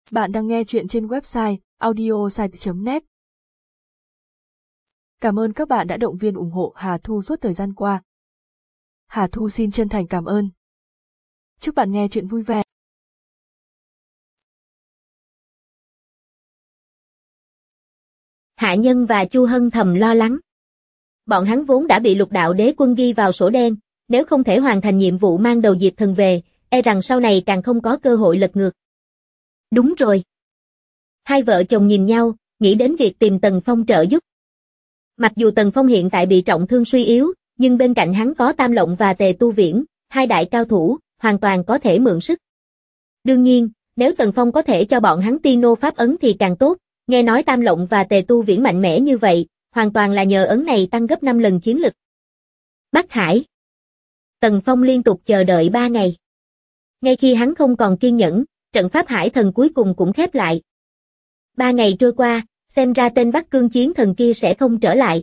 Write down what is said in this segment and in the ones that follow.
Bạn đang nghe chuyện trên website audiosite.net. Cảm ơn các bạn đã động viên ủng hộ Hà Thu suốt thời gian qua. Hà Thu xin chân thành cảm ơn. Chúc bạn nghe chuyện vui vẻ. Hạ Nhân và Chu Hân thầm lo lắng. Bọn hắn vốn đã bị Lục Đạo Đế Quân ghi vào sổ đen, nếu không thể hoàn thành nhiệm vụ mang đầu Diệp Thần về, e rằng sau này càng không có cơ hội lật ngược. Đúng rồi. Hai vợ chồng nhìn nhau, nghĩ đến việc tìm Tần Phong trợ giúp. Mặc dù Tần Phong hiện tại bị trọng thương suy yếu, nhưng bên cạnh hắn có Tam Lộng và Tề Tu Viễn, hai đại cao thủ, hoàn toàn có thể mượn sức. Đương nhiên, nếu Tần Phong có thể cho bọn hắn tiên nô pháp ấn thì càng tốt, nghe nói Tam Lộng và Tề Tu Viễn mạnh mẽ như vậy, hoàn toàn là nhờ ấn này tăng gấp 5 lần chiến lực. Bắc Hải. Tần Phong liên tục chờ đợi 3 ngày. Ngay khi hắn không còn kiên nhẫn, trận pháp hải thần cuối cùng cũng khép lại. 3 ngày trôi qua, xem ra tên Bắc Cương chiến thần kia sẽ không trở lại.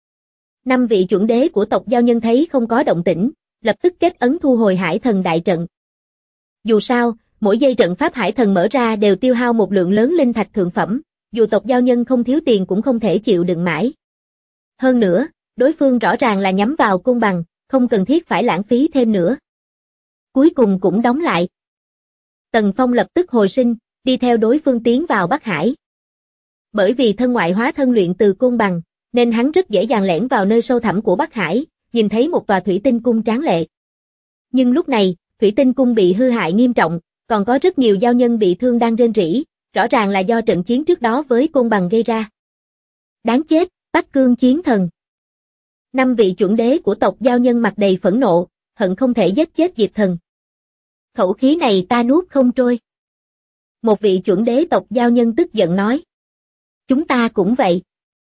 5 vị chuẩn đế của tộc Giao Nhân thấy không có động tĩnh, lập tức kết ấn thu hồi hải thần đại trận. Dù sao, mỗi giây trận pháp hải thần mở ra đều tiêu hao một lượng lớn linh thạch thượng phẩm, dù tộc Giao Nhân không thiếu tiền cũng không thể chịu đựng mãi. Hơn nữa, đối phương rõ ràng là nhắm vào Côn Bằng, không cần thiết phải lãng phí thêm nữa. Cuối cùng cũng đóng lại. Tần Phong lập tức hồi sinh, đi theo đối phương tiến vào Bắc Hải. Bởi vì thân ngoại hóa thân luyện từ Côn Bằng, nên hắn rất dễ dàng lẻn vào nơi sâu thẳm của Bắc Hải, nhìn thấy một tòa thủy tinh cung tráng lệ. Nhưng lúc này, thủy tinh cung bị hư hại nghiêm trọng, còn có rất nhiều giao nhân bị thương đang rên rỉ, rõ ràng là do trận chiến trước đó với Côn Bằng gây ra. Đáng chết, Bắc Cương chiến thần. 5 vị chuẩn đế của tộc Giao Nhân mặt đầy phẫn nộ, hận không thể giết chết Diệp Thần. Khẩu khí này ta nuốt không trôi. Một vị chuẩn đế tộc Giao Nhân tức giận nói. Chúng ta cũng vậy.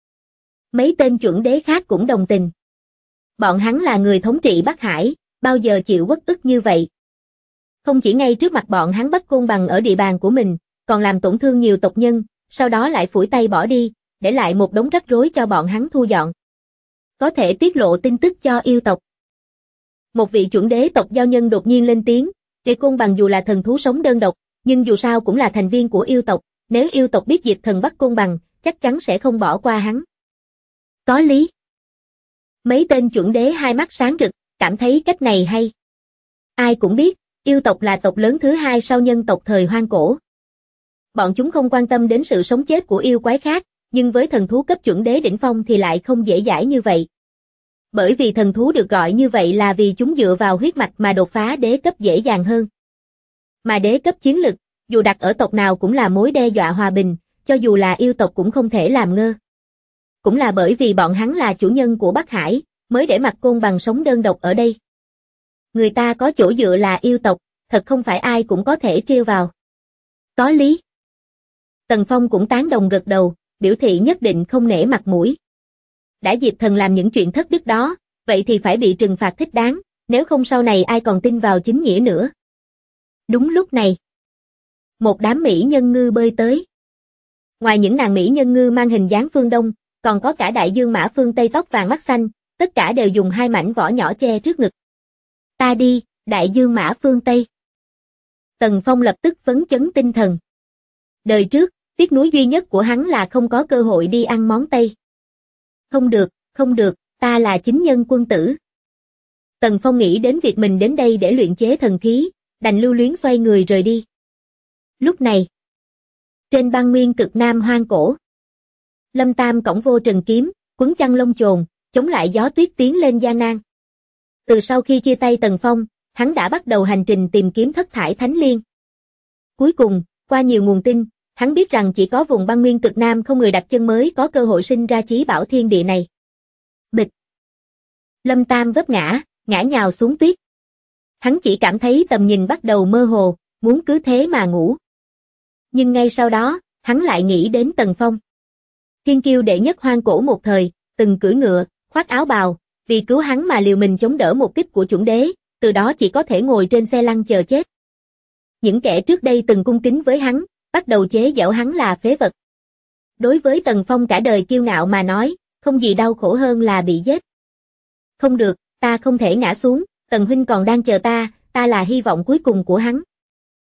Mấy tên chuẩn đế khác cũng đồng tình. Bọn hắn là người thống trị Bắc Hải, bao giờ chịu uất ức như vậy. Không chỉ ngay trước mặt bọn hắn bắt Côn Bằng ở địa bàn của mình, còn làm tổn thương nhiều tộc nhân, sau đó lại phủi tay bỏ đi, để lại một đống rắc rối cho bọn hắn thu dọn. Có thể tiết lộ tin tức cho yêu tộc. Một vị chuẩn đế tộc Giao Nhân đột nhiên lên tiếng, Kỳ Côn Bằng dù là thần thú sống đơn độc, nhưng dù sao cũng là thành viên của yêu tộc, nếu yêu tộc biết Diệp Thần bắt Côn Bằng, chắc chắn sẽ không bỏ qua hắn. Có lý. Mấy tên chuẩn đế hai mắt sáng rực, cảm thấy cách này hay. Ai cũng biết, yêu tộc là tộc lớn thứ hai sau nhân tộc thời hoang cổ. Bọn chúng không quan tâm đến sự sống chết của yêu quái khác, nhưng với thần thú cấp chuẩn đế đỉnh phong thì lại không dễ dãi như vậy. Bởi vì thần thú được gọi như vậy là vì chúng dựa vào huyết mạch mà đột phá đế cấp dễ dàng hơn. Mà đế cấp chiến lực, dù đặt ở tộc nào cũng là mối đe dọa hòa bình, cho dù là yêu tộc cũng không thể làm ngơ. Cũng là bởi vì bọn hắn là chủ nhân của Bắc Hải, mới để mặc Côn Bằng sống đơn độc ở đây. Người ta có chỗ dựa là yêu tộc, thật không phải ai cũng có thể trêu vào. Có lý. Tần Phong cũng tán đồng gật đầu, biểu thị nhất định không nể mặt mũi. Đã Diệp Thần làm những chuyện thất đức đó, vậy thì phải bị trừng phạt thích đáng, nếu không sau này ai còn tin vào chính nghĩa nữa. Đúng lúc này, một đám mỹ nhân ngư bơi tới. Ngoài những nàng mỹ nhân ngư mang hình dáng phương Đông, còn có cả đại dương mã phương Tây tóc vàng mắt xanh, tất cả đều dùng hai mảnh vỏ nhỏ che trước ngực. Ta đi, đại dương mã phương Tây. Tần Phong lập tức phấn chấn tinh thần. Đời trước, tiếc nuối duy nhất của hắn là không có cơ hội đi ăn món Tây. Không được, ta là chính nhân quân tử. Tần Phong nghĩ đến việc mình đến đây để luyện chế thần khí, đành lưu luyến xoay người rời đi. Lúc này, trên băng nguyên cực nam hoang cổ, Lâm Tam cõng vô trần kiếm, quấn chăn lông chồn, chống lại gió tuyết tiến lên gian nan. Từ sau khi chia tay Tần Phong, hắn đã bắt đầu hành trình tìm kiếm thất thải thánh liên. Cuối cùng, qua nhiều nguồn tin, hắn biết rằng chỉ có vùng băng nguyên cực nam không người đặt chân mới có cơ hội sinh ra chí bảo thiên địa này. Bịch. Lâm Tam vấp ngã nhào xuống tuyết. Hắn chỉ cảm thấy tầm nhìn bắt đầu mơ hồ, muốn cứ thế mà ngủ. Nhưng ngay sau đó, hắn lại nghĩ đến Tần Phong. Thiên kiêu đệ nhất hoang cổ một thời, từng cưỡi ngựa, khoác áo bào, vì cứu hắn mà liều mình chống đỡ một kích của chuẩn đế, từ đó chỉ có thể ngồi trên xe lăn chờ chết. Những kẻ trước đây từng cung kính với hắn, bắt đầu chế giễu hắn là phế vật. Đối với Tần Phong cả đời kiêu ngạo mà nói, không gì đau khổ hơn là bị giết. Không được, ta không thể ngã xuống, Tần huynh còn đang chờ ta là hy vọng cuối cùng của hắn.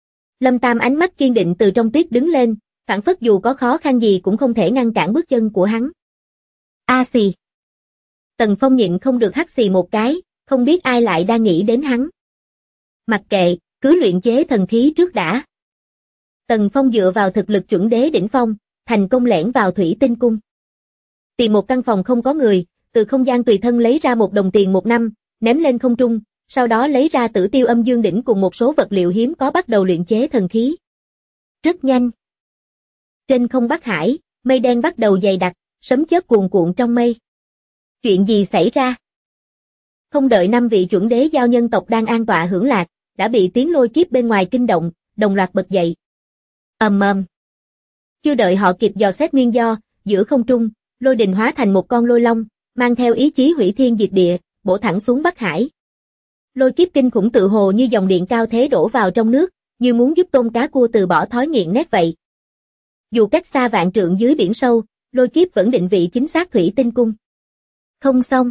Lâm Tam ánh mắt kiên định từ trong tuyết đứng lên, phảng phất dù có khó khăn gì cũng không thể ngăn cản bước chân của hắn. A xì. Tần Phong nhịn không được hắt xì một cái, không biết ai lại đang nghĩ đến hắn. Mặc kệ, cứ luyện chế thần khí trước đã. Tần Phong dựa vào thực lực chuẩn đế đỉnh phong, thành công lẻn vào Thủy Tinh Cung. Tìm một căn phòng không có người, từ không gian tùy thân lấy ra 1 đồng tiền 1 năm, ném lên không trung, sau đó lấy ra Tử Tiêu Âm Dương đỉnh cùng một số vật liệu hiếm có bắt đầu luyện chế thần khí. Rất nhanh. Trên không Bắc Hải, mây đen bắt đầu dày đặc, sấm chớp cuồn cuộn trong mây. Chuyện gì xảy ra? Không đợi 5 vị chuẩn đế giao nhân tộc đang an tọa hưởng lạc, đã bị tiếng lôi kiếp bên ngoài kinh động, đồng loạt bật dậy. Ầm ầm. Chưa đợi họ kịp dò xét nguyên do, giữa không trung, lôi đình hóa thành một con lôi long, mang theo ý chí hủy thiên diệt địa, bổ thẳng xuống Bắc Hải. Lôi kiếp kinh khủng tự hồ như dòng điện cao thế đổ vào trong nước, như muốn giúp tôm cá cua từ bỏ thói nghiện nét vậy. Dù cách xa vạn trượng dưới biển sâu, lôi kiếp vẫn định vị chính xác Thủy Tinh Cung. Không xong.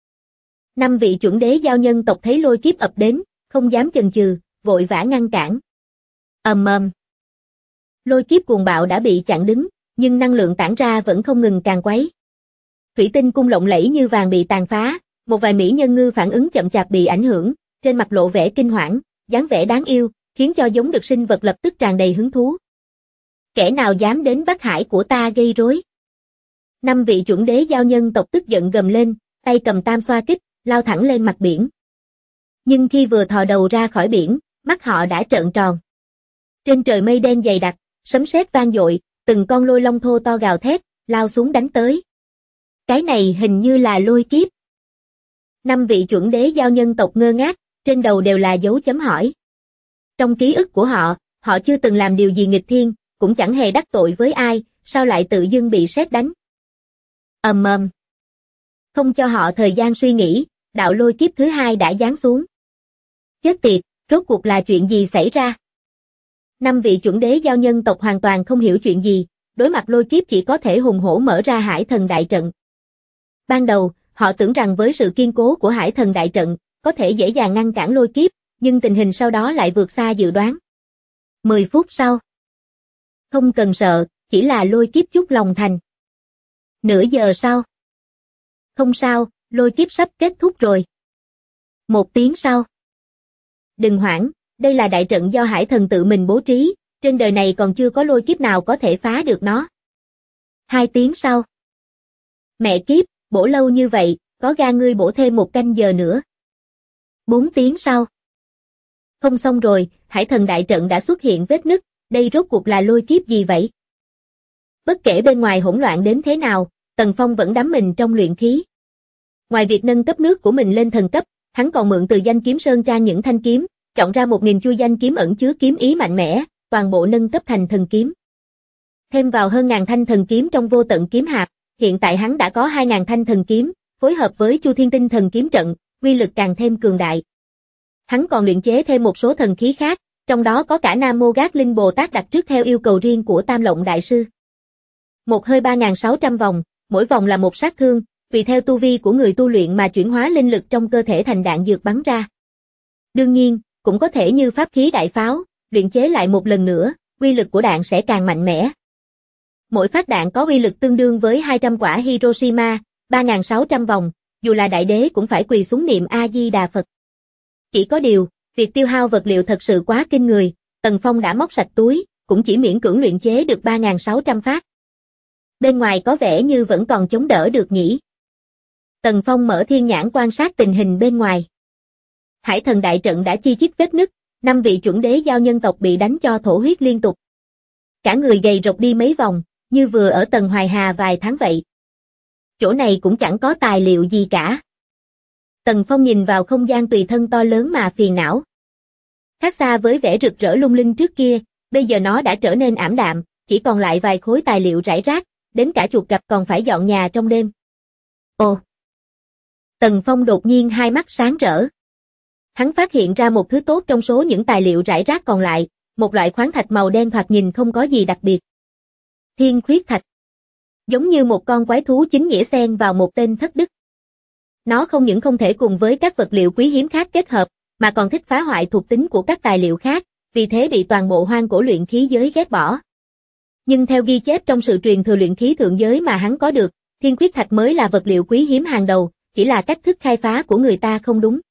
5 vị chuẩn đế giao nhân tộc thấy lôi kiếp ập đến, không dám chần chừ, vội vã ngăn cản. Ầm ầm. Lôi kiếp cuồng bạo đã bị chặn đứng, nhưng năng lượng tản ra vẫn không ngừng càn quấy. Thủy Tinh Cung lộng lẫy như vàng bị tàn phá, một vài mỹ nhân ngư phản ứng chậm chạp bị ảnh hưởng, trên mặt lộ vẻ kinh hoảng, dáng vẻ đáng yêu, khiến cho giống được sinh vật lập tức tràn đầy hứng thú. Kẻ nào dám đến Bắc Hải của ta gây rối? 5 vị chuẩn đế giao nhân tộc tức giận gầm lên, tay cầm tam xoa kích, lao thẳng lên mặt biển. Nhưng khi vừa thò đầu ra khỏi biển, mắt họ đã trợn tròn. Trên trời mây đen dày đặc, sấm sét vang dội, từng con lôi long thô to gào thét, lao xuống đánh tới. Cái này hình như là lôi kiếp. 5 vị chuẩn đế giao nhân tộc ngơ ngác, trên đầu đều là dấu chấm hỏi. Trong ký ức của họ, họ chưa từng làm điều gì nghịch thiên, cũng chẳng hề đắc tội với ai, sao lại tự dưng bị sét đánh. Ầm ầm. Không cho họ thời gian suy nghĩ, đạo lôi kiếp thứ 2 đã giáng xuống. Chết tiệt, rốt cuộc là chuyện gì xảy ra? 5 vị chuẩn đế giao nhân tộc hoàn toàn không hiểu chuyện gì, đối mặt lôi kiếp chỉ có thể hùng hổ mở ra Hải Thần Đại Trận. Ban đầu, họ tưởng rằng với sự kiên cố của Hải Thần Đại Trận, có thể dễ dàng ngăn cản lôi kiếp, nhưng tình hình sau đó lại vượt xa dự đoán. 10 phút sau. Không cần sợ, chỉ là lôi kiếp chút lòng thành. Nửa giờ sau. Không sao, lôi kiếp sắp kết thúc rồi. 1 tiếng sau. Đừng hoảng, đây là đại trận do Hải Thần tự mình bố trí, trên đời này còn chưa có lôi kiếp nào có thể phá được nó. 2 tiếng sau. Mẹ kiếp, bổ lâu như vậy, có gan ngươi bổ thêm 1 canh giờ nữa. 4 tiếng sau. Không xong rồi, Hải Thần Đại Trận đã xuất hiện vết nứt, đây rốt cuộc là lôi kiếp gì vậy? Bất kể bên ngoài hỗn loạn đến thế nào, Tần Phong vẫn đắm mình trong luyện khí. Ngoài việc nâng cấp nước của mình lên thần cấp, hắn còn mượn từ danh kiếm sơn trang những thanh kiếm, chọn ra 1000 chu danh kiếm ẩn chứa kiếm ý mạnh mẽ, toàn bộ nâng cấp thành thần kiếm. Thêm vào hơn ngàn thanh thần kiếm trong vô tận kiếm hạp, hiện tại hắn đã có 2000 thanh thần kiếm, phối hợp với Chu Thiên Tinh thần kiếm trận, uy lực càng thêm cường đại. Hắn còn luyện chế thêm một số thần khí khác, trong đó có cả Nam Mô Gác Linh Bồ Tát đặt trước theo yêu cầu riêng của Tam Lộng Đại Sư. Một hơi 3600 vòng, mỗi vòng là một sát thương, tùy theo tu vi của người tu luyện mà chuyển hóa linh lực trong cơ thể thành đạn dược bắn ra. Đương nhiên, cũng có thể như pháp khí đại pháo, luyện chế lại một lần nữa, uy lực của đạn sẽ càng mạnh mẽ. Mỗi phát đạn có uy lực tương đương với 200 quả Hiroshima, 3600 vòng, dù là đại đế cũng phải quỳ xuống niệm A-di-đà Phật. Chỉ có điều, việc tiêu hao vật liệu thật sự quá kinh người, Tần Phong đã móc sạch túi, cũng chỉ miễn cưỡng luyện chế được 3600 phát. Bên ngoài có vẻ như vẫn còn chống đỡ được nhỉ. Tần Phong mở thiên nhãn quan sát tình hình bên ngoài. Hải Thần Đại Trận đã chi chít vết nứt, 5 vị chuẩn đế giao nhân tộc bị đánh cho thổ huyết liên tục. Cả người gầy rộc đi mấy vòng, như vừa ở Tần Hoài Hà vài tháng vậy. Chỗ này cũng chẳng có tài liệu gì cả. Tần Phong nhìn vào không gian tùy thân to lớn mà phiền não. Khác xa với vẻ rực rỡ lung linh trước kia, bây giờ nó đã trở nên ảm đạm, chỉ còn lại vài khối tài liệu rải rác, đến cả chuột cặp còn phải dọn nhà trong đêm. Ồ! Tần Phong đột nhiên hai mắt sáng rỡ. Hắn phát hiện ra một thứ tốt trong số những tài liệu rải rác còn lại, một loại khoáng thạch màu đen thoạt nhìn không có gì đặc biệt. Thiên Khuyết Thạch. Giống như một con quái thú chính nghĩa xen vào một tên thất đức. Nó không những không thể cùng với các vật liệu quý hiếm khác kết hợp, mà còn thích phá hoại thuộc tính của các tài liệu khác, vì thế bị toàn bộ hoang cổ luyện khí giới ghét bỏ. Nhưng theo ghi chép trong sự truyền thừa luyện khí thượng giới mà hắn có được, thiên khuyết thạch mới là vật liệu quý hiếm hàng đầu, chỉ là cách thức khai phá của người ta không đúng.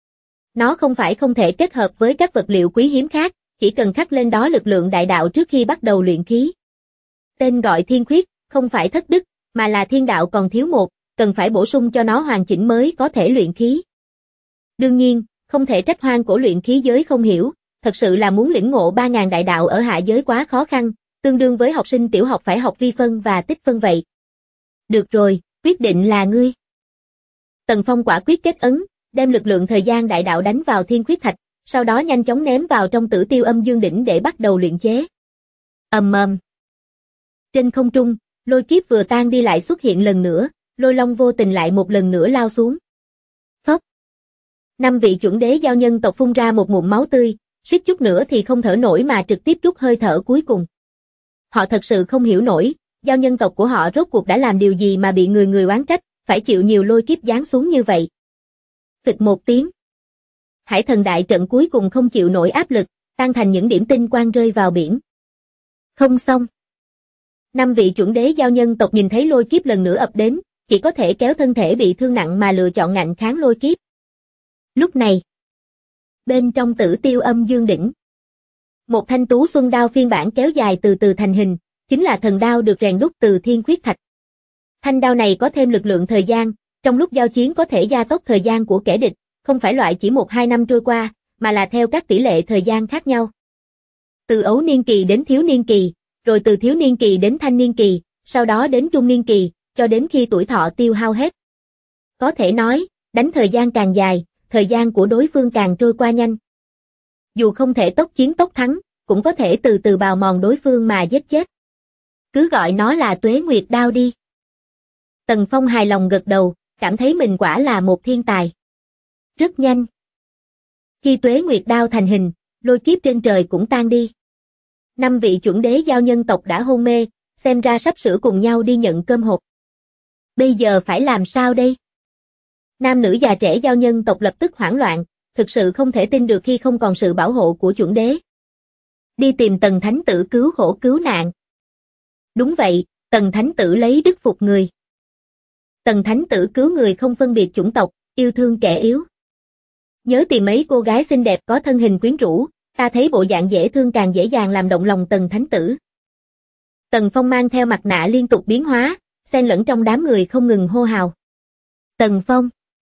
Nó không phải không thể kết hợp với các vật liệu quý hiếm khác, chỉ cần khắc lên đó lực lượng đại đạo trước khi bắt đầu luyện khí. Tên gọi thiên khuyết, không phải thất đức, mà là thiên đạo còn thiếu một, cần phải bổ sung cho nó hoàn chỉnh mới có thể luyện khí. Đương nhiên, không thể trách hoang cổ luyện khí giới không hiểu, thật sự là muốn lĩnh ngộ 3.000 đại đạo ở hạ giới quá khó khăn, tương đương với học sinh tiểu học phải học vi phân và tích phân vậy. Được rồi, quyết định là ngươi. Tần Phong quả quyết kết ấn, đem lực lượng thời gian đại đạo đánh vào thiên khuyết thạch, sau đó nhanh chóng ném vào trong Tử Tiêu Âm Dương đỉnh để bắt đầu luyện chế. Ầm ầm. Trên không trung, lôi kiếp vừa tan đi lại xuất hiện lần nữa, lôi long vô tình lại một lần nữa lao xuống. Phốc. 5 vị chuẩn đế giao nhân tộc phun ra một ngụm máu tươi, suýt chút nữa thì không thở nổi mà trực tiếp rút hơi thở cuối cùng. Họ thật sự không hiểu nổi, giao nhân tộc của họ rốt cuộc đã làm điều gì mà bị người oán trách, phải chịu nhiều lôi kiếp giáng xuống như vậy. Phịch một tiếng. Hải thần đại trận cuối cùng không chịu nổi áp lực, tan thành những điểm tinh quang rơi vào biển. Không xong. 5 vị chuẩn đế giao nhân tộc nhìn thấy lôi kiếp lần nữa ập đến, chỉ có thể kéo thân thể bị thương nặng mà lựa chọn ngạnh kháng lôi kiếp. Lúc này, bên trong Tử Tiêu Âm Dương đỉnh, một thanh tú xuân đao phiên bản kéo dài từ từ thành hình, chính là thần đao được rèn đúc từ thiên khuyết thạch. Thanh đao này có thêm lực lượng thời gian, trong lúc giao chiến có thể gia tốc thời gian của kẻ địch, không phải loại chỉ 1-2 năm trôi qua, mà là theo các tỷ lệ thời gian khác nhau. Từ ấu niên kỳ đến thiếu niên kỳ, rồi từ thiếu niên kỳ đến thanh niên kỳ, sau đó đến trung niên kỳ, cho đến khi tuổi thọ tiêu hao hết. Có thể nói, đánh thời gian càng dài, thời gian của đối phương càng trôi qua nhanh. Dù không thể tốc chiến tốc thắng, cũng có thể từ từ bào mòn đối phương mà giết chết. Cứ gọi nó là Tuế Nguyệt đao đi. Tần Phong hài lòng gật đầu, cảm thấy mình quả là một thiên tài. Rất nhanh. Khi Tuế Nguyệt đao thành hình, lôi kiếp trên trời cũng tan đi. 5 vị chuẩn đế giao nhân tộc đã hôn mê, xem ra sắp sửa cùng nhau đi nhận cơm hộp. Bây giờ phải làm sao đây? Nam nữ già trẻ giao nhân tộc lập tức hoảng loạn, thực sự không thể tin được khi không còn sự bảo hộ của chuẩn đế. Đi tìm Tần Thánh Tử cứu khổ cứu nạn. Đúng vậy, Tần Thánh Tử lấy đức phục người. Tần Thánh Tử cứu người không phân biệt chủng tộc, yêu thương kẻ yếu. Nhớ tìm mấy cô gái xinh đẹp có thân hình quyến rũ, ta thấy bộ dạng dễ thương càng dễ dàng làm động lòng Tần Thánh Tử. Tần Phong mang theo mặt nạ liên tục biến hóa, xen lẫn trong đám người không ngừng hô hào. Tần Phong.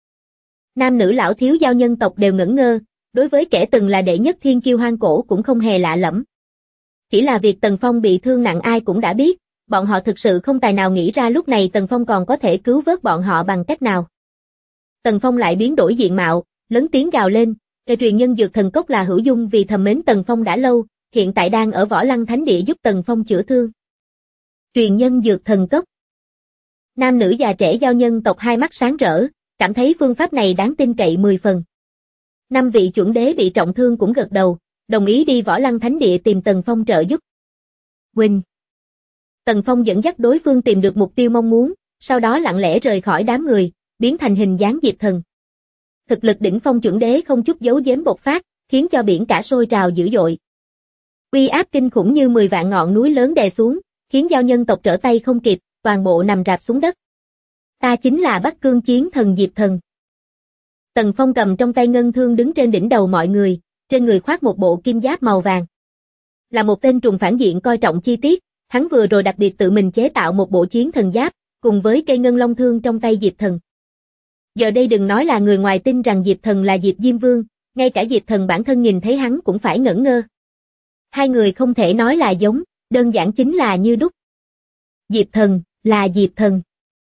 Nam nữ lão thiếu giao nhân tộc đều ngẩn ngơ, đối với kẻ từng là đệ nhất thiên kiêu hoang cổ cũng không hề lạ lẫm. Chỉ là việc Tần Phong bị thương nặng ai cũng đã biết, bọn họ thực sự không tài nào nghĩ ra lúc này Tần Phong còn có thể cứu vớt bọn họ bằng cách nào. Tần Phong lại biến đổi diện mạo, lớn tiếng gào lên, kẻ truyền nhân dược thần cốc là Hữu Dung vì thầm mến Tần Phong đã lâu, hiện tại đang ở Võ Lăng Thánh Địa giúp Tần Phong chữa thương. Truyền nhân dược thần cốc. Nam nữ già trẻ giao nhân tộc hai mắt sáng rỡ, cảm thấy phương pháp này đáng tin cậy 10 phần. 5 vị chuẩn đế bị trọng thương cũng gật đầu, đồng ý đi Võ Lăng Thánh Địa tìm Tần Phong trợ giúp. Huynh. Tần Phong dẫn dắt đối phương tìm được mục tiêu mong muốn, sau đó lặng lẽ rời khỏi đám người, biến thành hình dáng Diệp Thần. Thực lực đỉnh phong chuẩn đế không chút giấu giếm bộc phát, khiến cho biển cả sôi trào dữ dội. Uy áp kinh khủng như 10 vạn ngọn núi lớn đè xuống, khiến giao nhân tộc trở tay không kịp, toàn bộ nằm rạp xuống đất. Ta chính là Bắc Cương Chiến Thần Diệp Thần. Tần Phong cầm trong tay ngân thương đứng trên đỉnh đầu mọi người, trên người khoác một bộ kim giáp màu vàng. Là một tên trùng phản diện coi trọng chi tiết, hắn vừa rồi đặc biệt tự mình chế tạo một bộ chiến thần giáp, cùng với cây ngân long thương trong tay Diệp Thần. Giờ đây đừng nói là người ngoài tin rằng Diệp Thần là Diệp Diêm Vương, ngay cả Diệp Thần bản thân nhìn thấy hắn cũng phải ngẩn ngơ. Hai người không thể nói là giống, đơn giản chính là như đúc. Diệp Thần, là Diệp Thần.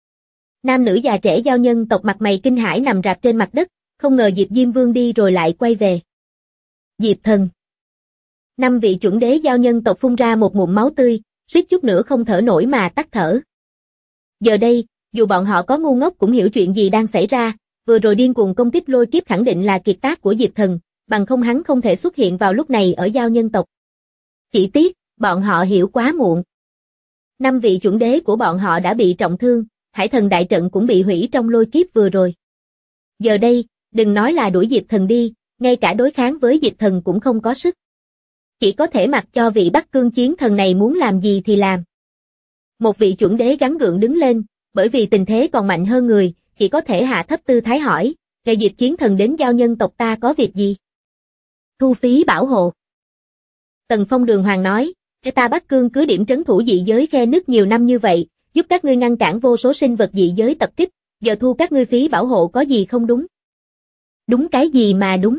Nam nữ già trẻ giao nhân tộc mặt mày kinh hãi nằm rạp trên mặt đất, không ngờ Diệp Diêm Vương đi rồi lại quay về. Diệp Thần. 5 vị chuẩn đế giao nhân tộc phun ra một ngụm máu tươi, suýt chút nữa không thở nổi mà tắt thở. Giờ đây, dù bọn họ có ngu ngốc cũng hiểu chuyện gì đang xảy ra, vừa rồi điên cuồng công kích lôi kiếp khẳng định là kiệt tác của Diệp Thần, bằng không hắn không thể xuất hiện vào lúc này ở giao nhân tộc. Chỉ tiếc, bọn họ hiểu quá muộn. 5 vị chuẩn đế của bọn họ đã bị trọng thương, Hải thần đại trận cũng bị hủy trong lôi kiếp vừa rồi. Giờ đây, đừng nói là đuổi Diệp Thần đi, ngay cả đối kháng với Diệp Thần cũng không có sức. chỉ có thể mặc cho vị Bắc Cương chiến thần này muốn làm gì thì làm. Một vị chuẩn đế gắng gượng đứng lên, bởi vì tình thế còn mạnh hơn người, chỉ có thể hạ thấp tư thái hỏi, Ngày Diệp chiến thần đến giao nhân tộc ta có việc gì? Thu phí bảo hộ. Tần Phong đường hoàng nói, ta Bắc Cương cứ điểm trấn thủ dị giới khe nứt nhiều năm như vậy, giúp các ngươi ngăn cản vô số sinh vật dị giới tập kích, giờ thu các ngươi phí bảo hộ có gì không đúng? Đúng cái gì mà đúng?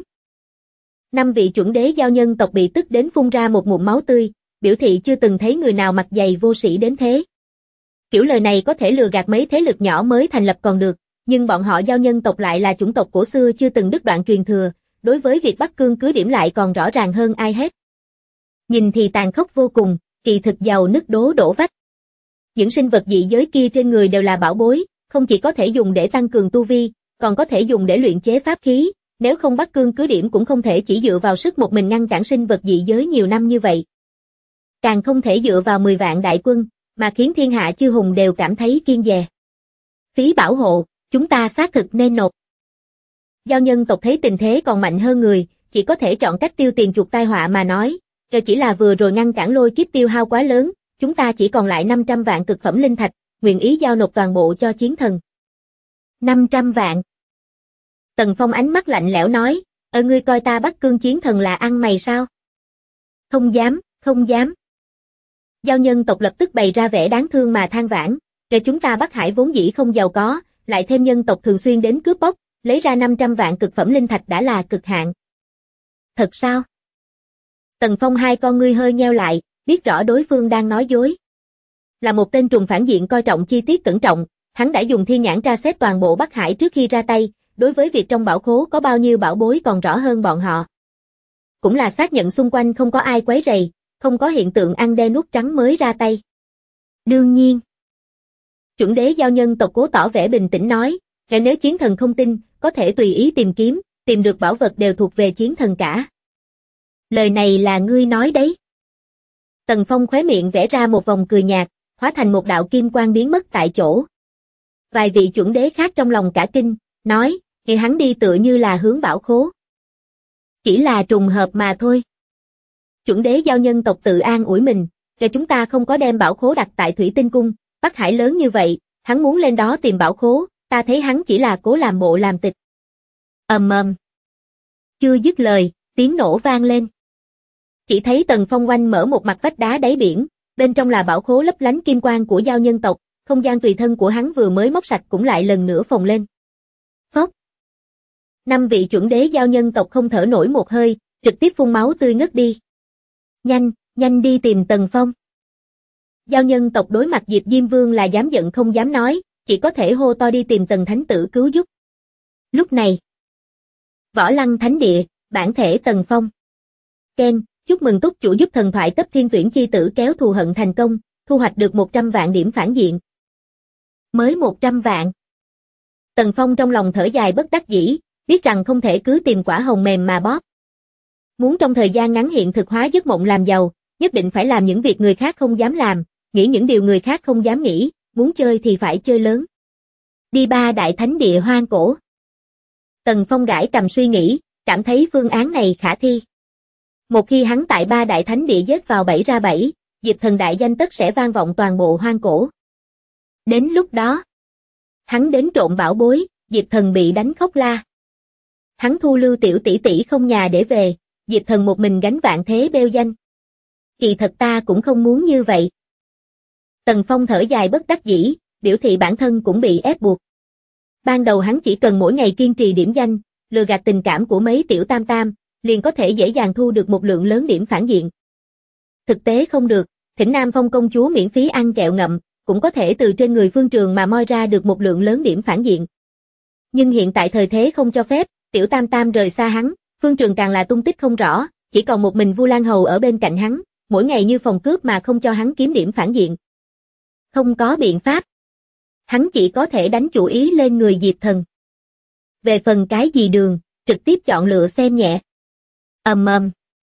5 vị chuẩn đế giao nhân tộc bị tức đến phun ra một ngụm máu tươi, biểu thị chưa từng thấy người nào mặt dày vô sĩ đến thế. Kiểu lời này có thể lừa gạt mấy thế lực nhỏ mới thành lập còn được, nhưng bọn họ giao nhân tộc lại là chủng tộc cổ xưa chưa từng đứt đoạn truyền thừa, đối với việc Bắc Cương cứ điểm lại còn rõ ràng hơn ai hết. Nhìn thì tàn khốc vô cùng, kỳ thực giàu nứt đổ vách. Những sinh vật dị giới kia trên người đều là bảo bối, không chỉ có thể dùng để tăng cường tu vi, còn có thể dùng để luyện chế pháp khí, nếu không Bắc Cương cứ điểm cũng không thể chỉ dựa vào sức một mình ngăn cản sinh vật dị giới nhiều năm như vậy. Càng không thể dựa vào 10 vạn đại quân, mà khiến thiên hạ chư hùng đều cảm thấy kiêng dè. Phí bảo hộ, chúng ta xác thực nên nộp. Giao nhân tộc thấy tình thế còn mạnh hơn người, chỉ có thể chọn cách tiêu tiền chuộc tai họa mà nói, chỉ là vừa rồi ngăn cản lôi kiếp tiêu hao quá lớn, chúng ta chỉ còn lại 500 vạn cực phẩm linh thạch, nguyện ý giao nộp toàn bộ cho chiến thần. 500 vạn. Tần Phong ánh mắt lạnh lẽo nói, ngươi coi ta Bắc Cương chiến thần là ăn mày sao? Không dám, không dám. Giao nhân tộc lập tức bày ra vẻ đáng thương mà than vãn, chúng ta Bắc Hải vốn dĩ không giàu có, lại thêm nhân tộc thường xuyên đến cướp bóc, lấy ra 500 vạn cực phẩm linh thạch đã là cực hạn. Thật sao? Tần Phong hai con ngươi hơi nheo lại, biết rõ đối phương đang nói dối. Là một tên trùm phản diện coi trọng chi tiết cẩn trọng, hắn đã dùng thiên nhãn tra xét toàn bộ Bắc Hải trước khi ra tay, đối với việc trong bảo khố có bao nhiêu bảo bối còn rõ hơn bọn họ. Cũng là xác nhận xung quanh không có ai quấy rầy, không có hiện tượng ăn đen nuốt trắng mới ra tay. Đương nhiên. Chuẩn đế giao nhân tộc cố tỏ vẻ bình tĩnh nói, nếu chiến thần không tin, có thể tùy ý tìm kiếm, tìm được bảo vật đều thuộc về chiến thần cả. Lời này là ngươi nói đấy. Tần Phong khóe miệng vẽ ra một vòng cười nhạt, hóa thành một đạo kim quang biến mất tại chỗ. Vài vị chuẩn đế khác trong lòng cả kinh, nói, hắn đi tựa như là hướng bảo khố. Chỉ là trùng hợp mà thôi. Chuẩn đế giao nhân tộc tự an ủi mình, chúng ta không có đem bảo khố đặt tại Thủy Tinh Cung, Bắc Hải lớn như vậy, hắn muốn lên đó tìm bảo khố, ta thấy hắn chỉ là cố làm bộ làm tịch. Ầm ầm. Chưa dứt lời, tiếng nổ vang lên. Chỉ thấy Tần Phong oanh mở một mặt vách đá đáy biển, bên trong là bảo khố lấp lánh kim quang của giao nhân tộc, không gian tùy thân của hắn vừa mới móc sạch cũng lại lần nữa phồng lên. Phốc. 5 vị chuẩn đế giao nhân tộc không thở nổi một hơi, trực tiếp phun máu tươi ngất đi. Nhanh, nhanh đi tìm Tần Phong. Giao nhân tộc đối mặt Diệp Diêm Vương là dám giận không dám nói, chỉ có thể hô to đi tìm Tần Thánh Tử cứu giúp. Lúc này, Võ Lăng Thánh Địa, bản thể Tần Phong. Ken, chúc mừng túc chủ giúp thần thoại cấp thiên tuyển chi tử kéo thù hận thành công, thu hoạch được 100 vạn điểm phản diện. Mới 100 vạn. Tần Phong trong lòng thở dài bất đắc dĩ, biết rằng không thể cứ tìm quả hồng mềm mà bóp. Muốn trong thời gian ngắn hiện thực hóa giấc mộng làm giàu, nhất định phải làm những việc người khác không dám làm, nghĩ những điều người khác không dám nghĩ, muốn chơi thì phải chơi lớn. Đi 3 đại thánh địa hoang cổ. Tần Phong gãi cầm suy nghĩ, cảm thấy phương án này khả thi. Một khi hắn tại 3 đại thánh địa giết vào 7 ra 7, Diệp Thần đại danh tất sẽ vang vọng toàn bộ hoang cổ. Đến lúc đó, hắn đến trộm bảo bối, Diệp Thần bị đánh khóc la. Hắn thu lưu tiểu tỷ tỷ không nhà để về, Diệp Thần một mình gánh vạn thế bêu danh. Kỳ thật ta cũng không muốn như vậy. Tần Phong thở dài bất đắc dĩ, biểu thị bản thân cũng bị ép buộc. Ban đầu hắn chỉ cần mỗi ngày kiên trì điểm danh, lừa gạt tình cảm của mấy tiểu tam tam, liền có thể dễ dàng thu được một lượng lớn điểm phản diện. Thực tế không được, thỉnh Nam Phong công chúa miễn phí ăn kẹo ngậm, cũng có thể từ trên người Phương Trường mà moi ra được một lượng lớn điểm phản diện. Nhưng hiện tại thời thế không cho phép, tiểu tam tam rời xa hắn, Phương Trường càng là tung tích không rõ, chỉ còn một mình Vu Lan Hầu ở bên cạnh hắn, mỗi ngày như phòng cướp mà không cho hắn kiếm điểm phản diện. Không có biện pháp. Hắn chỉ có thể đánh chủ ý lên người Diệp Thần. Về phần cái gì đường, trực tiếp chọn lựa xem nhẹ. Ầm ầm.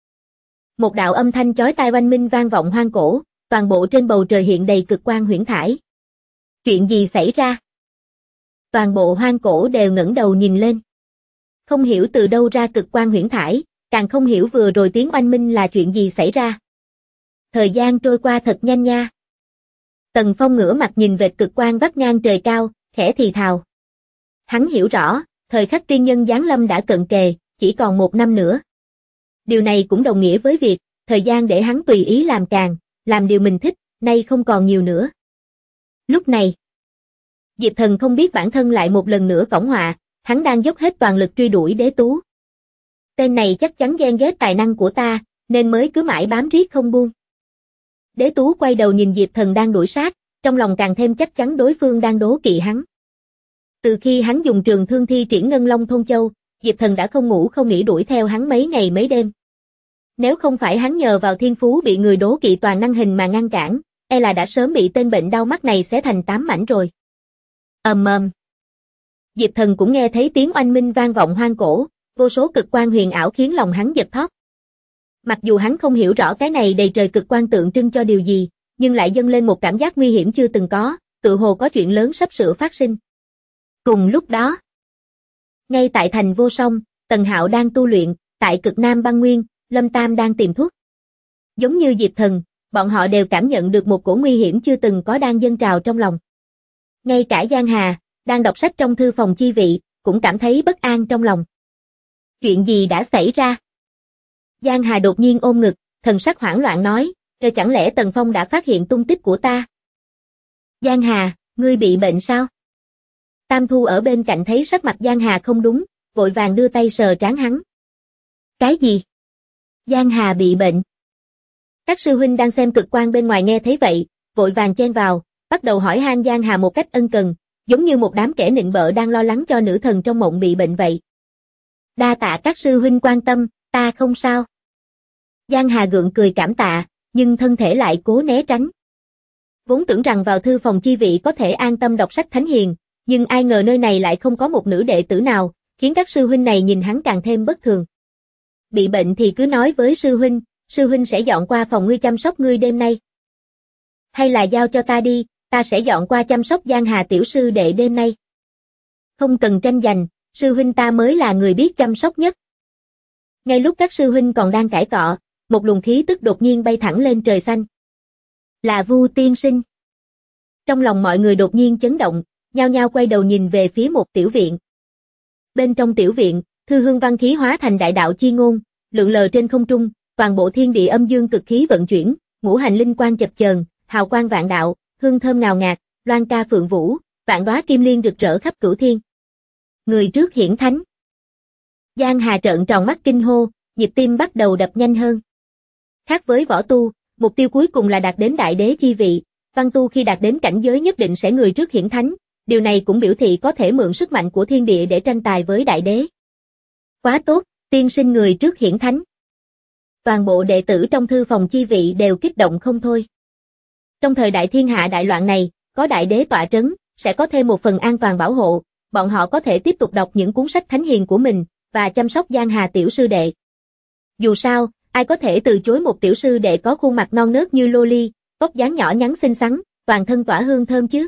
Một đạo âm thanh chói tai oanh minh vang vọng hoang cổ, toàn bộ trên bầu trời hiện đầy cực quang huyễn thải. Chuyện gì xảy ra? Toàn bộ hoang cổ đều ngẩng đầu nhìn lên. Không hiểu từ đâu ra cực quang huyễn thải, càng không hiểu vừa rồi tiếng oanh minh là chuyện gì xảy ra. Thời gian trôi qua thật nhanh nha. Tần Phong ngửa mặt nhìn vệt cực quang vắt ngang trời cao, khẽ thì thào. Hắn hiểu rõ, thời khắc tiên nhân giáng lâm đã cận kề, chỉ còn 1 năm nữa. Điều này cũng đồng nghĩa với việc, thời gian để hắn tùy ý làm càng, làm điều mình thích, nay không còn nhiều nữa. Lúc này, Diệp Thần không biết bản thân lại một lần nữa cõng họa, hắn đang dốc hết toàn lực truy đuổi Đế Tú. Tên này chắc chắn ghen ghét tài năng của ta, nên mới cứ mãi bám riết không buông. Đế Tú quay đầu nhìn Diệp Thần đang đuổi sát, trong lòng càng thêm chắc chắn đối phương đang đố kỵ hắn. Từ khi hắn dùng trường thương thi triển Ngân Long Thôn Châu, Diệp Thần đã không ngủ không nghỉ đuổi theo hắn mấy ngày mấy đêm. Nếu không phải hắn nhờ vào thiên phú bị người đố kỵ toàn năng hình mà ngăn cản, e là đã sớm bị tên bệnh đau mắt này xé thành 8 mảnh rồi. Ầm ầm. Diệp Thần cũng nghe thấy tiếng oanh minh vang vọng hoang cổ, vô số cực quang huyền ảo khiến lòng hắn giật thót. Mặc dù hắn không hiểu rõ cái này đầy trời cực quang tượng trưng cho điều gì, nhưng lại dâng lên một cảm giác nguy hiểm chưa từng có, tự hồ có chuyện lớn sắp sửa phát sinh. Cùng lúc đó, ngay tại thành Vô Song, Tần Hạo đang tu luyện, tại cực Nam Băng Nguyên, Lâm Tam đang tìm thuốc. Giống như Diệp Thần, bọn họ đều cảm nhận được một cổ nguy hiểm chưa từng có đang dâng trào trong lòng. Ngay cả Giang Hà, đang đọc sách trong thư phòng chi vị, cũng cảm thấy bất an trong lòng. Chuyện gì đã xảy ra? Giang Hà đột nhiên ôm ngực, thần sắc hoảng loạn nói, chẳng lẽ Tần Phong đã phát hiện tung tích của ta? Giang Hà, ngươi bị bệnh sao? Tam Thu ở bên cạnh thấy sắc mặt Giang Hà không đúng, vội vàng đưa tay sờ trán hắn. Cái gì? Giang Hà bị bệnh. Các sư huynh đang xem cực quang bên ngoài nghe thấy vậy, vội vàng chen vào, bắt đầu hỏi han Giang Hà một cách ân cần, giống như một đám kẻ nịnh bợ đang lo lắng cho nữ thần trong mộng bị bệnh vậy. Đa tạ các sư huynh quan tâm, ta không sao. Giang Hà gượng cười cảm tạ, nhưng thân thể lại cố né tránh. Vốn tưởng rằng vào thư phòng chi vị có thể an tâm đọc sách thánh hiền, nhưng ai ngờ nơi này lại không có một nữ đệ tử nào, khiến các sư huynh này nhìn hắn càng thêm bất thường. Bị bệnh thì cứ nói với sư huynh sẽ dọn qua phòng ngươi chăm sóc ngươi đêm nay. Hay là giao cho ta đi, ta sẽ dọn qua chăm sóc Giang Hà tiểu sư đệ đêm nay. Không cần tranh giành, sư huynh ta mới là người biết chăm sóc nhất. Ngay lúc các sư huynh còn đang cãi cọ, một luồng khí tức đột nhiên bay thẳng lên trời xanh. Là Vu tiên sinh. Trong lòng mọi người đột nhiên chấn động, nhao nhao quay đầu nhìn về phía một tiểu viện. Bên trong tiểu viện, thư hương văn khí hóa thành đại đạo chi ngôn, lượn lờ trên không trung, toàn bộ thiên địa âm dương cực khí vận chuyển, ngũ hành linh quang chập chờn, hào quang vạn đạo, hương thơm ngào ngạt, loan ca phượng vũ, vạn đóa kim liên rực rỡ khắp cửu thiên. Người trước hiển thánh. Giang Hà trợn tròn mắt kinh hô, nhịp tim bắt đầu đập nhanh hơn. Khác với võ tu, mục tiêu cuối cùng là đạt đến đại đế chi vị, văn tu khi đạt đến cảnh giới nhất định sẽ người trước hiển thánh, điều này cũng biểu thị có thể mượn sức mạnh của thiên địa để tranh tài với đại đế. Quá tốt, tiên sinh người trước hiển thánh. Toàn bộ đệ tử trong thư phòng chi vị đều kích động không thôi. Trong thời đại thiên hạ đại loạn này, có đại đế tọa trấn, sẽ có thêm một phần an toàn bảo hộ, bọn họ có thể tiếp tục đọc những cuốn sách thánh hiền của mình, và chăm sóc Giang Hà tiểu sư đệ. Dù sao, ai có thể từ chối một tiểu sư đệ có khuôn mặt non nớt như lô ly, vóc dáng nhỏ nhắn xinh xắn, toàn thân tỏa hương thơm chứ.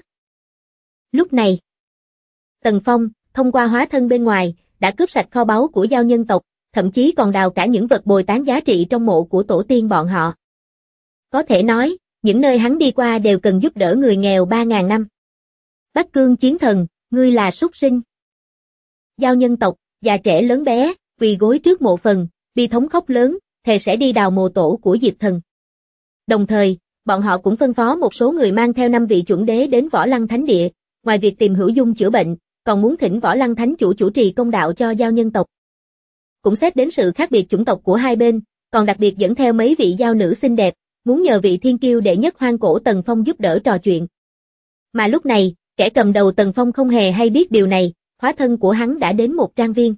Lúc này, Tần Phong, thông qua hóa thân bên ngoài, đã cướp sạch kho báu của Giao nhân tộc, thậm chí còn đào cả những vật bồi tán giá trị trong mộ của tổ tiên bọn họ. Có thể nói, những nơi hắn đi qua đều cần giúp đỡ người nghèo 3.000 năm. Bách Cương chiến thần, ngươi là súc sinh. Giao nhân tộc, già trẻ lớn bé, quỳ gối trước mộ phần, bi thống khóc lớn, thề sẽ đi đào mộ tổ của Diệp Thần. Đồng thời, bọn họ cũng phân phó một số người mang theo 5 vị chuẩn đế đến Võ Lăng Thánh Địa, ngoài việc tìm Hữu Dung chữa bệnh, còn muốn thỉnh Võ Lăng Thánh chủ chủ trì công đạo cho giao nhân tộc. Cũng xét đến sự khác biệt chủng tộc của hai bên, còn đặc biệt dẫn theo mấy vị giao nữ xinh đẹp, muốn nhờ vị thiên kiêu đệ nhất hoang cổ Tần Phong giúp đỡ trò chuyện. Mà lúc này, kẻ cầm đầu Tần Phong không hề hay biết điều này, hóa thân của hắn đã đến một trang viên.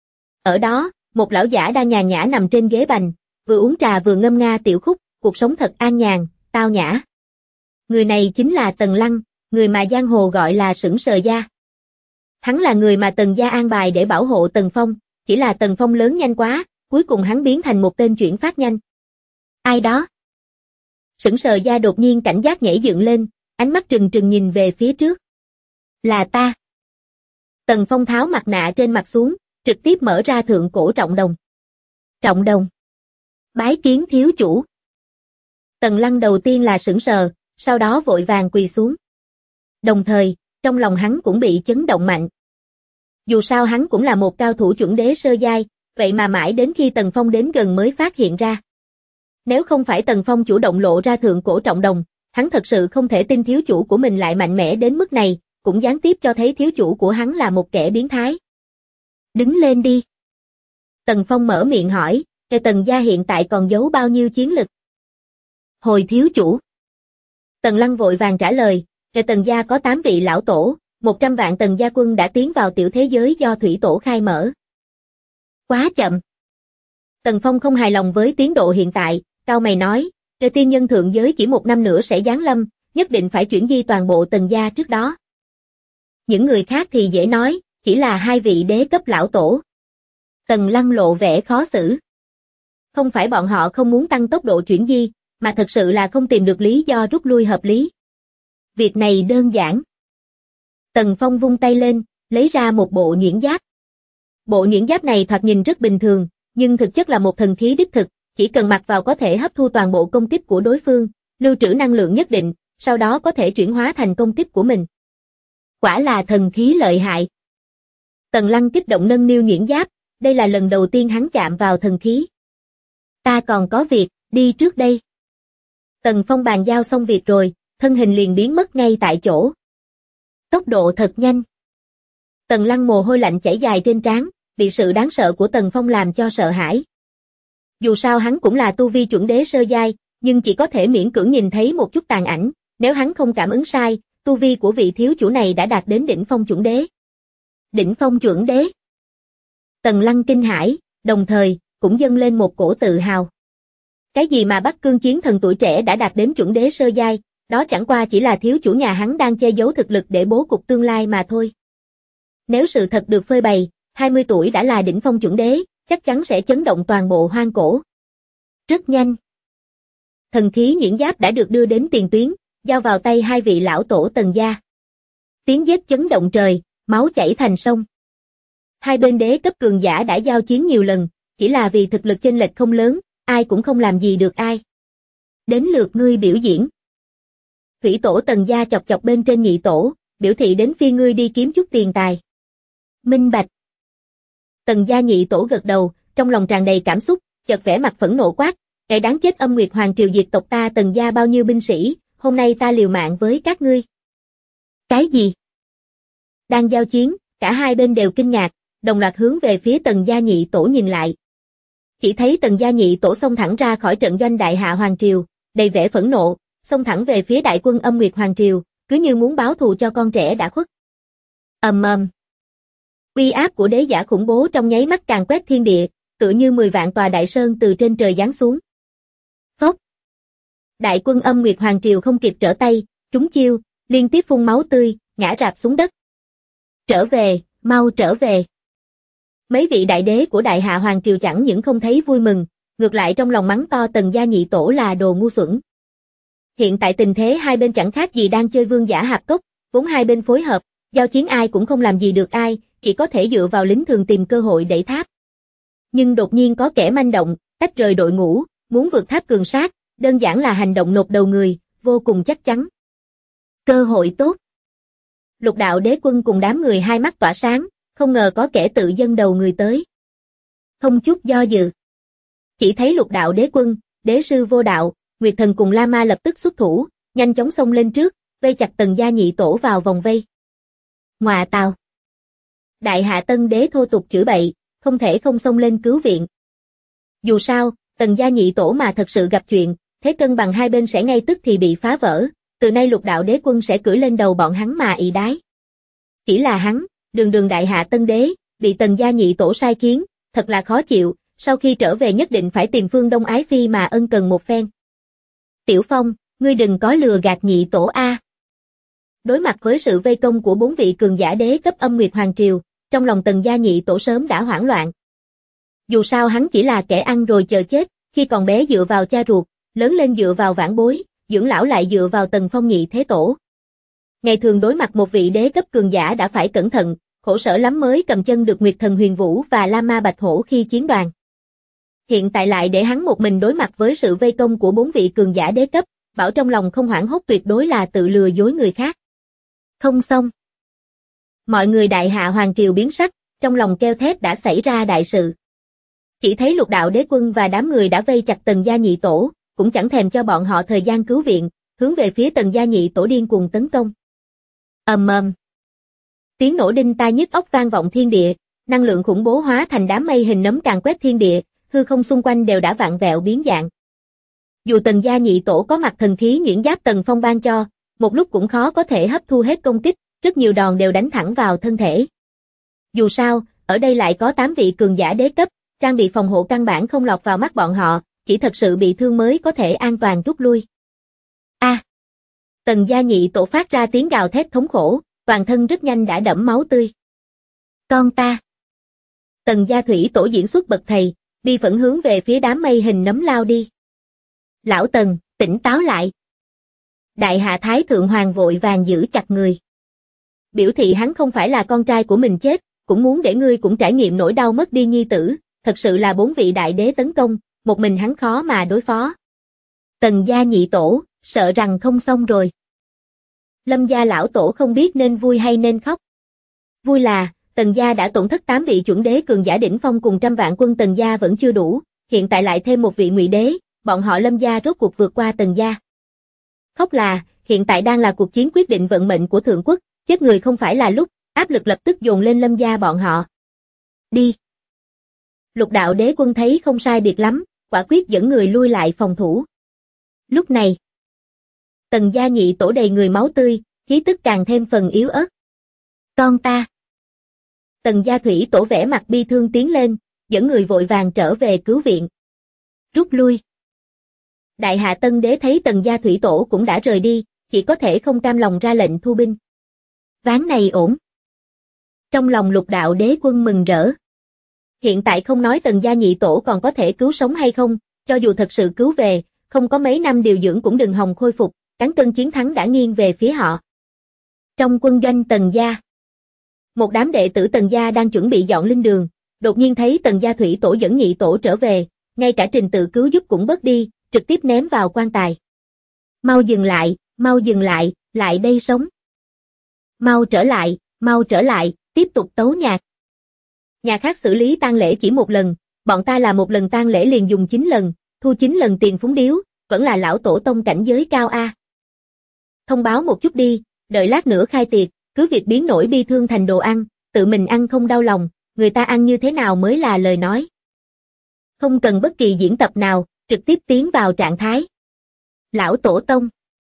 Ở đó, một lão giả đang nhàn nhã nằm trên ghế bành, vừa uống trà vừa ngâm nga tiểu khúc, cuộc sống thật an nhàn, tao nhã. Người này chính là Tần Lăng, người mà giang hồ gọi là Sững Sờ Gia. Hắn là người mà Tần gia an bài để bảo hộ Tần Phong, chỉ là Tần Phong lớn nhanh quá, cuối cùng hắn biến thành một tên chuyển phát nhanh. Ai đó? Sững Sờ Gia đột nhiên cảnh giác nhảy dựng lên, ánh mắt trừng trừng nhìn về phía trước. Là ta. Tần Phong tháo mặt nạ trên mặt xuống, trực tiếp mở ra thượng cổ trọng đồng. Trọng Đồng. Bái kiến thiếu chủ. Tần Lăng đầu tiên là sững sờ, sau đó vội vàng quỳ xuống. Đồng thời, trong lòng hắn cũng bị chấn động mạnh. Dù sao hắn cũng là một cao thủ chuẩn đế sơ giai, vậy mà mãi đến khi Tần Phong đến gần mới phát hiện ra. Nếu không phải Tần Phong chủ động lộ ra thượng cổ trọng đồng, hắn thật sự không thể tin thiếu chủ của mình lại mạnh mẽ đến mức này, cũng gián tiếp cho thấy thiếu chủ của hắn là một kẻ biến thái. Đứng lên đi. Tần Phong mở miệng hỏi, Tần gia hiện tại còn giấu bao nhiêu chiến lực? Hồi thiếu chủ. Tần Lăng vội vàng trả lời, Tần gia có 8 vị lão tổ, 100 vạn Tần gia quân đã tiến vào tiểu thế giới do thủy tổ khai mở. Quá chậm. Tần Phong không hài lòng với tiến độ hiện tại, cau mày nói, tiên nhân thượng giới chỉ 1 năm nữa sẽ giáng lâm, nhất định phải chuyển di toàn bộ Tần gia trước đó. Những người khác thì dễ nói, chỉ là 2 vị đế cấp lão tổ. Tần Lăng lộ vẻ khó xử. Không phải bọn họ không muốn tăng tốc độ chuyển di, mà thật sự là không tìm được lý do rút lui hợp lý. Việc này đơn giản. Tần Phong vung tay lên, lấy ra một bộ nhuyễn giáp. Bộ nhuyễn giáp này thoạt nhìn rất bình thường, nhưng thực chất là một thần khí đích thực, chỉ cần mặc vào có thể hấp thu toàn bộ công kích của đối phương, lưu trữ năng lượng nhất định, sau đó có thể chuyển hóa thành công kích của mình. Quả là thần khí lợi hại. Tần Lăng kích động nâng niu nhuyễn giáp, đây là lần đầu tiên hắn chạm vào thần khí. Ta còn có việc, đi trước đây. Tần Phong bàn giao xong việc rồi, thân hình liền biến mất ngay tại chỗ. Tốc độ thật nhanh. Tần Lăng mồ hôi lạnh chảy dài trên trán, bị sự đáng sợ của Tần Phong làm cho sợ hãi. Dù sao hắn cũng là tu vi chuẩn đế sơ giai, nhưng chỉ có thể miễn cưỡng nhìn thấy một chút tàn ảnh, nếu hắn không cảm ứng sai, tu vi của vị thiếu chủ này đã đạt đến đỉnh phong chuẩn đế. Đỉnh phong chuẩn đế. Tần Lăng kinh hãi, đồng thời, cũng dâng lên một cổ tự hào. Cái gì mà Bắc Cương chiến thần tuổi trẻ đã đạt đến chuẩn đế sơ giai, đó chẳng qua chỉ là thiếu chủ nhà hắn đang che giấu thực lực để bố cục tương lai mà thôi. Nếu sự thật được phơi bày, 20 tuổi đã là đỉnh phong chuẩn đế, chắc chắn sẽ chấn động toàn bộ hoang cổ. Rất nhanh. Thần khí nhuyễn giáp đã được đưa đến tiền tuyến, giao vào tay 2 vị lão tổ Tần gia. Tiếng giết chấn động trời, máu chảy thành sông. Hai bên đế cấp cường giả đã giao chiến nhiều lần, chỉ là vì thực lực chênh lệch không lớn, ai cũng không làm gì được ai. Đến lượt ngươi biểu diễn. Thủy tổ Tần gia chọc chọc bên trên nhị tổ, biểu thị đến phiên ngươi đi kiếm chút tiền tài. Minh bạch. Tần gia nhị tổ gật đầu, trong lòng tràn đầy cảm xúc, chợt vẻ mặt phẫn nộ quát, kẻ đáng chết Âm Nguyệt Hoàng triều diệt tộc ta Tần gia bao nhiêu binh sĩ, hôm nay ta liều mạng với các ngươi. Cái gì? Đang giao chiến, cả hai bên đều kinh ngạc, đồng loạt hướng về phía Tần gia nhị tổ nhìn lại. Chỉ thấy Tần gia nhị tổ xông thẳng ra khỏi trận doanh Đại Hạ Hoàng triều, đầy vẻ phẫn nộ, xông thẳng về phía đại quân Âm Nguyệt Hoàng triều, cứ như muốn báo thù cho con trẻ đã khuất. Ầm ầm. Uy áp của đế giả khủng bố trong nháy mắt càn quét thiên địa, tựa như 10 vạn tòa đại sơn từ trên trời giáng xuống. Phốc. Đại quân Âm Nguyệt Hoàng triều không kịp trở tay, trúng chiêu, liên tiếp phun máu tươi, ngã rạp xuống đất. Trở về, mau trở về. Mấy vị đại đế của Đại Hạ Hoàng triều chẳng những không thấy vui mừng, ngược lại trong lòng mắng to Tần gia nhị tổ là đồ ngu xuẩn. Hiện tại tình thế hai bên chẳng khác gì đang chơi vương giả hạp cốc, vốn hai bên phối hợp, giao chiến ai cũng không làm gì được ai, chỉ có thể dựa vào lính thường tìm cơ hội đẩy tháp. Nhưng đột nhiên có kẻ manh động, tách rời đội ngũ, muốn vượt tháp cường sát, đơn giản là hành động nộp đầu người, vô cùng chắc chắn. Cơ hội tốt. Lục đạo đế quân cùng đám người hai mắt tỏa sáng, không ngờ có kẻ tự dâng đầu người tới. Không chút do dự. Chỉ thấy lục đạo đế quân, đế sư vô đạo, Nguyệt thần cùng La Ma lập tức xuất thủ, nhanh chóng xông lên trước, vây chặt Tần gia nhị tổ vào vòng vây. Ngoà tào. Đại Hạ Tân đế thô tục chửi bậy, không thể không xông lên cứu viện. Dù sao, Tần gia nhị tổ mà thật sự gặp chuyện, thế cân bằng hai bên sẽ ngay tức thì bị phá vỡ, từ nay lục đạo đế quân sẽ cưỡi lên đầu bọn hắn mà ị đái. Chỉ là hắn, đường Đại Hạ Tân đế, bị Tần gia nhị tổ sai khiến, thật là khó chịu, sau khi trở về nhất định phải tìm Phương Đông Ái Phi mà ân cần một phen. Tiểu Phong, ngươi đừng có lừa gạt nhị tổ a. Đối mặt với sự vây công của 4 vị cường giả đế cấp Âm Nguyệt Hoàng triều, trong lòng Tần gia nhị tổ sớm đã hoảng loạn. Dù sao hắn chỉ là kẻ ăn rồi chờ chết, khi còn bé dựa vào cha ruột, lớn lên dựa vào vãn bối, dưỡng lão lại dựa vào Tần Phong nhị thế tổ. Ngày thường đối mặt một vị đế cấp cường giả đã phải cẩn thận, khổ sở lắm mới cầm chân được Nguyệt thần Huyền Vũ và La Ma Bạch Hổ khi chiến đoàn. Hiện tại lại để hắn một mình đối mặt với sự vây công của 4 vị cường giả đế cấp, bảo trong lòng không hoảng hốt tuyệt đối là tự lừa dối người khác. Không xong. Mọi người đại hạ hoàng triều biến sắc, trong lòng kêu thét đã xảy ra đại sự. Chỉ thấy Lục Đạo Đế Quân và đám người đã vây chặt Tần gia nhị tổ, cũng chẳng thèm cho bọn họ thời gian cứu viện, hướng về phía Tần gia nhị tổ điên cuồng tấn công. Ầm ầm. Tiếng nổ đinh tai nhức óc vang vọng thiên địa, năng lượng khủng bố hóa thành đám mây hình nấm càn quét thiên địa, hư không xung quanh đều đã vạn vẹo biến dạng. Dù Tần gia nhị tổ có mặt thần khí nhuyễn giáp Tần Phong ban cho, một lúc cũng khó có thể hấp thu hết công kích, rất nhiều đòn đều đánh thẳng vào thân thể. Dù sao, ở đây lại có 8 vị cường giả đế cấp, trang bị phòng hộ căn bản không lọt vào mắt bọn họ, chỉ thật sự bị thương mới có thể an toàn rút lui. A! Tần gia nhị tổ phát ra tiếng gào thét thống khổ, toàn thân rất nhanh đã đẫm máu tươi. Con ta! Tần gia thủy tổ diễn xuất bậc thầy, bi phẫn hướng về phía đám mây hình nấm lao đi. Lão Tần, tỉnh táo lại! Đại hạ thái thượng hoàng vội vàng giữ chặt người. Biểu thị hắn không phải là con trai của mình chết, cũng muốn để ngươi cũng trải nghiệm nỗi đau mất đi nhi tử, thật sự là 4 vị đại đế tấn công, một mình hắn khó mà đối phó. Tần gia nhị tổ, sợ rằng không xong rồi. Lâm gia lão tổ không biết nên vui hay nên khóc. Vui là, Tần gia đã tổn thất 8 vị chuẩn đế cường giả đỉnh phong cùng 100 vạn quân Tần gia vẫn chưa đủ, hiện tại lại thêm một vị ngụy đế, bọn họ Lâm gia rốt cuộc vượt qua Tần gia. Khóc là, hiện tại đang là cuộc chiến quyết định vận mệnh của thượng quốc, chết người không phải là lúc, áp lực lập tức dồn lên Lâm gia bọn họ. Đi! Lục Đạo Đế Quân thấy không sai biệt lắm, quả quyết dẫn người lui lại phòng thủ. Lúc này, Tần gia nhị tổ đầy người máu tươi, khí tức càng thêm phần yếu ớt. Con ta! Tần gia thủy tổ vẻ mặt bi thương tiến lên, dẫn người vội vàng trở về cứu viện. Rút lui! Đại hạ Tân Đế thấy Tần gia thủy tổ cũng đã rời đi, chỉ có thể không cam lòng ra lệnh thu binh. Ván này ổn. Trong lòng Lục Đạo Đế Quân mừng rỡ. Hiện tại không nói Tần gia nhị tổ còn có thể cứu sống hay không, cho dù thật sự cứu về, không có mấy năm điều dưỡng cũng đừng hòng khôi phục, cán cân chiến thắng đã nghiêng về phía họ. Trong quân doanh Tần gia, một đám đệ tử Tần gia đang chuẩn bị dọn linh đường, đột nhiên thấy Tần gia thủy tổ dẫn nhị tổ trở về, ngay cả trình tự cứu giúp cũng bớt đi, trực tiếp ném vào quan tài. Mau dừng lại, lại đây sống. Mau trở lại, tiếp tục tấu nhạc. Nhà khác xử lý tang lễ chỉ một lần, bọn ta là một lần tang lễ liền dùng 9 lần, thu 9 lần tiền phúng điếu, vẫn là lão tổ tông cảnh giới cao a. Thông báo một chút đi, đợi lát nữa khai tiệc, cứ việc biến nỗi bi thương thành đồ ăn, tự mình ăn không đau lòng, người ta ăn như thế nào mới là lời nói. Không cần bất kỳ diễn tập nào, trực tiếp tiến vào trạng thái. Lão tổ tông.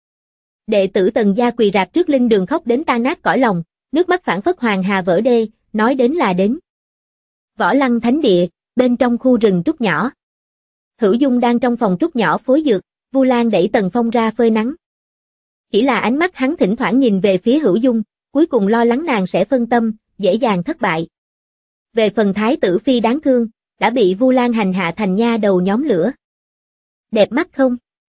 Đệ tử Tần gia quỳ rạp trước linh đường khóc đến tan nát cõi lòng, nước mắt phảng phất hoàng hà vỡ đê, nói đến là đến. Võ Lăng Thánh Địa, bên trong khu rừng trúc nhỏ. Hữu Dung đang trong phòng trúc nhỏ phối dược, Vu Lan đẩy Tần Phong ra phơi nắng. Chỉ là ánh mắt hắn thỉnh thoảng nhìn về phía Hữu Dung, cuối cùng lo lắng nàng sẽ phân tâm, dễ dàng thất bại. Về phần Thái tử Phi đáng thương, đã bị Vu Lan hành hạ thành nha đầu nhóm lửa. Đẹp mắt không?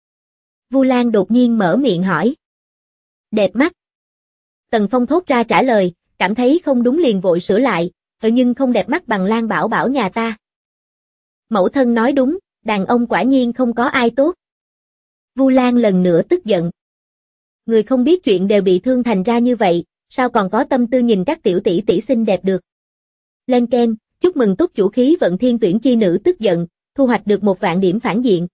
Vu Lan đột nhiên mở miệng hỏi. Đẹp mắt. Tần Phong thốt ra trả lời, cảm thấy không đúng liền vội sửa lại, nhưng không đẹp mắt bằng Lan Bảo Bảo nhà ta. Mẫu thân nói đúng, đàn ông quả nhiên không có ai tốt. Vu Lan lần nữa tức giận. Người không biết chuyện đều bị thương thành ra như vậy, sao còn có tâm tư nhìn các tiểu tỷ tỷ xinh đẹp được. Lên ken, chúc mừng túc chủ khí vận thiên tuyển chi nữ tức giận, thu hoạch được 1 vạn điểm phản diện.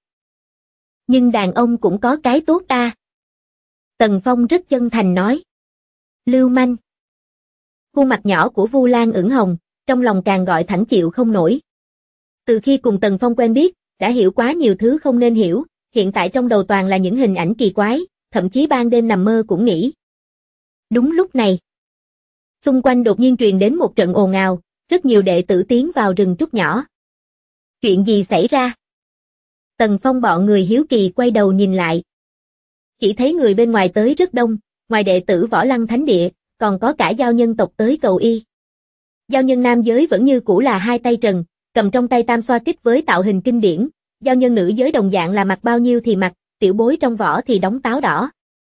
Nhưng đàn ông cũng có cái tốt ta. Tần Phong rất chân thành nói. Lưu manh. Khuôn mặt nhỏ của Vu Lan ửng hồng, trong lòng càng gọi thẳng chịu không nổi. Từ khi cùng Tần Phong quen biết, đã hiểu quá nhiều thứ không nên hiểu, hiện tại trong đầu toàn là những hình ảnh kỳ quái, thậm chí ban đêm nằm mơ cũng nghĩ. Đúng lúc này, xung quanh đột nhiên truyền đến một trận ồn ào, rất nhiều đệ tử tiến vào rừng trúc nhỏ. Chuyện gì xảy ra? Tần Phong bọn người hiếu kỳ quay đầu nhìn lại. Chỉ thấy người bên ngoài tới rất đông, ngoài đệ tử Võ Lăng Thánh Địa, còn có cả giao nhân tộc tới cầu y. Giao nhân nam giới vẫn như cũ là 2 tay trần, cầm trong tay tam xoa kích với tạo hình kinh điển, giao nhân nữ giới đồng dạng là mặc bao nhiêu thì mặc, tiểu bối trong vỏ thì đóng táo đỏ.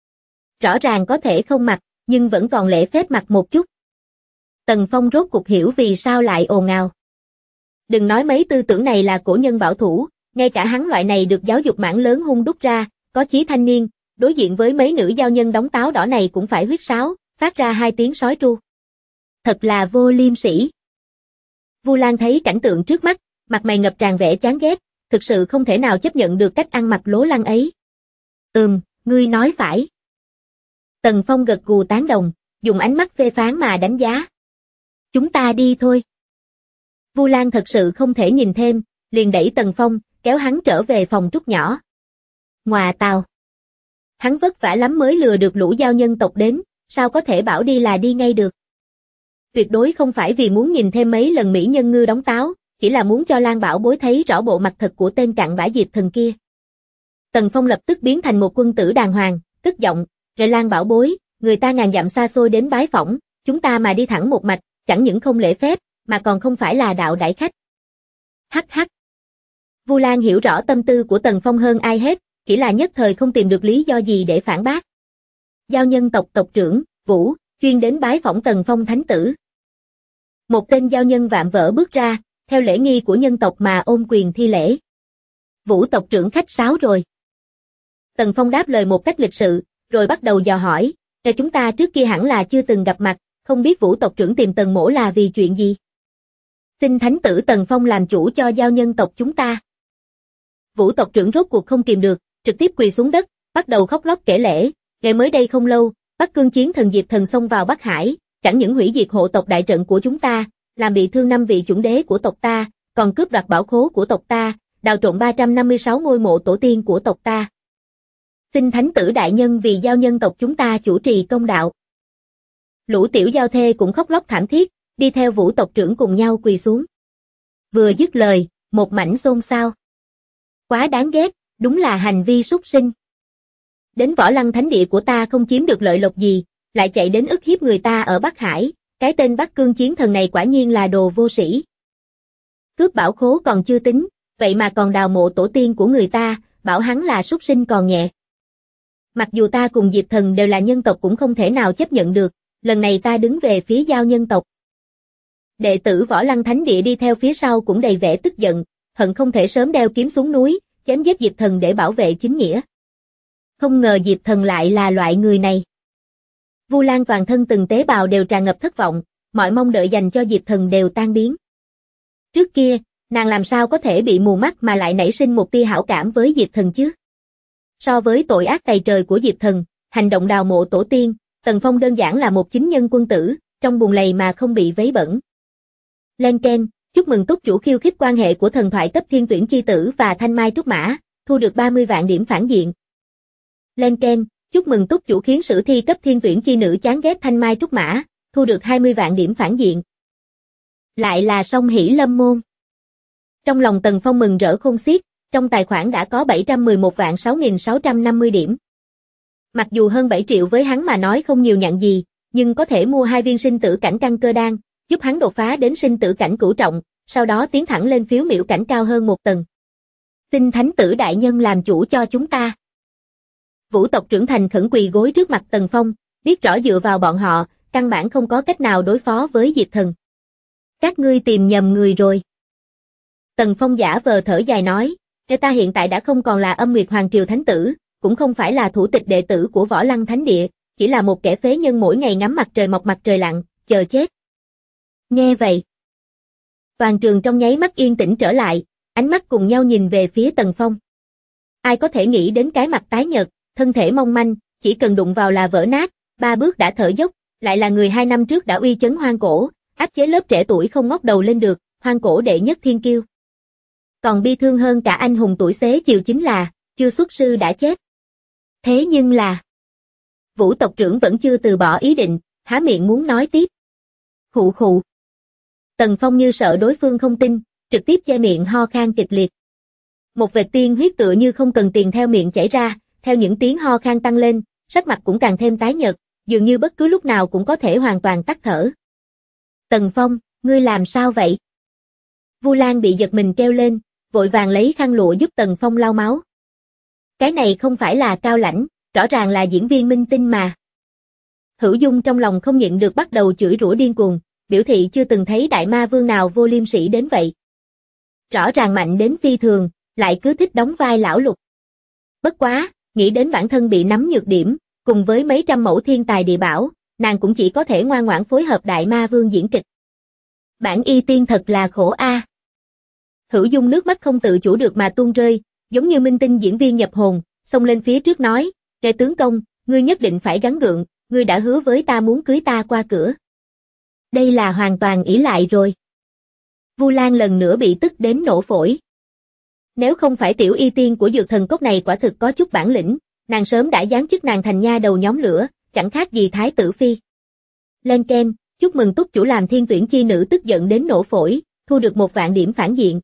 Rõ ràng có thể không mặc, nhưng vẫn còn lễ phép mặc một chút. Tần Phong rốt cuộc hiểu vì sao lại ồn ào. Đừng nói mấy tư tưởng này là cổ nhân bảo thủ, ngay cả hắn loại này được giáo dục mảng lớn hung đúc ra, có chí thanh niên, đối diện với mấy nữ giao nhân đóng táo đỏ này cũng phải huýt sáo, phát ra 2 tiếng sói tru. Thật là vô liêm sỉ. Vu Lan thấy cảnh tượng trước mắt, mặt mày ngập tràn vẻ chán ghét, thực sự không thể nào chấp nhận được cách ăn mặc lố lăng ấy. Ngươi nói phải. Tần Phong gật gù tán đồng, dùng ánh mắt phê phán mà đánh giá. Chúng ta đi thôi. Vu Lan thật sự không thể nhìn thêm, liền đẩy Tần Phong, kéo hắn trở về phòng trúc nhỏ. Ngoà tào. Hắn vất vả lắm mới lừa được lũ giao nhân tộc đến, sao có thể bảo đi là đi ngay được. Tuyệt đối không phải vì muốn nhìn thêm mấy lần mỹ nhân ngư đóng táo, chỉ là muốn cho Lan Bảo Bối thấy rõ bộ mặt thật của tên cặn bã Diệp Thần kia. Tần Phong lập tức biến thành một quân tử đàng hoàng, tức giọng, "Rồi Lan Bảo Bối, người ta ngàn dặm xa xôi đến bái phỏng, chúng ta mà đi thẳng một mạch, chẳng những không lễ phép, mà còn không phải là đạo đãi khách." Hắc hắc. Vu Lan hiểu rõ tâm tư của Tần Phong hơn ai hết, chỉ là nhất thời không tìm được lý do gì để phản bác. Giao nhân tộc tộc trưởng, Vũ, chuyên đến bái phỏng Tần Phong thánh tử. Một tên giao nhân vạm vỡ bước ra, theo lễ nghi của nhân tộc mà ôm quyền thi lễ. Vũ tộc trưởng khách sáo rồi. Tần Phong đáp lời một cách lịch sự, rồi bắt đầu dò hỏi, chúng ta trước kia hẳn là chưa từng gặp mặt, không biết Vũ tộc trưởng tìm Tần mỗ là vì chuyện gì? Xin thánh tử Tần Phong làm chủ cho giao nhân tộc chúng ta. Vũ tộc trưởng rốt cuộc không kìm được, trực tiếp quỳ xuống đất, bắt đầu khóc lóc kể lễ, ngày mới đây không lâu, Bắc Cương chiến thần Diệp Thần xông vào Bắc Hải, chẳng những hủy diệt hộ tộc đại trận của chúng ta, làm bị thương 5 vị chủng đế của tộc ta, còn cướp đoạt bảo khố của tộc ta, đào trộn 356 ngôi mộ tổ tiên của tộc ta. Xin thánh tử đại nhân vì giao nhân tộc chúng ta chủ trì công đạo. Lũ tiểu giao thê cũng khóc lóc thảm thiết, đi theo Vũ tộc trưởng cùng nhau quỳ xuống. Vừa dứt lời, một mảnh xôn xao. Quá đáng ghét, đúng là hành vi súc sinh. Đến Võ Lăng thánh địa của ta không chiếm được lợi lộc gì, lại chạy đến ức hiếp người ta ở Bắc Hải, cái tên Bắc Cương chiến thần này quả nhiên là đồ vô sĩ. Cướp bảo khố còn chưa tính, vậy mà còn đào mộ tổ tiên của người ta, bảo hắn là súc sinh còn nhẹ. Mặc dù ta cùng Diệp Thần đều là nhân tộc cũng không thể nào chấp nhận được, lần này ta đứng về phía giao nhân tộc. Đệ tử Võ Lăng thánh địa đi theo phía sau cũng đầy vẻ tức giận, hận không thể sớm đeo kiếm xuống núi, chém giết Diệp Thần để bảo vệ chính nghĩa. Không ngờ Diệp Thần lại là loại người này. Vu Lan toàn thân từng tế bào đều tràn ngập thất vọng, mọi mong đợi dành cho Diệp Thần đều tan biến. Trước kia, nàng làm sao có thể bị mù mắt mà lại nảy sinh một tia hảo cảm với Diệp Thần chứ? So với tội ác tày trời của Diệp Thần, hành động đào mộ tổ tiên, Tần Phong đơn giản là một chính nhân quân tử, trong bùn lầy mà không bị vấy bẩn. Len keng, chúc mừng túc chủ khiêu khích quan hệ của thần thoại cấp thiên tuyển chi tử và thanh mai trúc mã, thu được 30 vạn điểm phản diện. Len keng, chúc mừng túc chủ khiến sử thi cấp thiên tuyển chi nữ chán ghét thanh mai trúc mã, thu được 20 vạn điểm phản diện. Lại là Song Hỷ Lâm môn. Trong lòng Tần Phong mừng rỡ khôn xiết, trong tài khoản đã có 711 vạn 6.650 điểm. Mặc dù hơn 7 triệu với hắn mà nói không nhiều nhặn gì, nhưng có thể mua 2 viên sinh tử cảnh căn cơ đan, giúp hắn đột phá đến sinh tử cảnh cửu trọng, sau đó tiến thẳng lên phiếu miểu cảnh cao hơn một tầng. Xin thánh tử đại nhân làm chủ cho chúng ta. Vũ tộc trưởng thành khẩn quỳ gối trước mặt Tần Phong, biết rõ dựa vào bọn họ, căn bản không có cách nào đối phó với Diệp Thần. Các ngươi tìm nhầm người rồi. Tần Phong giả vờ thở dài nói, ta hiện tại đã không còn là Âm Nguyệt Hoàng Triều Thánh Tử, cũng không phải là thủ tịch đệ tử của Võ Lăng Thánh Địa, chỉ là một kẻ phế nhân mỗi ngày ngắm mặt trời mọc mặt trời lặn, chờ chết. Nghe vậy, toàn trường trong nháy mắt yên tĩnh trở lại, ánh mắt cùng nhau nhìn về phía Tần Phong. Ai có thể nghĩ đến cái mặt tái nhợt, thân thể mong manh, chỉ cần đụng vào là vỡ nát, 3 bước đã thở dốc, lại là người 2 năm trước đã uy chấn hoang cổ, áp chế lớp trẻ tuổi không ngóc đầu lên được, hoang cổ đệ nhất thiên kiêu. Còn bi thương hơn cả anh hùng tuổi xế chiều chính là, chưa xuất sư đã chết. Thế nhưng là, Vũ tộc trưởng vẫn chưa từ bỏ ý định, há miệng muốn nói tiếp. Khụ khụ. Tần Phong như sợ đối phương không tin, trực tiếp che miệng ho khan kịch liệt. Một vệt tiên huyết tựa như không cần tiền theo miệng chảy ra, theo những tiếng ho khan tăng lên, sắc mặt cũng càng thêm tái nhợt, dường như bất cứ lúc nào cũng có thể hoàn toàn tắt thở. Tần Phong, ngươi làm sao vậy? Vu Lan bị giật mình kêu lên, vội vàng lấy khăn lụa giúp Tần Phong lau máu. Cái này không phải là Cao Lãnh, rõ ràng là diễn viên minh tinh mà. Hữu Dung trong lòng không nhịn được bắt đầu chửi rủa điên cuồng, biểu thị chưa từng thấy đại ma vương nào vô liêm sỉ đến vậy. Rõ ràng mạnh đến phi thường, lại cứ thích đóng vai lão lục. Bất quá, nghĩ đến bản thân bị nắm nhược điểm, cùng với mấy trăm mẫu thiên tài địa bảo, nàng cũng chỉ có thể ngoan ngoãn phối hợp đại ma vương diễn kịch. Bản y tiên thật là khổ a. Hữu Dung nước mắt không tự chủ được mà tuôn rơi, giống như minh tinh diễn viên nhập hồn, xông lên phía trước nói, "Kẻ tướng công, ngươi nhất định phải gắng gượng, ngươi đã hứa với ta muốn cưới ta qua cửa." Đây là hoàn toàn ỷ lại rồi. Vu Lan lần nữa bị tức đến nổ phổi. Nếu không phải tiểu y tiên của dược thần cốc này quả thực có chút bản lĩnh, nàng sớm đã giáng chức nàng thành nha đầu nhóm lửa, chẳng khác gì thái tử phi. Lên ken, chúc mừng túc chủ làm thiên tuyển chi nữ tức giận đến nổ phổi, thu được 1.000 điểm phản diện.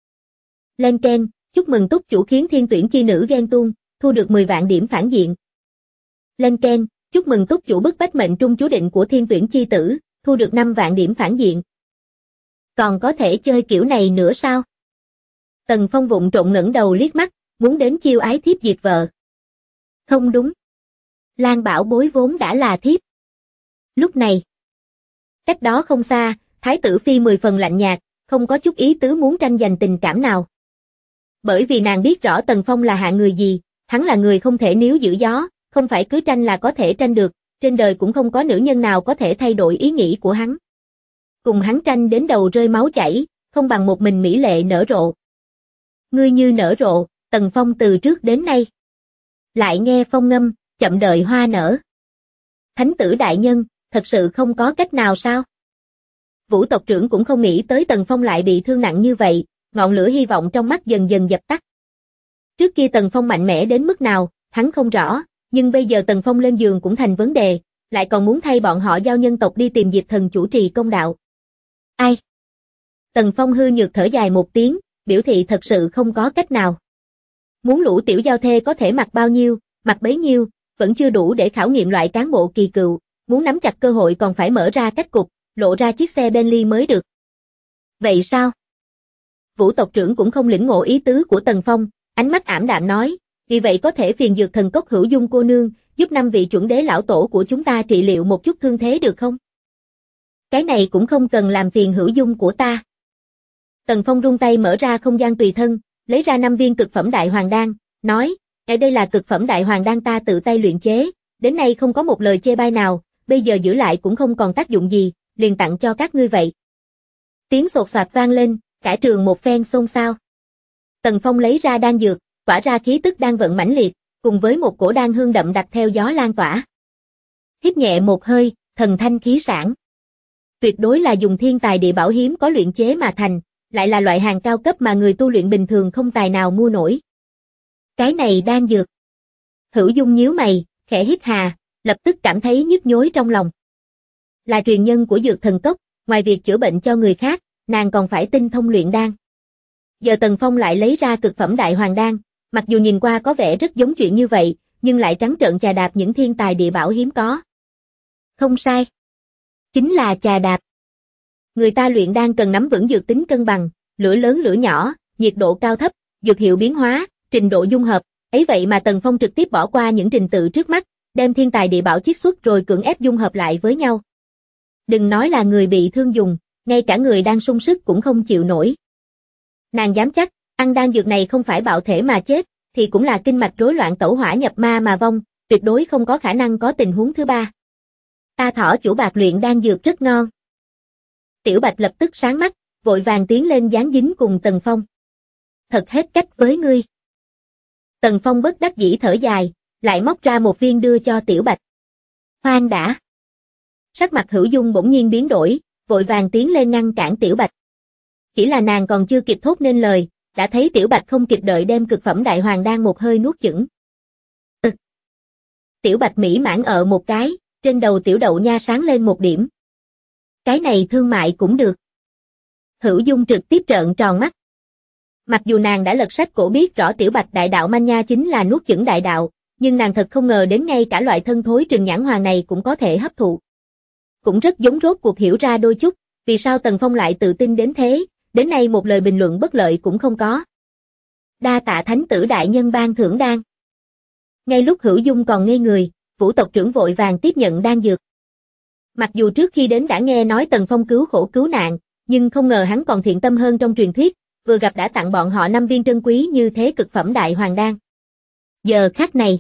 Lên ken, chúc mừng túc chủ khiến thiên tuyển chi nữ ghen tuông, thu được 10.000 điểm phản diện. Lên ken, chúc mừng túc chủ bức bách mệnh trung chú định của thiên tuyển chi tử, thu được 5.000 điểm phản diện. Còn có thể chơi kiểu này nữa sao? Tần Phong vụng trộn ngẩng đầu liếc mắt, muốn đến chiêu ái thiếp diệt vợ. Không đúng. Lan Bảo Bối vốn đã là thiếp. Lúc này, cách đó không xa, thái tử phi 10 phần lạnh nhạt, không có chút ý tứ muốn tranh giành tình cảm nào. Bởi vì nàng biết rõ Tần Phong là hạng người gì, hắn là người không thể níu giữ gió, không phải cứ tranh là có thể tranh được, trên đời cũng không có nữ nhân nào có thể thay đổi ý nghĩ của hắn. Cùng hắn tranh đến đầu rơi máu chảy, không bằng một mình mỹ lệ nở rộ. Ngươi như nở rộ, Tần Phong từ trước đến nay. Lại nghe phong ngâm, chậm đợi hoa nở. Thánh tử đại nhân, thật sự không có cách nào sao? Vũ tộc trưởng cũng không nghĩ tới Tần Phong lại bị thương nặng như vậy, ngọn lửa hy vọng trong mắt dần dần dập tắt. Trước kia Tần Phong mạnh mẽ đến mức nào, hắn không rõ, nhưng bây giờ Tần Phong lên giường cũng thành vấn đề, lại còn muốn thay bọn họ giao nhân tộc đi tìm Diệp Thần chủ trì công đạo. Ai? Tần Phong hư nhược thở dài một tiếng, biểu thị thật sự không có cách nào. Muốn lũ tiểu giao thê có thể mặc bao nhiêu, mặc bấy nhiêu, vẫn chưa đủ để khảo nghiệm loại cán bộ kỳ cựu, muốn nắm chặt cơ hội còn phải mở ra cách cục, lộ ra chiếc xe Bentley mới được. Vậy sao? Vũ tộc trưởng cũng không lĩnh ngộ ý tứ của Tần Phong, ánh mắt ảm đạm nói, vì vậy có thể phiền dược thần cốc Hữu Dung cô nương, giúp 5 vị chuẩn đế lão tổ của chúng ta trị liệu một chút thương thế được không? Cái này cũng không cần làm phiền Hữu Dung của ta. Tần Phong rung tay mở ra không gian tùy thân, lấy ra 5 viên cực phẩm đại hoàng đan, nói, đây là cực phẩm đại hoàng đan ta tự tay luyện chế, đến nay không có một lời chê bai nào, bây giờ giữ lại cũng không còn tác dụng gì, liền tặng cho các ngươi vậy. Tiếng sột soạt vang lên, cả trường một phen xôn xao. Tần Phong lấy ra đan dược, tỏa ra khí tức đang vận mãnh liệt, cùng với một cổ đan hương đậm đặc theo gió lan tỏa. Hít nhẹ một hơi, thần thanh khí sảng. Tuyệt đối là dùng thiên tài địa bảo hiếm có luyện chế mà thành, lại là loại hàng cao cấp mà người tu luyện bình thường không tài nào mua nổi. Cái này đan dược. Hữu Dung nhíu mày, khẽ hít hà, lập tức cảm thấy nhức nhối trong lòng. Là truyền nhân của dược thần cốc, ngoài việc chữa bệnh cho người khác, nàng còn phải tinh thông luyện đan. Giờ Tần Phong lại lấy ra cực phẩm đại hoàng đan, mặc dù nhìn qua có vẻ rất giống chuyện như vậy, nhưng lại trắng trợn chà đạp những thiên tài địa bảo hiếm có. Không sai. Chính là chà đạp. Người ta luyện đan cần nắm vững dược tính cân bằng, lửa lớn lửa nhỏ, nhiệt độ cao thấp, dược hiệu biến hóa, trình độ dung hợp, ấy vậy mà Tần Phong trực tiếp bỏ qua những trình tự trước mắt, đem thiên tài địa bảo chiết xuất rồi cưỡng ép dung hợp lại với nhau. Đừng nói là người bị thương dùng, ngay cả người đang sung sức cũng không chịu nổi. Nàng dám chắc, ăn đan dược này không phải bạo thể mà chết, thì cũng là kinh mạch rối loạn tẩu hỏa nhập ma mà vong, tuyệt đối không có khả năng có tình huống thứ ba. Ta thỏ chủ bạc luyện đan dược rất ngon. Tiểu Bạch lập tức sáng mắt, vội vàng tiến lên dán dính cùng Tần Phong. Thật hết cách với ngươi. Tần Phong bất đắc dĩ thở dài, lại móc ra một viên đưa cho Tiểu Bạch. Khoan đã. Sắc mặt Hữu Dung bỗng nhiên biến đổi, vội vàng tiến lên ngăn cản Tiểu Bạch. Chỉ là nàng còn chưa kịp thốt nên lời, đã thấy Tiểu Bạch không kịp đợi đem cực phẩm đại hoàng đan một hơi nuốt chửng. Tiểu Bạch mỹ mãn một cái, trên đầu tiểu đậu nha sáng lên một điểm. Cái này thương mại cũng được. Hữu Dung trực tiếp trợn tròn mắt. Mặc dù nàng đã lật sách cổ biết rõ Tiểu Bạch đại đạo manh nha chính là nuốt chửng đại đạo, nhưng nàng thật không ngờ đến ngay cả loại thân thối Trừng Nhãn Hoàng này cũng có thể hấp thụ. Cũng rất giống rốt cuộc hiểu ra đôi chút, vì sao Tần Phong lại tự tin đến thế, đến nay một lời bình luận bất lợi cũng không có. Đa tạ thánh tử đại nhân ban thưởng đan. Ngay lúc Hữu Dung còn ngây người, Vũ tộc trưởng vội vàng tiếp nhận đan dược. Mặc dù trước khi đến đã nghe nói Tần Phong cứu khổ cứu nạn, nhưng không ngờ hắn còn thiện tâm hơn trong truyền thuyết, vừa gặp đã tặng bọn họ 5 viên trân quý như thế cực phẩm đại hoàng đan. Giờ khắc này,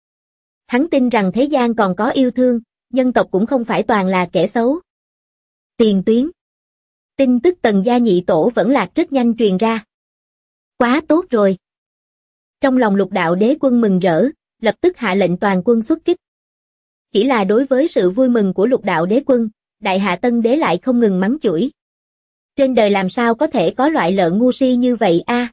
hắn tin rằng thế gian còn có yêu thương, nhân tộc cũng không phải toàn là kẻ xấu. Tiền tuyến. Tin tức Tần gia nhị tổ vẫn lạc rất nhanh truyền ra. Quá tốt rồi. Trong lòng Lục Đạo Đế Quân mừng rỡ, lập tức hạ lệnh toàn quân xuất kích. Chỉ là đối với sự vui mừng của Lục Đạo Đế Quân, Đại Hạ Tân Đế lại không ngừng mắng chửi. Trên đời làm sao có thể có loại lợn ngu si như vậy a?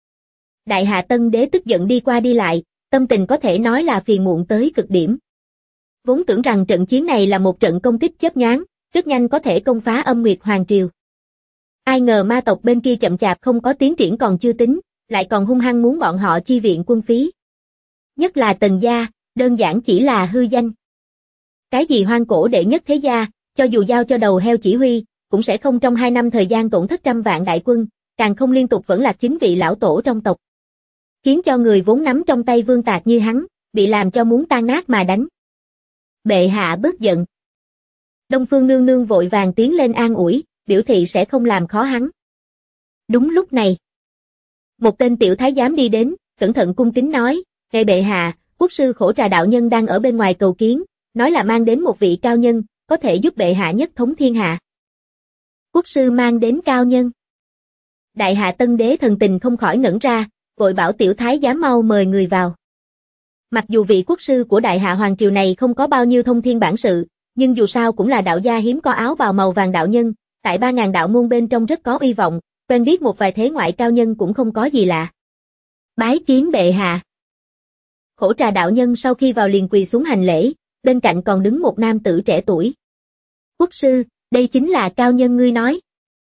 Đại Hạ Tân Đế tức giận đi qua đi lại, tâm tình có thể nói là phiền muộn tới cực điểm. Vốn tưởng rằng trận chiến này là một trận công kích chớp nhoáng, rất nhanh có thể công phá Âm Nguyệt Hoàng Triều. Ai ngờ ma tộc bên kia chậm chạp không có tiến triển còn chưa tính, lại còn hung hăng muốn bọn họ chi viện quân phí. Nhất là Tần gia, đơn giản chỉ là hư danh. Cái gì hoang cổ đệ nhất thế gia, cho dù giao cho đầu heo chỉ huy, cũng sẽ không trong 2 năm thời gian tổn thất trăm vạn đại quân, càng không liên tục vẫn là 9 vị lão tổ trong tộc. Khiến cho người vốn nắm trong tay vương tạc như hắn, bị làm cho muốn tan nát mà đánh. Bệ hạ bớt giận. Đông Phương Nương Nương vội vàng tiến lên an ủi, biểu thị sẽ không làm khó hắn. Đúng lúc này, một tên tiểu thái giám đi đến, cẩn thận cung kính nói, ngài bệ hạ, quốc sư Khổ Trà đạo nhân đang ở bên ngoài cầu kiến, nói là mang đến một vị cao nhân, có thể giúp bệ hạ nhất thống thiên hạ. Quốc sư mang đến cao nhân. Đại Hạ Tân Đế thần tình không khỏi ngẩn ra, vội bảo tiểu thái giám mau mời người vào. Mặc dù vị quốc sư của Đại Hạ Hoàng Triều này không có bao nhiêu thông thiên bản sự, nhưng dù sao cũng là đạo gia hiếm có áo bào màu vàng đạo nhân, tại 3000 đạo môn bên trong rất có uy vọng, quen biết một vài thế ngoại cao nhân cũng không có gì lạ. Bái kiến bệ hạ. Khổ Trà đạo nhân sau khi vào liền quỳ xuống hành lễ, bên cạnh còn đứng một nam tử trẻ tuổi. Quốc sư, đây chính là cao nhân ngươi nói.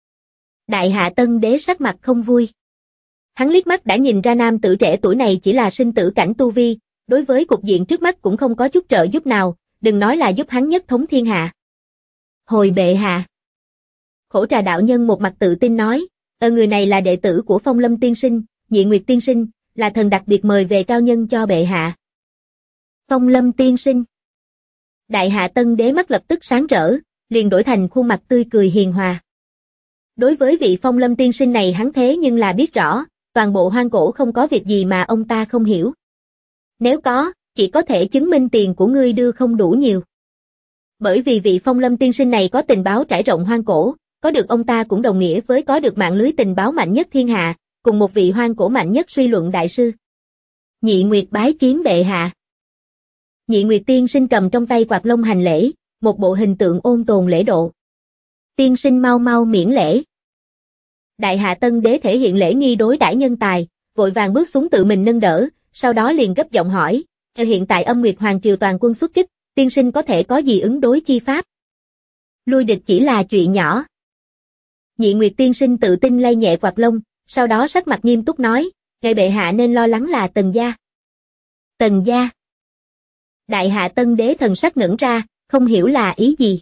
Đại Hạ Tân Đế sắc mặt không vui. Hắn liếc mắt đã nhìn ra nam tử trẻ tuổi này chỉ là sinh tử cảnh tu vi, đối với cục diện trước mắt cũng không có chút trợ giúp nào, đừng nói là giúp hắn nhất thống thiên hạ. Hồi bệ hạ. Khổ Trà đạo nhân một mặt tự tin nói, người này là đệ tử của Phong Lâm tiên sinh, Nhị Nguyệt tiên sinh, là thần đặc biệt mời về cao nhân cho bệ hạ. Phong Lâm tiên sinh. Đại Hạ Tân Đế mắt lập tức sáng rỡ, liền đổi thành khuôn mặt tươi cười hiền hòa. Đối với vị Phong Lâm tiên sinh này hắn thế nhưng là biết rõ, toàn bộ hoang cổ không có việc gì mà ông ta không hiểu. Nếu có, chỉ có thể chứng minh tiền của ngươi đưa không đủ nhiều. Bởi vì vị Phong Lâm tiên sinh này có tình báo trải rộng hoang cổ, có được ông ta cũng đồng nghĩa với có được mạng lưới tình báo mạnh nhất thiên hạ, cùng một vị hoang cổ mạnh nhất suy luận đại sư. Nhị Nguyệt bái kiến bệ hạ. Nhị Nguyệt tiên sinh cầm trong tay quạt lông hành lễ, một bộ hình tượng ôn tồn lễ độ. Tiên sinh mau mau miễn lễ. Đại Hạ Tân Đế thể hiện lễ nghi đối đãi nhân tài, vội vàng bước xuống tự mình nâng đỡ, sau đó liền gấp giọng hỏi, hiện tại Âm Nguyệt Hoàng Triều toàn quân xuất kích, tiên sinh có thể có gì ứng đối chi pháp? Lui địch chỉ là chuyện nhỏ. Nhị Nguyệt tiên sinh tự tin lay nhẹ quạt lông, sau đó sắc mặt nghiêm túc nói, ngài bệ hạ nên lo lắng là Tần gia. Tần gia. Đại Hạ Tân Đế thần sắc ngẩn ra, không hiểu là ý gì.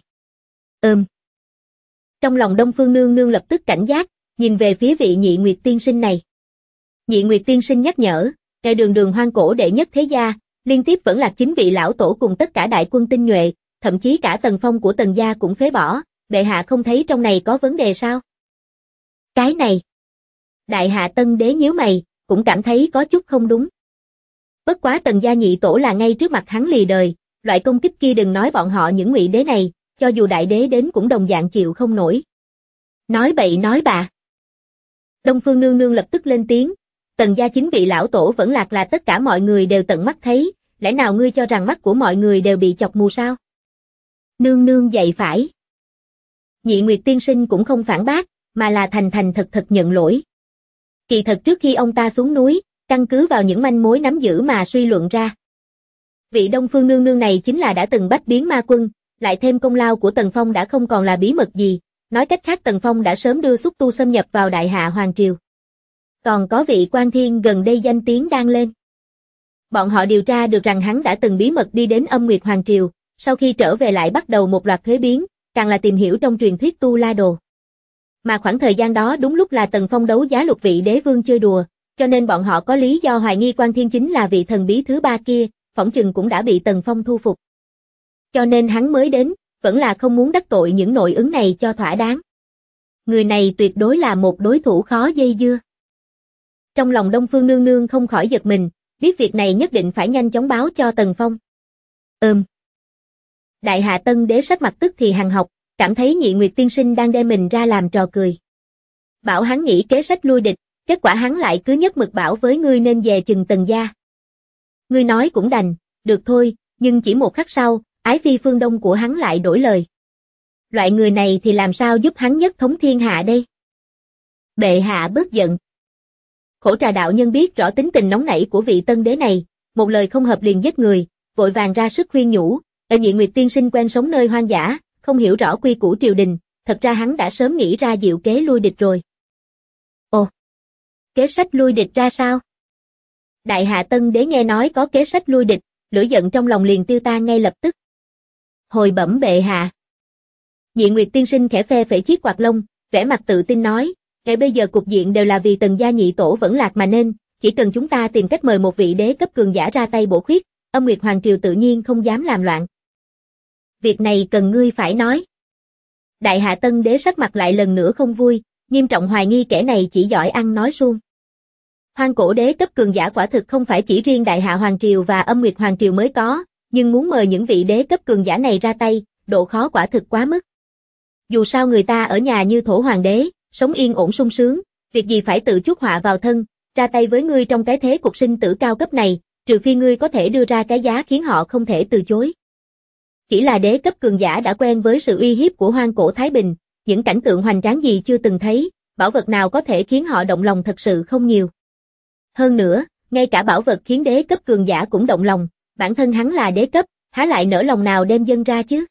Trong lòng Đông Phương Nương Nương lập tức cảnh giác, nhìn về phía vị Nhị Nguyệt tiên sinh này. Nhị Nguyệt tiên sinh nhắc nhở, ngài đường đường hoang cổ đệ nhất thế gia, liên tiếp vẫn là 9 vị lão tổ cùng tất cả đại quân tinh nhuệ, thậm chí cả Tần Phong của Tần gia cũng phế bỏ, bệ hạ không thấy trong này có vấn đề sao? Cái này. Đại Hạ Tân Đế nhíu mày, cũng cảm thấy có chút không đúng. Bất quá Tần gia nhị tổ là ngay trước mặt hắn lìa đời, loại công kích kia đừng nói bọn họ những ngụy đế này, cho dù đại đế đến cũng đồng dạng chịu không nổi. Nói bậy nói bạ. Đông Phương Nương Nương lập tức lên tiếng, Tần gia 9 vị lão tổ vẫn lạc là tất cả mọi người đều tận mắt thấy, lẽ nào ngươi cho rằng mắt của mọi người đều bị chọc mù sao? Nương Nương dạy phải. Nhị Nguyệt tiên sinh cũng không phản bác, mà là thành thành thật thật nhận lỗi. Kỳ thật trước khi ông ta xuống núi, căn cứ vào những manh mối nắm giữ mà suy luận ra. Vị Đông Phương Nương Nương này chính là đã từng bách biến ma quân, lại thêm công lao của Tần Phong đã không còn là bí mật gì, nói cách khác Tần Phong đã sớm đưa xúc tu xâm nhập vào Đại Hạ Hoàng Triều. Còn có vị Quan Thiên gần đây danh tiếng đang lên. Bọn họ điều tra được rằng hắn đã từng bí mật đi đến Âm Nguyệt Hoàng Triều, sau khi trở về lại bắt đầu một loạt thuế biến, càng là tìm hiểu trong truyền thuyết Tu La Đồ. Mà khoảng thời gian đó đúng lúc là Tần Phong đấu giá lục vị đế vương chơi đùa, cho nên bọn họ có lý do hoài nghi Quan Thiên chính là vị thần bí thứ 3 kia, phỏng chừng cũng đã bị Tần Phong thu phục. Cho nên hắn mới đến, vẫn là không muốn đắc tội những nội ứng này cho thỏa đáng. Người này tuyệt đối là một đối thủ khó dây dưa. Trong lòng Đông Phương Nương Nương không khỏi giật mình, biết việc này nhất định phải nhanh chóng báo cho Tần Phong. Đại Hạ Tân Đế sắc mặt tức thì hằn học, cảm thấy Nhị Nguyệt tiên sinh đang đem mình ra làm trò cười. Bảo hắn nghĩ kế sách lui địch, kết quả hắn lại cứ nhất mực bảo với ngươi nên về chừng Tần gia. Ngươi nói cũng đành, được thôi, nhưng chỉ một khắc sau, ái phi phương đông của hắn lại đổi lời. Loại người này thì làm sao giúp hắn nhất thống thiên hạ đây? Bệ hạ bớt giận. Khổ Trà đạo nhân biết rõ tính tình nóng nảy của vị tân đế này, một lời không hợp liền giết người, vội vàng ra sức khuyên nhủ, Nhị Nguyệt tiên sinh quen sống nơi hoang dã, không hiểu rõ quy củ triều đình, thật ra hắn đã sớm nghĩ ra diệu kế lui địch rồi. Ồ, kế sách lui địch ra sao? Đại Hạ Tân Đế nghe nói có kế sách lui địch, lửa giận trong lòng liền tiêu tan ngay lập tức. Hồi bẩm bệ hạ. Nhị Nguyệt tiên sinh khẽ phe phẩy chiếc quạt lông, vẻ mặt tự tin nói, ngay bây giờ cục diện đều là vì Tần gia nhị tổ vẫn lạc mà nên, chỉ cần chúng ta tìm cách mời một vị đế cấp cường giả ra tay bổ khuyết, Âm Nguyệt Hoàng triều tự nhiên không dám làm loạn. Việc này cần ngươi phải nói. Đại Hạ Tân Đế sắc mặt lại lần nữa không vui, nghiêm trọng hoài nghi kẻ này chỉ giỏi ăn nói suông. Hoang cổ đế cấp cường giả quả thực không phải chỉ riêng Đại Hạ Hoàng triều và Âm Nguyệt Hoàng triều mới có, nhưng muốn mời những vị đế cấp cường giả này ra tay, độ khó quả thực quá mức. Dù sao người ta ở nhà như Thổ Hoàng đế, sống yên ổn sung sướng, việc gì phải tự chuốc họa vào thân, ra tay với ngươi trong cái thế cục sinh tử cao cấp này, trừ phi ngươi có thể đưa ra cái giá khiến họ không thể từ chối. Chỉ là đế cấp cường giả đã quen với sự uy hiếp của hoang cổ Thái Bình, những cảnh tượng hoành tráng gì chưa từng thấy, bảo vật nào có thể khiến họ động lòng thật sự không nhiều. Hơn nữa, ngay cả bảo vật khiến đế cấp cường giả cũng động lòng, bản thân hắn là đế cấp, há lại nỡ lòng nào đem dâng ra chứ?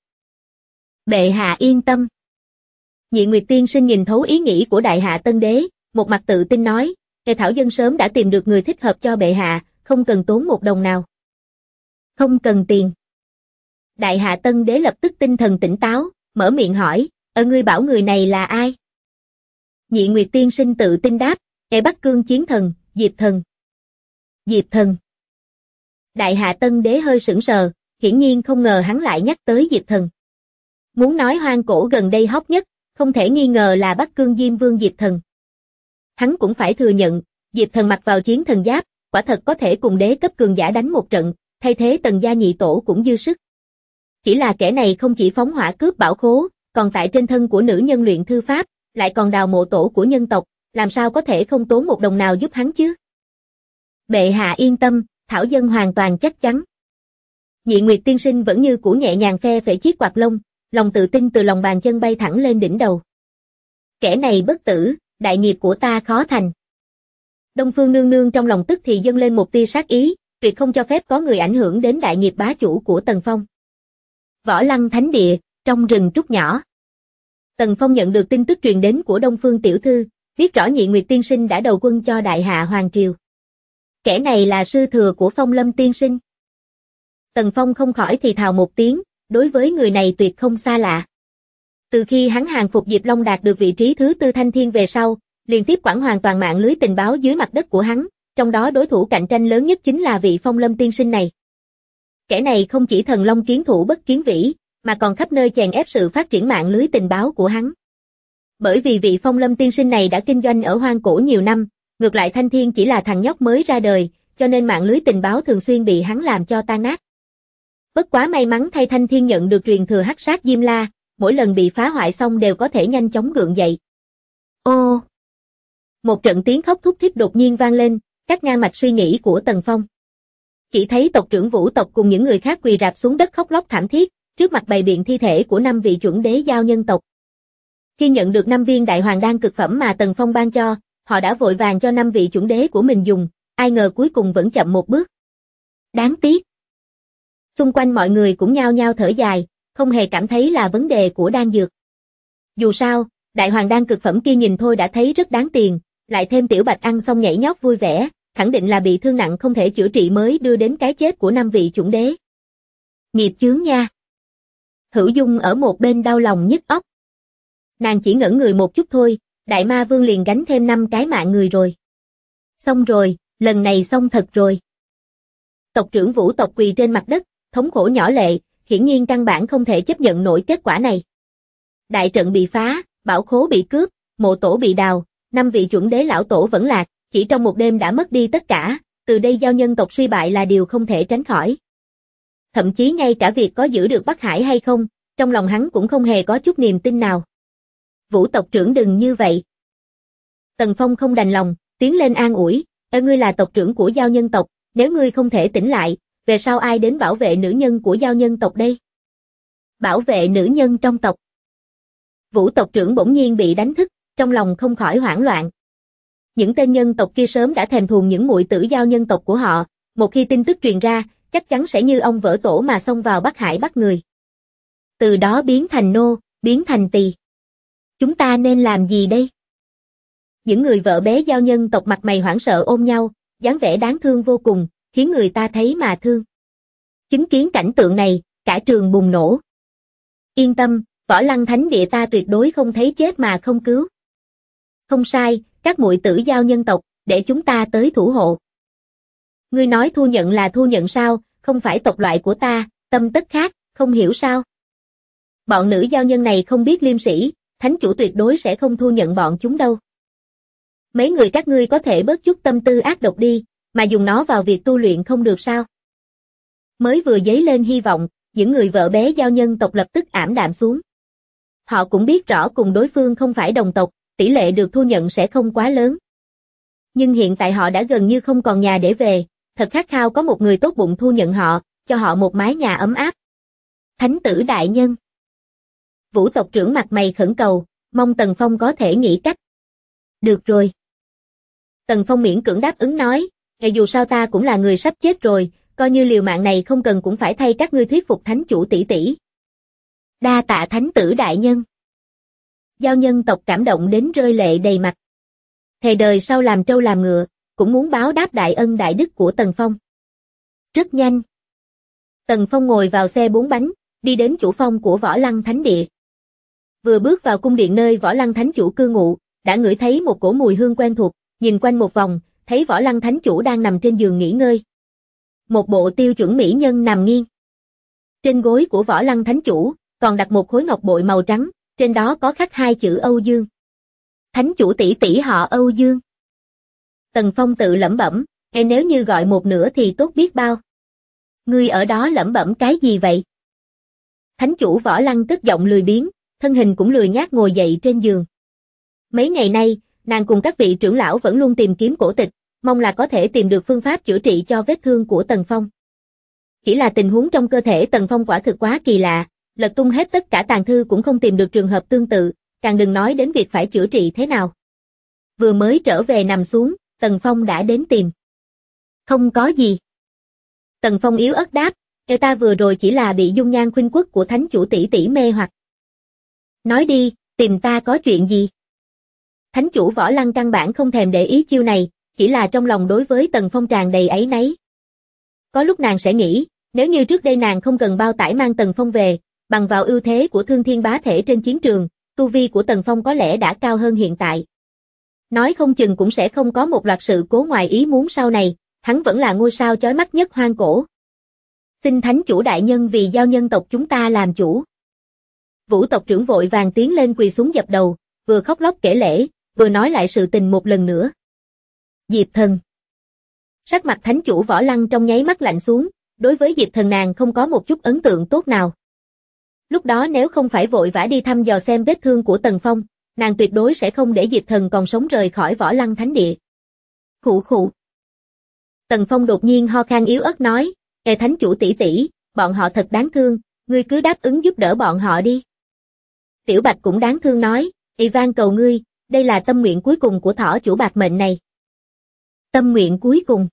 Bệ hạ yên tâm. Nhị Nguyệt tiên sinh nhìn thấu ý nghĩ của Đại Hạ Tân Đế, một mặt tự tin nói, Tề Thảo Dân sớm đã tìm được người thích hợp cho bệ hạ, không cần tốn một đồng nào. Không cần tiền. Đại Hạ Tân Đế lập tức tinh thần tỉnh táo, mở miệng hỏi, ngươi bảo người này là ai? Nhị Nguyệt tiên sinh tự tin đáp, Bắc Cương chiến thần, Diệp Thần. Diệp Thần. Đại Hạ Tân Đế hơi sững sờ, hiển nhiên không ngờ hắn lại nhắc tới Diệp Thần. Muốn nói hoang cổ gần đây hot nhất, không thể nghi ngờ là Bắc Cương Diêm Vương Diệp Thần. Hắn cũng phải thừa nhận, Diệp Thần mặc vào chiến thần giáp, quả thật có thể cùng đế cấp cường giả đánh một trận, thay thế Tần gia nhị tổ cũng dư sức. Chỉ là kẻ này không chỉ phóng hỏa cướp bảo khố, còn tại trên thân của nữ nhân luyện thư pháp, lại còn đào mộ tổ của nhân tộc, làm sao có thể không tốn một đồng nào giúp hắn chứ? Bệ hạ yên tâm, Thảo Dân hoàn toàn chắc chắn. Nhị Nguyệt tiên sinh vẫn như cũ nhẹ nhàng phe phẩy chiếc quạt lông, lòng tự tin từ lòng bàn chân bay thẳng lên đỉnh đầu. Kẻ này bất tử, đại nghiệp của ta khó thành. Đông Phương Nương Nương trong lòng tức thì dâng lên một tia sát ý, tuyệt không cho phép có người ảnh hưởng đến đại nghiệp bá chủ của Tần Phong. Võ Lăng Thánh Địa, trong rừng trúc nhỏ. Tần Phong nhận được tin tức truyền đến của Đông Phương tiểu thư, biết rõ Nhị Nguyệt tiên sinh đã đầu quân cho Đại Hạ Hoàng triều. Kẻ này là sư thừa của Phong Lâm tiên sinh. Tần Phong không khỏi thì thào một tiếng, đối với người này tuyệt không xa lạ. Từ khi hắn hàng phục Diệp Long đạt được vị trí thứ tư thanh thiên về sau, liên tiếp quản hoàn toàn mạng lưới tình báo dưới mặt đất của hắn, trong đó đối thủ cạnh tranh lớn nhất chính là vị Phong Lâm tiên sinh này. Kẻ này không chỉ thần long kiến thủ bất kiến vĩ, mà còn khắp nơi chèn ép sự phát triển mạng lưới tình báo của hắn. Bởi vì vị Phong Lâm tiên sinh này đã kinh doanh ở hoang cổ nhiều năm, ngược lại Thanh Thiên chỉ là thằng nhóc mới ra đời, cho nên mạng lưới tình báo thường xuyên bị hắn làm cho tan nát. Bất quá may mắn thay Thanh Thiên nhận được truyền thừa hắc sát Diêm La, mỗi lần bị phá hoại xong đều có thể nhanh chóng gượng dậy. Ô! Một trận tiếng khóc thút thít đột nhiên vang lên, cắt ngang mạch suy nghĩ của Tần Phong. Chỉ thấy tộc trưởng Vũ tộc cùng những người khác quỳ rạp xuống đất khóc lóc thảm thiết, trước mặt bày biện thi thể của 5 vị chuẩn đế giao nhân tộc. Khi nhận được 5 viên đại hoàng đan cực phẩm mà Tần Phong ban cho, họ đã vội vàng cho 5 vị chuẩn đế của mình dùng, ai ngờ cuối cùng vẫn chậm một bước. Đáng tiếc. Xung quanh mọi người cũng nhao nhao thở dài, không hề cảm thấy là vấn đề của đan dược. Dù sao, đại hoàng đan cực phẩm kia nhìn thôi đã thấy rất đáng tiền, lại thêm Tiểu Bạch ăn xong nhảy nhót vui vẻ, khẳng định là bị thương nặng không thể chữa trị mới đưa đến cái chết của 5 vị chuẩn đế. Nghiệp chướng nha. Hữu Dung ở một bên đau lòng nhức óc. Nàng chỉ ngẩn người một chút thôi, Đại Ma Vương liền gánh thêm 5 cái mạng người rồi. Xong rồi, lần này xong thật rồi. Tộc trưởng Vũ tộc quỳ trên mặt đất, thống khổ nhỏ lệ, hiển nhiên căn bản không thể chấp nhận nổi kết quả này. Đại trận bị phá, bảo khố bị cướp, mộ tổ bị đào, 5 vị chuẩn đế lão tổ vẫn lạc, chỉ trong một đêm đã mất đi tất cả, từ đây giao nhân tộc suy bại là điều không thể tránh khỏi. Thậm chí ngay cả việc có giữ được Bắc Hải hay không, trong lòng hắn cũng không hề có chút niềm tin nào. Vũ tộc trưởng đừng như vậy. Tần Phong không đành lòng, tiến lên an ủi, ngươi là tộc trưởng của giao nhân tộc, nếu ngươi không thể tỉnh lại, về sau ai đến bảo vệ nữ nhân của giao nhân tộc đây? Bảo vệ nữ nhân trong tộc. Vũ tộc trưởng bỗng nhiên bị đánh thức, trong lòng không khỏi hoảng loạn. Những tên nhân tộc kia sớm đã thèm thuồng những muội tử giao nhân tộc của họ, một khi tin tức truyền ra, chắc chắn sẽ như ong vỡ tổ mà xông vào Bắc Hải bắt người. Từ đó biến thành nô, biến thành tỳ. Chúng ta nên làm gì đây? Những người vợ bé giao nhân tộc mặt mày hoảng sợ ôm nhau, dáng vẻ đáng thương vô cùng, khiến người ta thấy mà thương. Chứng kiến cảnh tượng này, cả trường bùng nổ. Yên tâm, Võ Lăng Thánh Địa ta tuyệt đối không thấy chết mà không cứu. Không sai, các muội tử giao nhân tộc, để chúng ta tới thủ hộ. Ngươi nói thu nhận là thu nhận sao, không phải tộc loại của ta, tâm tất khác, không hiểu sao. Bọn nữ giao nhân này không biết liêm sỉ, thánh chủ tuyệt đối sẽ không thu nhận bọn chúng đâu. Mấy người các ngươi có thể bớt chút tâm tư ác độc đi, mà dùng nó vào việc tu luyện không được sao. Mới vừa dấy lên hy vọng, những người vợ bé giao nhân tộc lập tức ảm đạm xuống. Họ cũng biết rõ cùng đối phương không phải đồng tộc, tỷ lệ được thu nhận sẽ không quá lớn. Nhưng hiện tại họ đã gần như không còn nhà để về, thật khát khao có một người tốt bụng thu nhận họ, cho họ một mái nhà ấm áp. Thánh tử đại nhân. Vũ tộc trưởng mặt mày khẩn cầu, mong Tần Phong có thể nghĩ cách. Được rồi. Tần Phong miễn cưỡng đáp ứng nói, dù sao ta cũng là người sắp chết rồi, coi như liều mạng này không cần cũng phải thay các ngươi thuyết phục thánh chủ tỷ tỷ. Đa tạ thánh tử đại nhân. Giao nhân tộc cảm động đến rơi lệ đầy mặt. Thề đời sau làm trâu làm ngựa, cũng muốn báo đáp đại ân đại đức của Tần Phong. Rất nhanh. Tần Phong ngồi vào xe 4 bánh, đi đến chủ phong của Võ Lăng Thánh Địa. Vừa bước vào cung điện nơi Võ Lăng Thánh chủ cư ngụ, đã ngửi thấy một cổ mùi hương quen thuộc, nhìn quanh một vòng, thấy Võ Lăng Thánh chủ đang nằm trên giường nghỉ ngơi. Một bộ tiêu chuẩn mỹ nhân nằm nghiêng. Trên gối của Võ Lăng Thánh chủ, còn đặt một khối ngọc bội màu trắng, trên đó có khắc 2 chữ Âu Dương. Thánh chủ tỷ tỷ họ Âu Dương. Tần Phong tự lẩm bẩm, nếu như gọi một nửa thì tốt biết bao. Ngươi ở đó lẩm bẩm cái gì vậy? Thánh chủ Võ Lăng cất giọng lười biếng, thân hình cũng lười nhác ngồi dậy trên giường. Mấy ngày nay, nàng cùng các vị trưởng lão vẫn luôn tìm kiếm cổ tịch, mong là có thể tìm được phương pháp chữa trị cho vết thương của Tần Phong. Chỉ là tình huống trong cơ thể Tần Phong quả thực quá kỳ lạ, lật tung hết tất cả tàng thư cũng không tìm được trường hợp tương tự, càng đừng nói đến việc phải chữa trị thế nào. Vừa mới trở về nằm xuống, Tần Phong đã đến tìm. Không có gì. Tần Phong yếu ớt đáp, ta vừa rồi chỉ là bị dung nhan khuynh quốc của thánh chủ tỷ tỷ mê hoặc. Nói đi, tìm ta có chuyện gì? Thánh chủ Võ Lăng căn bản không thèm để ý chiêu này, chỉ là trong lòng đối với Tần Phong tràn đầy áy náy. Có lúc nàng sẽ nghĩ, nếu như trước đây nàng không cần bao tải mang Tần Phong về, bằng vào ưu thế của Thương Thiên bá thể trên chiến trường, tu vi của Tần Phong có lẽ đã cao hơn hiện tại. Nói không chừng cũng sẽ không có một loạt sự cố ngoài ý muốn sau này, hắn vẫn là ngôi sao chói mắt nhất hoang cổ. Xin thánh chủ đại nhân vì giao nhân tộc chúng ta làm chủ. Vũ tộc trưởng vội vàng tiến lên quỳ xuống dập đầu, vừa khóc lóc kể lễ, vừa nói lại sự tình một lần nữa. Diệp Thần. Sắc mặt thánh chủ Võ Lăng trong nháy mắt lạnh xuống, đối với Diệp Thần nàng không có một chút ấn tượng tốt nào. Lúc đó nếu không phải vội vã đi thăm dò xem vết thương của Tần Phong, nàng tuyệt đối sẽ không để Diệp Thần còn sống rời khỏi Võ Lăng Thánh Địa. Khụ khụ. Tần Phong đột nhiên ho khan yếu ớt nói, thánh chủ tỷ tỷ, bọn họ thật đáng thương, ngươi cứ đáp ứng giúp đỡ bọn họ đi. Tiểu Bạch cũng đáng thương nói, van cầu ngươi, đây là tâm nguyện cuối cùng của thỏ chủ bạc mệnh này. Tâm nguyện cuối cùng.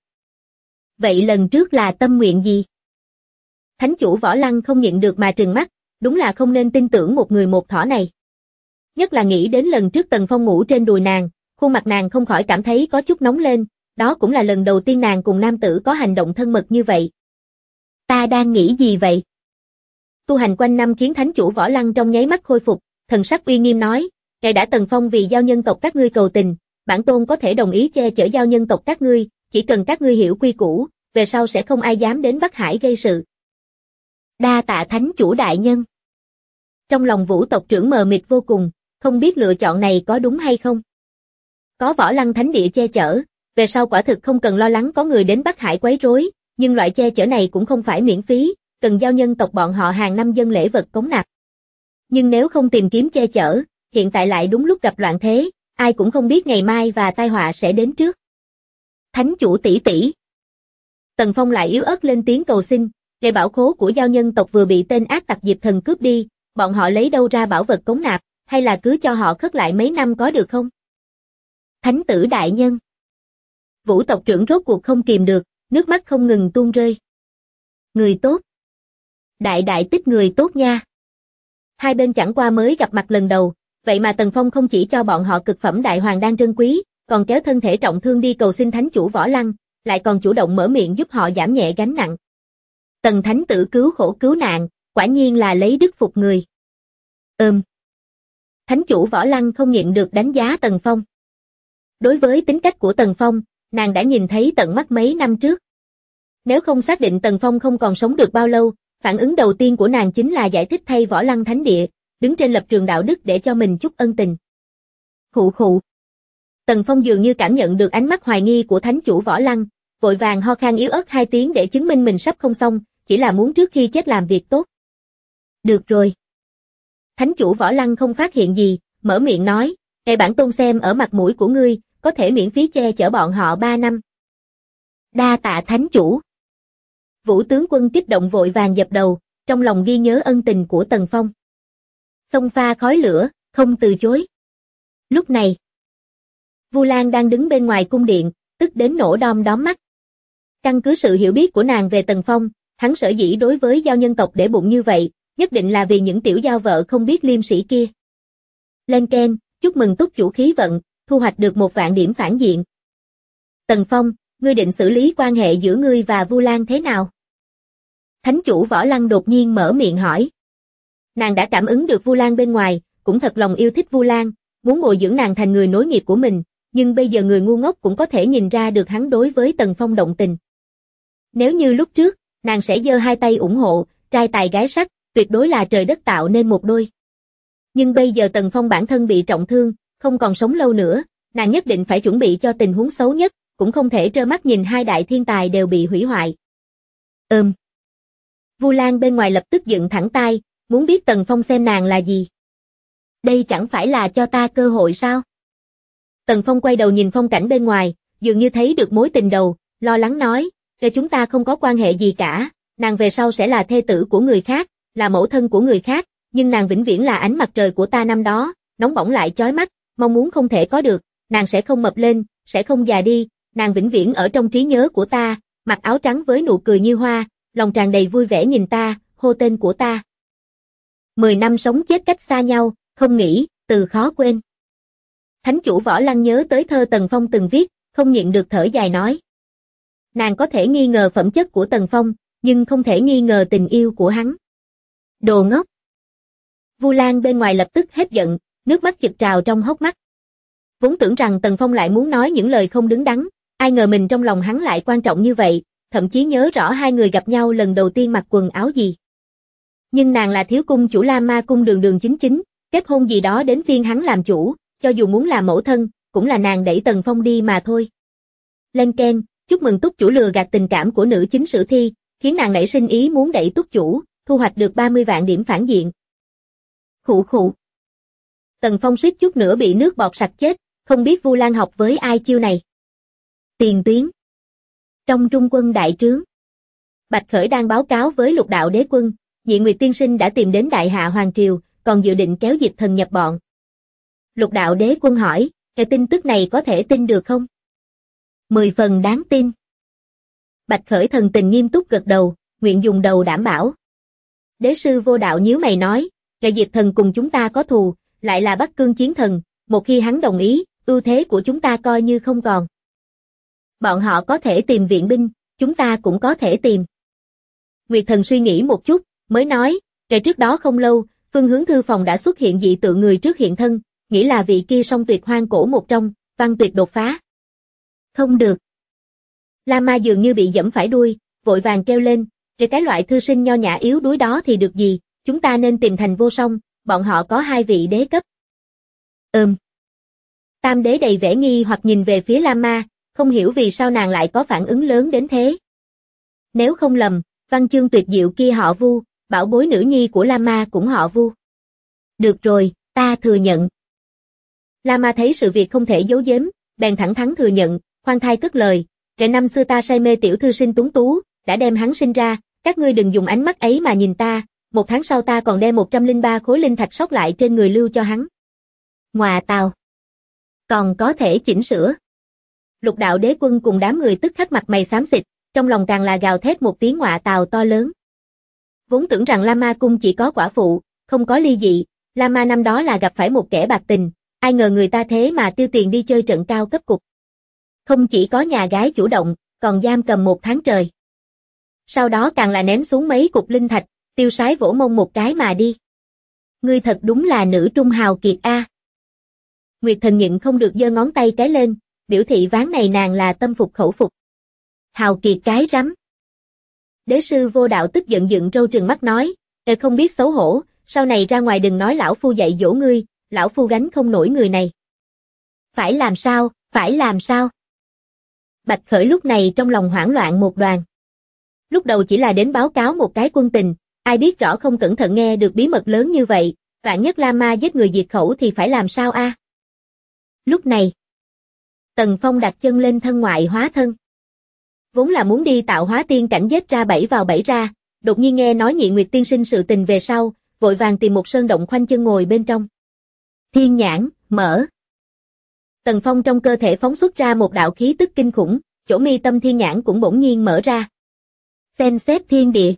Vậy lần trước là tâm nguyện gì? Thánh chủ Võ Lăng không nhịn được mà trừng mắt, đúng là không nên tin tưởng một người một thỏ này. Nhất là nghĩ đến lần trước Tần Phong ngủ trên đùi nàng, khuôn mặt nàng không khỏi cảm thấy có chút nóng lên, đó cũng là lần đầu tiên nàng cùng nam tử có hành động thân mật như vậy. Ta đang nghĩ gì vậy? Tu hành quanh năm khiến thánh chủ Võ Lăng trong nháy mắt khôi phục, thần sắc uy nghiêm nói, ngài đã Tần Phong vì giao nhân tộc các ngươi cầu tình, bản tôn có thể đồng ý che chở giao nhân tộc các ngươi, chỉ cần các ngươi hiểu quy củ, về sau sẽ không ai dám đến Bắc Hải gây sự. Đa tạ thánh chủ đại nhân. Trong lòng Vũ tộc trưởng mờ mịt vô cùng, không biết lựa chọn này có đúng hay không. Có Võ Lăng Thánh Địa che chở, về sau quả thực không cần lo lắng có người đến Bắc Hải quấy rối, nhưng loại che chở này cũng không phải miễn phí, cần giao nhân tộc bọn họ hàng năm dâng lễ vật cống nạp. Nhưng nếu không tìm kiếm che chở, hiện tại lại đúng lúc gặp loạn thế, ai cũng không biết ngày mai và tai họa sẽ đến trước. Thánh chủ tỷ tỷ. Tần Phong lại yếu ớt lên tiếng cầu xin, ngày bảo khố của giao nhân tộc vừa bị tên ác tặc Diệp Thần cướp đi, bọn họ lấy đâu ra bảo vật cống nạp, hay là cứ cho họ khất lại mấy năm có được không? Thánh tử đại nhân. Vũ tộc trưởng rốt cuộc không kìm được, nước mắt không ngừng tuôn rơi. Người tốt. Đại tích người tốt nha. Hai bên chẳng qua mới gặp mặt lần đầu, vậy mà Tần Phong không chỉ cho bọn họ cực phẩm đại hoàng đan trân quý, còn kéo thân thể trọng thương đi cầu xin thánh chủ Võ Lăng, lại còn chủ động mở miệng giúp họ giảm nhẹ gánh nặng. Tần thánh tử cứu khổ cứu nạn, quả nhiên là lấy đức phục người. Thánh chủ Võ Lăng không nhịn được đánh giá Tần Phong. Đối với tính cách của Tần Phong, nàng đã nhìn thấy tận mắt mấy năm trước. Nếu không xác định Tần Phong không còn sống được bao lâu, phản ứng đầu tiên của nàng chính là giải thích thay Võ Lăng Thánh Địa, đứng trên lập trường đạo đức để cho mình chút ân tình. Khụ khụ. Tần Phong dường như cảm nhận được ánh mắt hoài nghi của thánh chủ Võ Lăng, vội vàng ho khan yếu ớt 2 tiếng để chứng minh mình sắp không xong, chỉ là muốn trước khi chết làm việc tốt. Được rồi. Thánh chủ Võ Lăng không phát hiện gì, mở miệng nói, "Để bản tôn xem ở mặt mũi của ngươi, có thể miễn phí che chở bọn họ 3 năm." Đa tạ thánh chủ. Vũ tướng quân kích động vội vàng dập đầu, trong lòng ghi nhớ ân tình của Tần Phong. Xông pha khói lửa, không từ chối. Lúc này, Vu Lan đang đứng bên ngoài cung điện, tức đến nổ đom đóm mắt. Căn cứ sự hiểu biết của nàng về Tần Phong, hắn sở dĩ đối với giao nhân tộc để bụng như vậy, nhất định là vì những tiểu giao vợ không biết liêm sĩ kia. Lên keng, chúc mừng túc chủ khí vận, thu hoạch được 1.000 điểm phản diện. Tần Phong, ngươi định xử lý quan hệ giữa ngươi và Vu Lan thế nào? Thánh chủ Võ Lăng đột nhiên mở miệng hỏi. Nàng đã cảm ứng được Vu Lan bên ngoài, cũng thật lòng yêu thích Vu Lan, muốn bồi dưỡng nàng thành người nối nghiệp của mình, nhưng bây giờ người ngu ngốc cũng có thể nhìn ra được hắn đối với Tần Phong động tình. Nếu như lúc trước, nàng sẽ giơ 2 tay ủng hộ, trai tài gái sắc, tuyệt đối là trời đất tạo nên một đôi. Nhưng bây giờ Tần Phong bản thân bị trọng thương, không còn sống lâu nữa, nàng nhất định phải chuẩn bị cho tình huống xấu nhất, cũng không thể trơ mắt nhìn 2 đại thiên tài đều bị hủy hoại. Vu Lan bên ngoài lập tức dựng thẳng tay, muốn biết Tần Phong xem nàng là gì. Đây chẳng phải là cho ta cơ hội sao? Tần Phong quay đầu nhìn phong cảnh bên ngoài, dường như thấy được mối tình đầu, lo lắng nói, "Để chúng ta không có quan hệ gì cả, nàng về sau sẽ là thê tử của người khác, là mẫu thân của người khác, nhưng nàng vĩnh viễn là ánh mặt trời của ta năm đó, nóng bỏng lại chói mắt, mong muốn không thể có được, nàng sẽ không mập lên, sẽ không già đi, nàng vĩnh viễn ở trong trí nhớ của ta, mặc áo trắng với nụ cười như hoa, lòng tràn đầy vui vẻ nhìn ta, hô tên của ta." 10 năm sống chết cách xa nhau, không nghĩ, từ khó quên. Thánh chủ Võ Lăng nhớ tới thơ Tần Phong từng viết, không nhịn được thở dài nói. Nàng có thể nghi ngờ phẩm chất của Tần Phong, nhưng không thể nghi ngờ tình yêu của hắn. Đồ ngốc. Vu Lan bên ngoài lập tức hết giận, nước mắt trực trào trong hốc mắt. Vốn tưởng rằng Tần Phong lại muốn nói những lời không đứng đắn, ai ngờ mình trong lòng hắn lại quan trọng như vậy, thậm chí nhớ rõ 2 người gặp nhau lần đầu tiên mặc quần áo gì. Nhưng nàng là thiếu cung chủ La Ma cung đường đường chính chính, kết hôn gì đó đến phiên hắn làm chủ, cho dù muốn làm mẫu thân, cũng là nàng đẩy Tần Phong đi mà thôi. Lên keng, chúc mừng túc chủ lừa gạt tình cảm của nữ chính sử thi, khiến nàng nảy sinh ý muốn đẩy túc chủ, thu hoạch được 30.000 điểm phản diện. Khụ khụ. Tần Phong suýt chút nữa bị nước bọt sặc chết, không biết Vu Lan học với ai chiêu này. Tiền tuyến. Trong trung quân đại trướng, Bạch Khởi đang báo cáo với Lục đạo đế quân, Nhị Nguyệt tiên sinh đã tìm đến Đại Hạ Hoàng Triều, còn dự định kéo Diệp Thần nhập bọn. Lục đạo đế quân hỏi, cái tin tức này có thể tin được không? 10 phần đáng tin. Bạch Khởi thần tình nghiêm túc gật đầu, nguyện dùng đầu đảm bảo. Đế sư Vô Đạo nhíu mày nói, cái Diệp Thần cùng chúng ta có thù, lại là Bắc Cương chiến thần, một khi hắn đồng ý, ưu thế của chúng ta coi như không còn. Bọn họ có thể tìm viện binh, chúng ta cũng có thể tìm. Nguyệt thần suy nghĩ một chút, mới nói, kể trước đó không lâu, phương hướng thư phòng đã xuất hiện dị tượng người trước hiện thân, nghĩ là vị kia song tuyệt hoang cổ một trong, Văn Tuyệt đột phá. Không được. La Ma dường như bị giẫm phải đuôi, vội vàng kêu lên, cái loại thư sinh nho nhã yếu đuối đó thì được gì, chúng ta nên tìm Thành Vô Song, bọn họ có 2 vị đế cấp. Tam đế đầy vẻ nghi hoặc nhìn về phía Lama, không hiểu vì sao nàng lại có phản ứng lớn đến thế. Nếu không lầm, văn chương tuyệt diệu kia họ Vu, bảo bối nữ nhi của Lama cũng họ Vu. Được rồi, ta thừa nhận. Lama thấy sự việc không thể giấu giếm, bèn thẳng thắn thừa nhận, khoan thai cất lời, kể năm xưa ta say mê tiểu thư sinh tuấn tú, đã đem hắn sinh ra, các ngươi đừng dùng ánh mắt ấy mà nhìn ta, 1 tháng sau ta còn đem 103 khối linh thạch sót lại trên người lưu cho hắn. Ngoà tào. Còn có thể chỉnh sửa. Lục đạo đế quân cùng đám người tức khắc mặt mày xám xịt, trong lòng càng là gào thét một tiếng ngoạ tào to lớn. Vốn tưởng rằng Lama cung chỉ có quả phụ, không có ly dị, Lama năm đó là gặp phải một kẻ bạc tình, ai ngờ người ta thế mà tiêu tiền đi chơi trận cao cấp cục. Không chỉ có nhà gái chủ động, còn giam cầm 1 tháng trời. Sau đó càng là ném xuống mấy cục linh thạch, tiêu sái vỗ mông một cái mà đi. Ngươi thật đúng là nữ trung hào kiệt a. Nguyệt Thần nhịn không được giơ ngón tay cái lên, biểu thị ván này nàng là tâm phục khẩu phục. Hào kiệt cái rắm. Đế sư Vô Đạo tức giận dựng râu trừng mắt nói, không biết xấu hổ, sau này ra ngoài đừng nói lão phu dạy dỗ ngươi, lão phu gánh không nổi người này. Phải làm sao, phải làm sao? Bạch Khởi lúc này trong lòng hoảng loạn một đoàn. Lúc đầu chỉ là đến báo cáo một cái quân tình, ai biết rõ không cẩn thận nghe được bí mật lớn như vậy, vạn nhất Lama giết người diệt khẩu thì phải làm sao a? Lúc này, Tần Phong đặt chân lên thân ngoại hóa thân. Vốn là muốn đi tạo hóa tiên cảnh giết ra 7 vào 7 ra, đột nhiên nghe nói Nhị Nguyệt tiên sinh sự tình về sau, vội vàng tìm một sơn động khoanh chân ngồi bên trong. Thiên nhãn, mở. Tần Phong trong cơ thể phóng xuất ra một đạo khí tức kinh khủng, chỗ mi tâm thiên nhãn cũng bỗng nhiên mở ra. Xem xét thiên địa.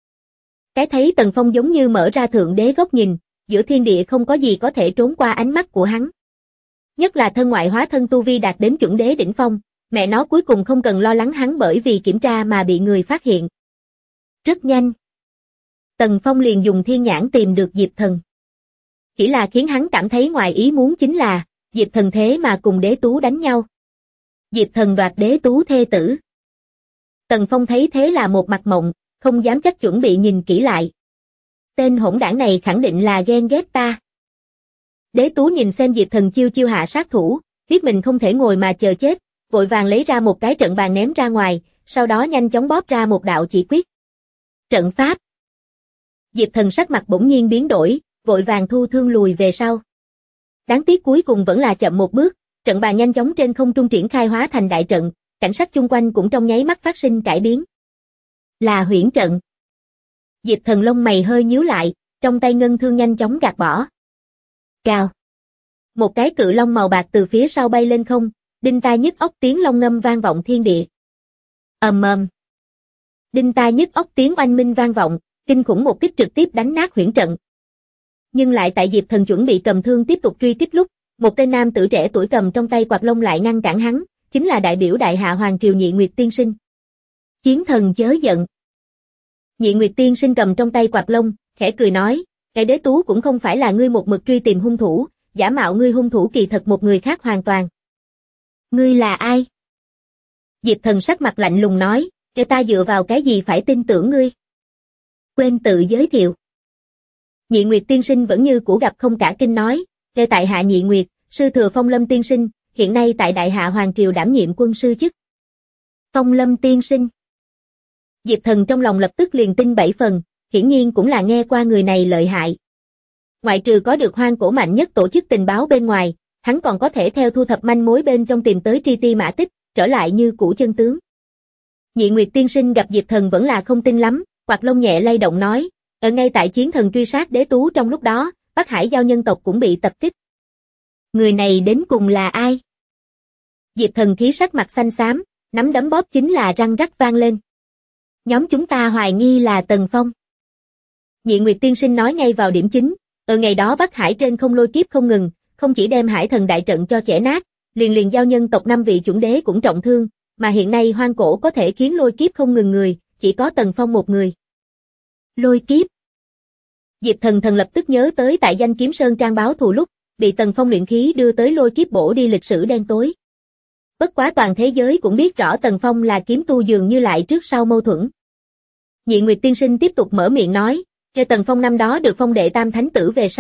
Cái thấy Tần Phong giống như mở ra thượng đế góc nhìn, giữa thiên địa không có gì có thể trốn qua ánh mắt của hắn. Nhất là thân ngoại hóa thân tu vi đạt đến chuẩn đế đỉnh phong, mẹ nó cuối cùng không cần lo lắng hắn bởi vì kiểm tra mà bị người phát hiện. Rất nhanh. Tần Phong liền dùng thiên nhãn tìm được Diệp Thần. Chỉ là khiến hắn cảm thấy ngoài ý muốn chính là, Diệp Thần thế mà cùng đế tú đánh nhau. Diệp Thần đoạt đế tú thê tử. Tần Phong thấy thế là một mặt mộng, không dám chắc chuẩn bị nhìn kỹ lại. Tên hỗn đảng này khẳng định là ghen ghét ta. Đế tú nhìn xem Diệp Thần chiêu chiêu hạ sát thủ, biết mình không thể ngồi mà chờ chết, vội vàng lấy ra một cái trận bàn ném ra ngoài, sau đó nhanh chóng bóp ra một đạo chỉ quyết. Trận pháp. Diệp Thần sắc mặt bỗng nhiên biến đổi, vội vàng thu thương lùi về sau. Đáng tiếc cuối cùng vẫn là chậm một bước, trận bàn nhanh chóng trên không trung triển khai hóa thành đại trận, cảnh sắc chung quanh cũng trong nháy mắt phát sinh cải biến. Là huyễn trận. Diệp Thần lông mày hơi nhíu lại, trong tay ngân thương nhanh chóng gạt bỏ. Cào. Một cái cự long màu bạc từ phía sau bay lên không, đinh tai nhức óc tiếng long ngâm vang vọng thiên địa. Ầm ầm. Đinh tai nhức óc tiếng oanh minh vang vọng, kinh khủng một kích trực tiếp đánh nát huyễn trận. Nhưng lại tại Diệp Thần chuẩn bị cầm thương tiếp tục truy kích lúc, một tên nam tử trẻ tuổi cầm trong tay quạt lông lại ngăn cản hắn, chính là đại biểu Đại Hạ Hoàng triều Nhị Nguyệt tiên sinh. Chiến thần chớ giận. Nhị Nguyệt tiên sinh cầm trong tay quạt lông, khẽ cười nói, cái đế tú cũng không phải là ngươi một mực truy tìm hung thủ, giả mạo ngươi hung thủ kỳ thật một người khác hoàn toàn. Ngươi là ai? Diệp Thần sắc mặt lạnh lùng nói, cái ta dựa vào cái gì phải tin tưởng ngươi? Quên tự giới thiệu. Nhị Nguyệt tiên sinh vẫn như cũ gặp không cả kinh nói, cái tại Hạ Nhị Nguyệt, sư thừa Phong Lâm tiên sinh, hiện nay tại Đại Hạ Hoàng triều đảm nhiệm quân sư chức. Phong Lâm tiên sinh. Diệp Thần trong lòng lập tức liền tin 7 phần, hiển nhiên cũng là nghe qua người này lợi hại. Ngoại trừ có được hoang cổ mạnh nhất tổ chức tình báo bên ngoài, hắn còn có thể theo thu thập manh mối bên trong tìm tới tri ti mã tích, trở lại như cũ chân tướng. Nhị Nguyệt tiên sinh gặp Diệp Thần vẫn là không tin lắm, quạt lông nhẹ lay động nói, ở ngay tại chiến thần truy sát đế tú trong lúc đó, Bắc Hải giao nhân tộc cũng bị tập kích. Người này đến cùng là ai? Diệp Thần khí sắc mặt xanh xám, nắm đấm bóp chính là răng rắc vang lên. Nhóm chúng ta hoài nghi là Tần Phong. Nhị Nguyệt tiên sinh nói ngay vào điểm chính, ở ngày đó Bắc Hải trên không lôi kiếp không ngừng, không chỉ đem Hải Thần đại trận cho chẻ nát, liền giao nhân tộc 5 vị chuẩn đế cũng trọng thương, mà hiện nay hoang cổ có thể khiến lôi kiếp không ngừng người, chỉ có Tần Phong một người. Lôi kiếp. Diệp Thần lập tức nhớ tới tại Danh Kiếm Sơn trang báo thù lúc, bị Tần Phong luyện khí đưa tới lôi kiếp bổ đi lịch sử đen tối. Bất quá toàn thế giới cũng biết rõ Tần Phong là kiếm tu dường như lại trước sau mâu thuẫn. Nhị Nguyệt tiên sinh tiếp tục mở miệng nói, Tần Phong năm đó được phong đệ tam thánh tử về sau,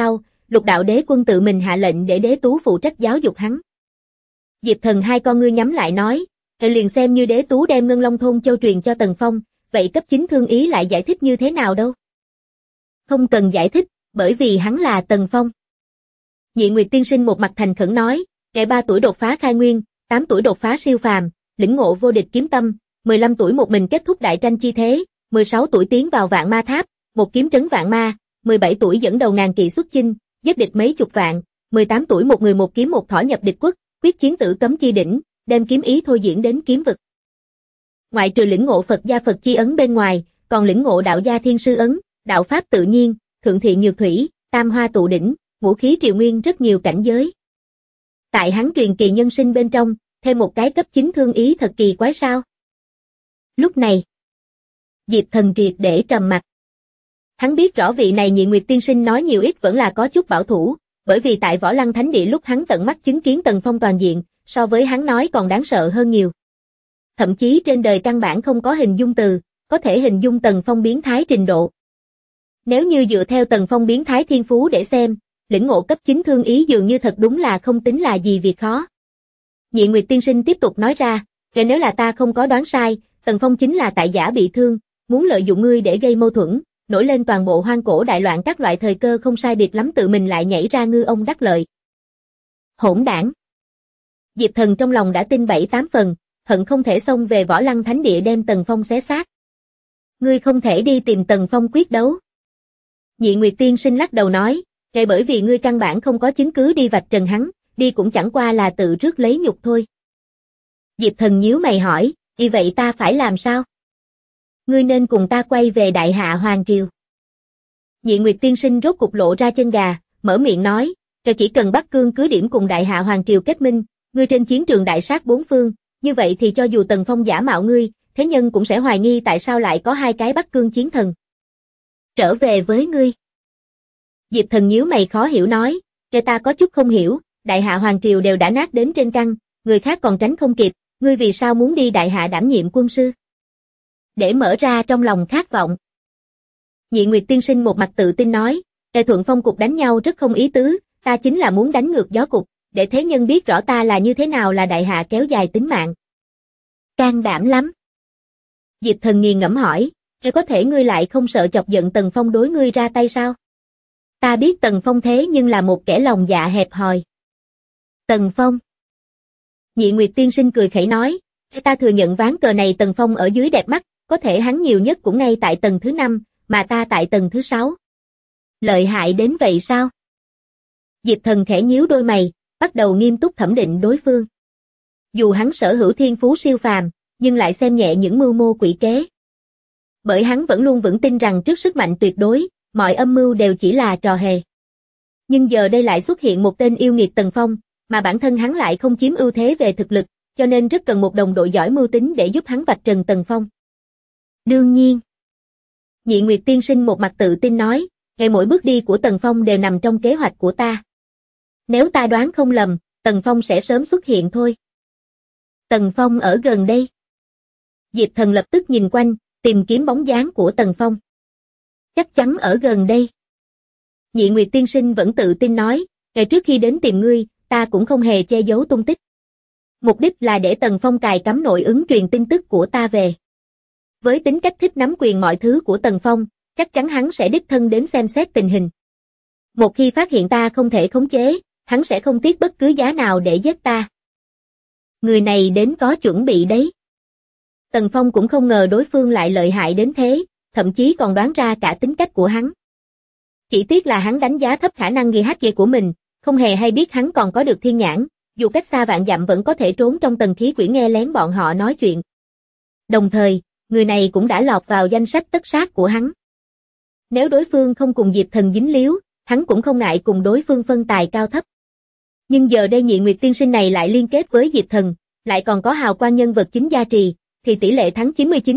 Lục đạo đế quân tự mình hạ lệnh để đế tú phụ trách giáo dục hắn. Diệp Thần hai con ngươi nhắm lại nói, liền xem như đế tú đem Ngân Long Thôn Châu truyền cho Tần Phong, vậy cấp 9 Thương Ý lại giải thích như thế nào đâu? Không cần giải thích, bởi vì hắn là Tần Phong. Nhị Nguyệt tiên sinh một mặt thành khẩn nói, ngày 3 tuổi đột phá khai nguyên, 8 tuổi đột phá siêu phàm, lĩnh ngộ vô địch kiếm tâm, 15 tuổi một mình kết thúc đại tranh chi thế, 16 tuổi tiến vào vạn ma tháp, một kiếm trấn vạn ma, 17 tuổi dẫn đầu ngàn kỵ xuất chinh, giết địch mấy chục vạn, 18 tuổi một người một kiếm một thỏ nhập địch quốc, quyết chiến tử cấm chi đỉnh, đem kiếm ý thôi diễn đến kiếm vực. Ngoại trừ lĩnh ngộ Phật gia Phật chi ấn bên ngoài, còn lĩnh ngộ đạo gia thiên sư ấn, đạo pháp tự nhiên, thượng thị nhược thủy, tam hoa tụ đỉnh, ngũ khí triều nguyên rất nhiều cảnh giới. Tại hắn truyền kỳ nhân sinh bên trong, thêm một cái cấp 9 thương ý thật kỳ quái sao. Lúc này, Diệp Thần triệt để trầm mặt. Hắn biết rõ vị này Nhị Nguyệt tiên sinh nói nhiều ít vẫn là có chút bảo thủ, bởi vì tại Võ Lăng Thánh Địa lúc hắn tận mắt chứng kiến Tần Phong toàn diện, so với hắn nói còn đáng sợ hơn nhiều. Thậm chí trên đời căn bản không có hình dung từ, có thể hình dung Tần Phong biến thái trình độ. Nếu như dựa theo Tần Phong biến thái thiên phú để xem, lĩnh ngộ cấp 9 thương ý dường như thật đúng là không tính là gì việc khó. Nhị Nguyệt tiên sinh tiếp tục nói ra, nếu là ta không có đoán sai, Tần Phong chính là tại giả bị thương, muốn lợi dụng ngươi để gây mâu thuẫn, nổi lên toàn bộ hoang cổ đại loạn các loại thời cơ không sai biệt lắm tự mình lại nhảy ra ngư ông đắc lợi. Hỗn đảng. Diệp Thần trong lòng đã tin 7-8 phần, hận không thể xông về Võ Lăng Thánh Địa đem Tần Phong xé xác. Ngươi không thể đi tìm Tần Phong quyết đấu. Nhị Nguyệt tiên sinh lắc đầu nói, bởi vì ngươi căn bản không có chứng cứ đi vạch trần hắn, đi cũng chẳng qua là tự rước lấy nhục thôi. Diệp Thần nhíu mày hỏi, vì vậy ta phải làm sao? Ngươi nên cùng ta quay về Đại Hạ Hoàng Triều. Nhị Nguyệt tiên sinh rốt cục lộ ra chân gà, mở miệng nói, chỉ cần Bắc Cương cứ điểm cùng Đại Hạ Hoàng Triều kết minh, ngươi trên chiến trường đại sát bốn phương, như vậy thì cho dù Tần Phong giả mạo ngươi, thế nhân cũng sẽ hoài nghi tại sao lại có hai cái Bắc Cương chiến thần. Trở về với ngươi. Diệp Thần nhíu mày khó hiểu nói, ta có chút không hiểu, Đại Hạ Hoàng Triều đều đã nát đến trên căn, người khác còn tránh không kịp, ngươi vì sao muốn đi Đại Hạ đảm nhiệm quân sư? Để mở ra trong lòng khát vọng. Nhị Nguyệt tiên sinh một mặt tự tin nói, Thuận Phong cục đánh nhau rất không ý tứ, ta chính là muốn đánh ngược gió cục, để thế nhân biết rõ ta là như thế nào là Đại Hạ kéo dài tính mạng. Can đảm lắm. Diệp Thần nghiền ngẫm hỏi, có thể ngươi lại không sợ chọc giận Tần Phong đối ngươi ra tay sao? Ta biết Tần Phong thế nhưng là một kẻ lòng dạ hẹp hòi. Tần Phong. Nhị Nguyệt tiên sinh cười khẩy nói, ta thừa nhận ván cờ này Tần Phong ở dưới đẹp mắt, có thể hắn nhiều nhất cũng ngay tại tầng thứ 5, mà ta tại tầng thứ 6. Lợi hại đến vậy sao? Diệp Thần khẽ nhíu đôi mày, bắt đầu nghiêm túc thẩm định đối phương. Dù hắn sở hữu thiên phú siêu phàm, nhưng lại xem nhẹ những mưu mô quỷ kế. Bởi hắn vẫn luôn vững tin rằng trước sức mạnh tuyệt đối, mọi âm mưu đều chỉ là trò hề. Nhưng giờ đây lại xuất hiện một tên yêu nghiệt Tần Phong, mà bản thân hắn lại không chiếm ưu thế về thực lực, cho nên rất cần một đồng đội giỏi mưu tính để giúp hắn vạch trần Tần Phong. Đương nhiên. Nhị Nguyệt tiên sinh một mặt tự tin nói, mỗi bước đi của Tần Phong đều nằm trong kế hoạch của ta. Nếu ta đoán không lầm, Tần Phong sẽ sớm xuất hiện thôi. Tần Phong ở gần đây. Diệp Thần lập tức nhìn quanh, tìm kiếm bóng dáng của Tần Phong. Chắc chắn ở gần đây. Nhị Nguyệt tiên sinh vẫn tự tin nói, ngày trước khi đến tìm ngươi, ta cũng không hề che giấu tung tích. Mục đích là để Tần Phong cài cắm nội ứng truyền tin tức của ta về. Với tính cách thích nắm quyền mọi thứ của Tần Phong, chắc chắn hắn sẽ đích thân đến xem xét tình hình. Một khi phát hiện ta không thể khống chế, hắn sẽ không tiếc bất cứ giá nào để giết ta. Người này đến có chuẩn bị đấy. Tần Phong cũng không ngờ đối phương lại lợi hại đến thế, thậm chí còn đoán ra cả tính cách của hắn. Chỉ tiếc là hắn đánh giá thấp khả năng ghi hack của mình, không hề hay biết hắn còn có được thiên nhãn, dù cách xa vạn dặm vẫn có thể trốn trong tầng khí quyển nghe lén bọn họ nói chuyện. Đồng thời, người này cũng đã lọt vào danh sách tất sát của hắn. Nếu đối phương không cùng Diệp Thần dính líu, hắn cũng không ngại cùng đối phương phân tài cao thấp. Nhưng giờ đây Nhị Nguyệt tiên sinh này lại liên kết với Diệp Thần, lại còn có hào quang nhân vật chính gia trì, thì tỷ lệ thắng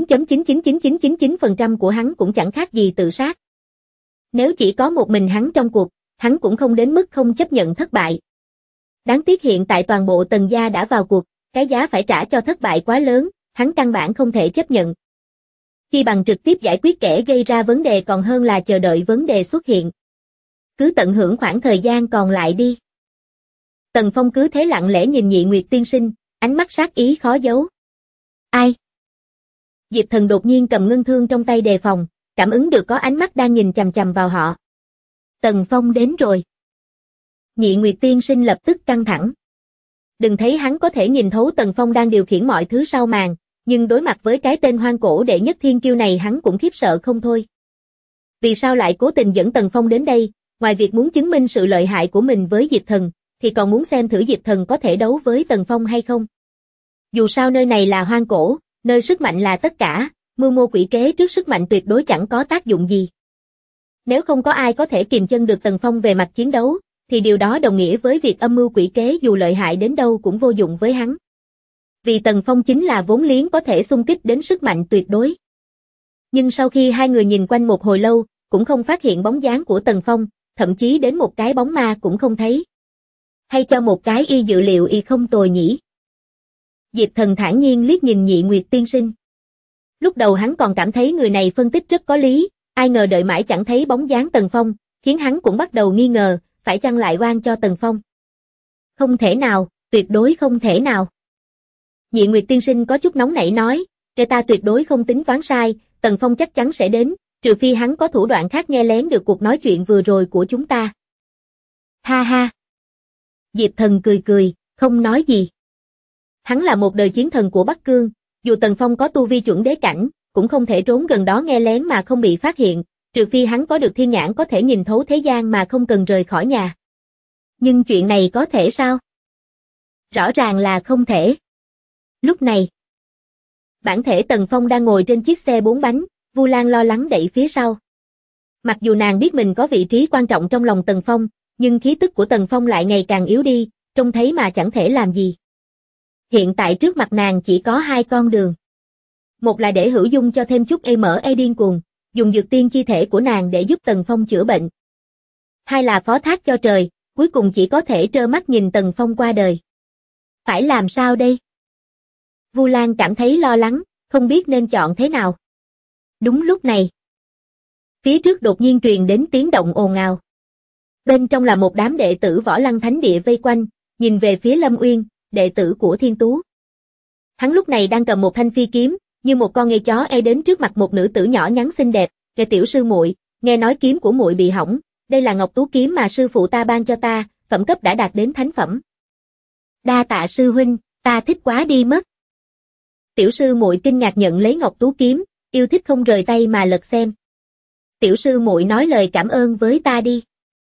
99.999999% của hắn cũng chẳng khác gì tự sát. Nếu chỉ có một mình hắn trong cuộc, hắn cũng không đến mức không chấp nhận thất bại. Đáng tiếc hiện tại toàn bộ Tần gia đã vào cuộc, cái giá phải trả cho thất bại quá lớn, hắn căn bản không thể chấp nhận. Chi bằng trực tiếp giải quyết kẻ gây ra vấn đề còn hơn là chờ đợi vấn đề xuất hiện. Cứ tận hưởng khoảng thời gian còn lại đi. Tần Phong cứ thế lặng lẽ nhìn Nhị Nguyệt tiên sinh, ánh mắt sát ý khó giấu. Ai? Diệp Thần đột nhiên cầm ngân thương trong tay đề phòng, cảm ứng được có ánh mắt đang nhìn chằm chằm vào họ. Tần Phong đến rồi. Nhị Nguyệt tiên sinh lập tức căng thẳng. Đừng thấy hắn có thể nhìn thấu Tần Phong đang điều khiển mọi thứ sau màn, nhưng đối mặt với cái tên hoang cổ đệ nhất thiên kiêu này hắn cũng khiếp sợ không thôi. Vì sao lại cố tình dẫn Tần Phong đến đây, ngoài việc muốn chứng minh sự lợi hại của mình với Diệp Thần, thì còn muốn xem thử Diệp Thần có thể đấu với Tần Phong hay không. Dù sao nơi này là hoang cổ, nơi sức mạnh là tất cả, mưu mô quỷ kế trước sức mạnh tuyệt đối chẳng có tác dụng gì. Nếu không có ai có thể kìm chân được Tần Phong về mặt chiến đấu, thì điều đó đồng nghĩa với việc âm mưu quỷ kế dù lợi hại đến đâu cũng vô dụng với hắn. Vì Tần Phong chính là vốn liếng có thể xung kích đến sức mạnh tuyệt đối. Nhưng sau khi hai người nhìn quanh một hồi lâu, cũng không phát hiện bóng dáng của Tần Phong, thậm chí đến một cái bóng ma cũng không thấy. Hay cho một cái y dự liệu y không tồi nhỉ. Diệp Thần thản nhiên liếc nhìn Nhị Nguyệt tiên sinh. Lúc đầu hắn còn cảm thấy người này phân tích rất có lý, ai ngờ đợi mãi chẳng thấy bóng dáng Tần Phong, khiến hắn cũng bắt đầu nghi ngờ, phải chăng lại oan cho Tần Phong. Không thể nào, tuyệt đối không thể nào. Nhị Nguyệt tiên sinh có chút nóng nảy nói, kẻ ta tuyệt đối không tính toán sai, Tần Phong chắc chắn sẽ đến, trừ phi hắn có thủ đoạn khác nghe lén được cuộc nói chuyện vừa rồi của chúng ta. Ha ha. Diệp Thần cười cười, không nói gì. Hắn là một đời chiến thần của Bắc Cương, dù Tần Phong có tu vi chuẩn đế cảnh, cũng không thể trốn gần đó nghe lén mà không bị phát hiện, trừ phi hắn có được thiên nhãn có thể nhìn thấu thế gian mà không cần rời khỏi nhà. Nhưng chuyện này có thể sao? Rõ ràng là không thể. Lúc này, bản thể Tần Phong đang ngồi trên chiếc xe 4 bánh, Vu Lan lo lắng đẩy phía sau. Mặc dù nàng biết mình có vị trí quan trọng trong lòng Tần Phong, nhưng khí tức của Tần Phong lại ngày càng yếu đi, trông thấy mà chẳng thể làm gì. Hiện tại trước mặt nàng chỉ có hai con đường. Một là để Hữu Dung cho thêm chút ME điên cuồng, dùng dược tiên chi thể của nàng để giúp Tần Phong chữa bệnh. Hai là phó thác cho trời, cuối cùng chỉ có thể trơ mắt nhìn Tần Phong qua đời. Phải làm sao đây? Vu Lan cảm thấy lo lắng, không biết nên chọn thế nào. Đúng lúc này, phía trước đột nhiên truyền đến tiếng động ồn ào. Bên trong là một đám đệ tử Võ Lăng Thánh Địa vây quanh, nhìn về phía Lâm Uyên, đệ tử của Thiên Tú. Hắn lúc này đang cầm một thanh phi kiếm, như một con nghê chó đến trước mặt một nữ tử nhỏ nhắn xinh đẹp, "Kẻ tiểu sư muội, nghe nói kiếm của muội bị hỏng, đây là Ngọc Tú kiếm mà sư phụ ta ban cho ta, phẩm cấp đã đạt đến thánh phẩm." "Đa tạ sư huynh, ta thích quá đi mất." Tiểu sư muội kinh ngạc nhận lấy Ngọc Tú kiếm, yêu thích không rời tay mà lật xem. "Tiểu sư muội nói lời cảm ơn với ta đi."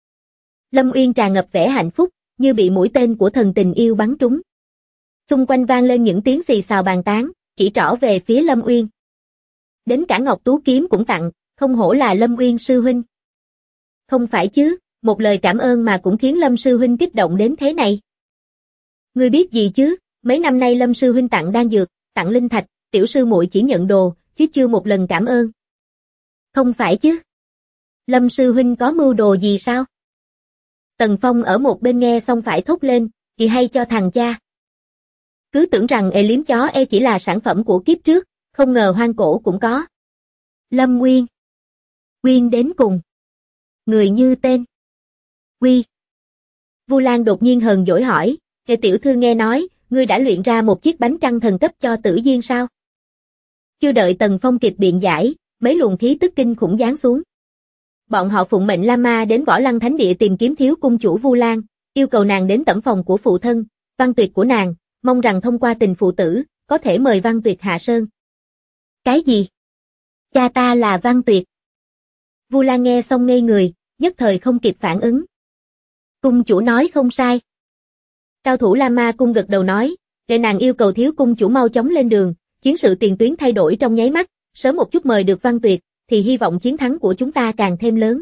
Lâm Uyên tràn ngập vẻ hạnh phúc, như bị mũi tên của thần tình yêu bắn trúng. Xung quanh vang lên những tiếng xì xào bàn tán, chỉ trỏ về phía Lâm Uyên. Đến cả Ngọc Tú kiếm cũng tặng, không hổ là Lâm Uyên sư huynh. Không phải chứ, một lời cảm ơn mà cũng khiến Lâm sư huynh kích động đến thế này. Ngươi biết gì chứ, mấy năm nay Lâm sư huynh tặng đan dược, tặng linh thạch, tiểu sư muội chỉ nhận đồ, chứ chưa một lần cảm ơn. Không phải chứ. Lâm sư huynh có mưu đồ gì sao? Tần Phong ở một bên nghe xong phải thốt lên, thì hay cho thằng cha. Cứ tưởng rằng liếm chó chỉ là sản phẩm của kiếp trước, không ngờ hoang cổ cũng có. Lâm Uyên. Uyên đến cùng. Người như tên. Quy. Vu Lan đột nhiên hờn dỗi hỏi, tiểu thư nghe nói, ngươi đã luyện ra một chiếc bánh trăng thần cấp cho Tử Duyên sao? Chưa đợi Tần Phong kịp biện giải, mấy luồng khí tức kinh khủng giáng xuống. Bọn họ phụng mệnh Lama đến Võ Lăng Thánh Địa tìm kiếm thiếu cung chủ Vu Lan, yêu cầu nàng đến tẩm phòng của phụ thân, Văn Tuyệt của nàng, mong rằng thông qua tình phụ tử, có thể mời Văn Tuyệt hạ sơn. Cái gì? Cha ta là Văn Tuyệt. Vu Lan nghe xong ngây người, nhất thời không kịp phản ứng. Cung chủ nói không sai. Cao thủ Lama cung gật đầu nói, để nàng yêu cầu thiếu cung chủ mau chóng lên đường, chiến sự tiền tuyến thay đổi trong nháy mắt, sớm một chút mời được Văn Tuyệt, thì hy vọng chiến thắng của chúng ta càng thêm lớn.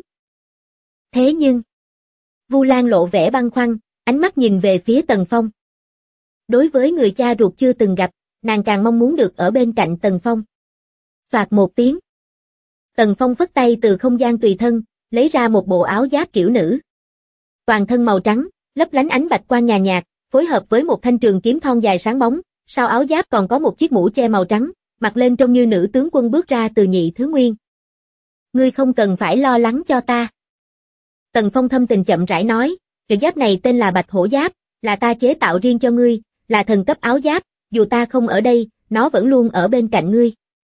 Thế nhưng, Vu Lan lộ vẻ băn khoăn, ánh mắt nhìn về phía Tần Phong. Đối với người cha ruột chưa từng gặp, nàng càng mong muốn được ở bên cạnh Tần Phong. Phạt một tiếng. Tần Phong phất tay từ không gian tùy thân, lấy ra một bộ áo giáp kiểu nữ. Toàn thân màu trắng, lấp lánh ánh bạch quang nhàn nhạt, phối hợp với một thanh trường kiếm thon dài sáng bóng, sau áo giáp còn có một chiếc mũ che màu trắng, mặc lên trông như nữ tướng quân bước ra từ nhị thứ nguyên. Ngươi không cần phải lo lắng cho ta. Tần Phong thâm tình chậm rãi nói, kiểu giáp này tên là Bạch Hổ Giáp, là ta chế tạo riêng cho ngươi, là thần cấp áo giáp, dù ta không ở đây, nó vẫn luôn ở bên cạnh ngươi.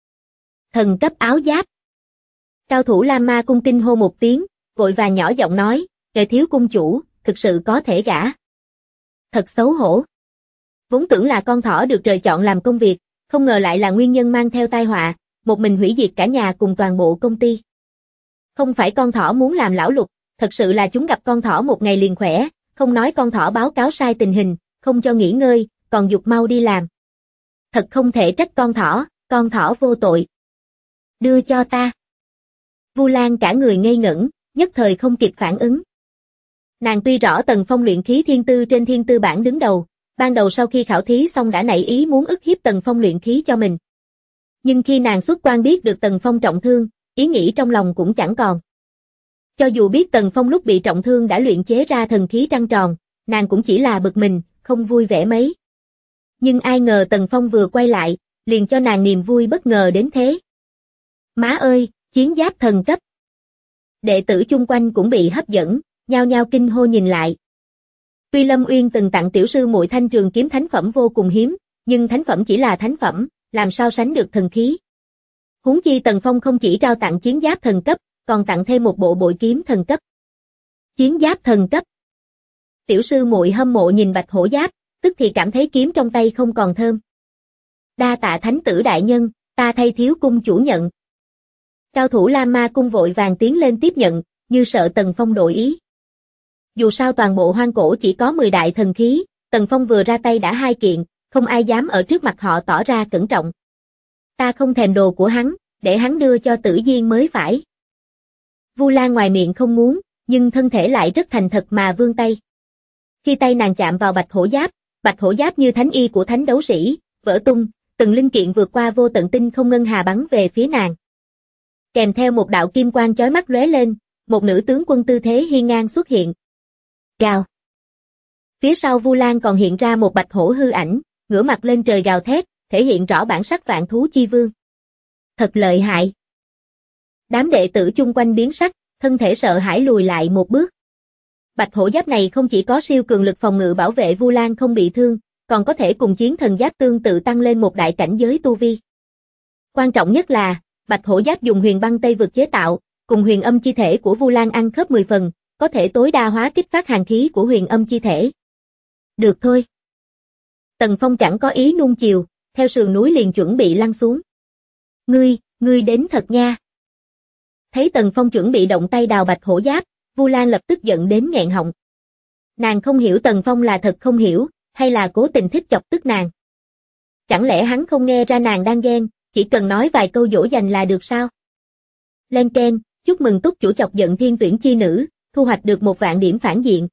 Thần cấp áo giáp. Cao thủ Lam Ma cung kinh hô một tiếng, vội vàng nhỏ giọng nói, kẻ thiếu cung chủ, thực sự có thể gả. Thật xấu hổ. Vốn tưởng là con thỏ được trời chọn làm công việc, không ngờ lại là nguyên nhân mang theo tai họa, một mình hủy diệt cả nhà cùng toàn bộ công ty. Không phải con thỏ muốn làm lão lục, thật sự là chúng gặp con thỏ một ngày liền khỏe, không nói con thỏ báo cáo sai tình hình, không cho nghỉ ngơi, còn giục mau đi làm. Thật không thể trách con thỏ vô tội. Đưa cho ta. Vu Lan cả người ngây ngẩn, nhất thời không kịp phản ứng. Nàng tuy rõ Tần Phong luyện khí thiên tư trên thiên tư bảng đứng đầu, ban đầu sau khi khảo thí xong đã nảy ý muốn ức hiếp Tần Phong luyện khí cho mình. Nhưng khi nàng xuất quan biết được Tần Phong trọng thương, ý nghĩ trong lòng cũng chẳng còn. Cho dù biết Tần Phong lúc bị trọng thương đã luyện chế ra thần khí trăng tròn, nàng cũng chỉ là bực mình, không vui vẻ mấy. Nhưng ai ngờ Tần Phong vừa quay lại, liền cho nàng niềm vui bất ngờ đến thế. Má ơi, chiến giáp thần cấp. Đệ tử chung quanh cũng bị hấp dẫn, nhao nhao kinh hô nhìn lại. Tuy Lâm Uyên từng tặng tiểu sư muội thanh trường kiếm thánh phẩm vô cùng hiếm, nhưng thánh phẩm chỉ là thánh phẩm, làm sao sánh được thần khí. Huống chi Tần Phong không chỉ trao tặng chiến giáp thần cấp, còn tặng thêm một bộ bội kiếm thần cấp. Chiến giáp thần cấp. Tiểu sư muội hâm mộ nhìn Bạch Hổ Giáp, tức thì cảm thấy kiếm trong tay không còn thơm. Đa tạ thánh tử đại nhân, ta thay thiếu cung chủ nhận. Cao thủ Lam Ma cung vội vàng tiến lên tiếp nhận, như sợ Tần Phong đổi ý. Dù sao toàn bộ hoang cổ chỉ có 10 đại thần khí, Tần Phong vừa ra tay đã 2 kiện, không ai dám ở trước mặt họ tỏ ra cẩn trọng. Ta không thèm đồ của hắn, để hắn đưa cho Tử Diên mới phải. Vu Lan ngoài miệng không muốn, nhưng thân thể lại rất thành thật mà vươn tay. Khi tay nàng chạm vào Bạch Hổ Giáp như thánh y của thánh đấu sĩ, vỡ tung, từng linh kiện vượt qua vô tận tinh không ngân hà bắn về phía nàng. Kèm theo một đạo kim quang chói mắt lóe lên, một nữ tướng quân tư thế hiên ngang xuất hiện. Gào. Phía sau Vu Lan còn hiện ra một bạch hổ hư ảnh, ngửa mặt lên trời gào thét, thể hiện rõ bản sắc vạn thú chi vương. Thật lợi hại. Đám đệ tử chung quanh biến sắc, thân thể sợ hãi lùi lại một bước. Bạch hổ giáp này không chỉ có siêu cường lực phòng ngự bảo vệ Vu Lan không bị thương, còn có thể cùng chiến thần giáp tương tự tăng lên một đại cảnh giới tu vi. Quan trọng nhất là, Bạch hổ giáp dùng huyền băng Tây vực chế tạo, cùng huyền âm chi thể của Vu Lan ăn khớp 10 phần, có thể tối đa hóa kích phát hàn khí của huyền âm chi thể. Được thôi. Tần Phong chẳng có ý nuông chiều, theo sườn núi liền chuẩn bị lăn xuống. Ngươi đến thật nha. Thấy Tần Phong chuẩn bị động tay đào Bạch hổ giáp, Vu Lan lập tức giận đến nghẹn họng. Nàng không hiểu Tần Phong là thật không hiểu, hay là cố tình thích chọc tức nàng. Chẳng lẽ hắn không nghe ra nàng đang ghen, chỉ cần nói vài câu dỗ dành là được sao? Lên keng, chúc mừng túc chủ chọc giận thiên tuyển chi nữ, thu hoạch được 1.000 điểm phản diện.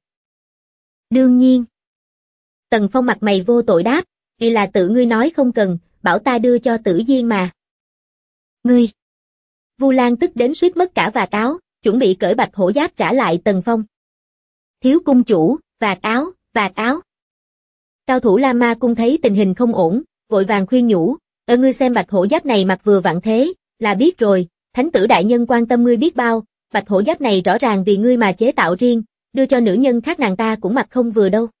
Đương nhiên. Tần Phong mặt mày vô tội đáp, vì là tự ngươi nói không cần, bảo ta đưa cho Tử Diên mà. Ngươi. Vu Lan tức đến suýt mất cả vạt áo, chuẩn bị cởi Bạch hổ giáp trả lại Tần Phong. Thiếu cung chủ, vạt áo. Cao thủ La Ma cung thấy tình hình không ổn, vội vàng khuyên nhủ, ngươi xem Bạch hổ giáp này mặc vừa vặn thế, là biết rồi, thánh tử đại nhân quan tâm ngươi biết bao, Bạch hổ giáp này rõ ràng vì ngươi mà chế tạo riêng, đưa cho nữ nhân khác nàng ta cũng mặc không vừa đâu.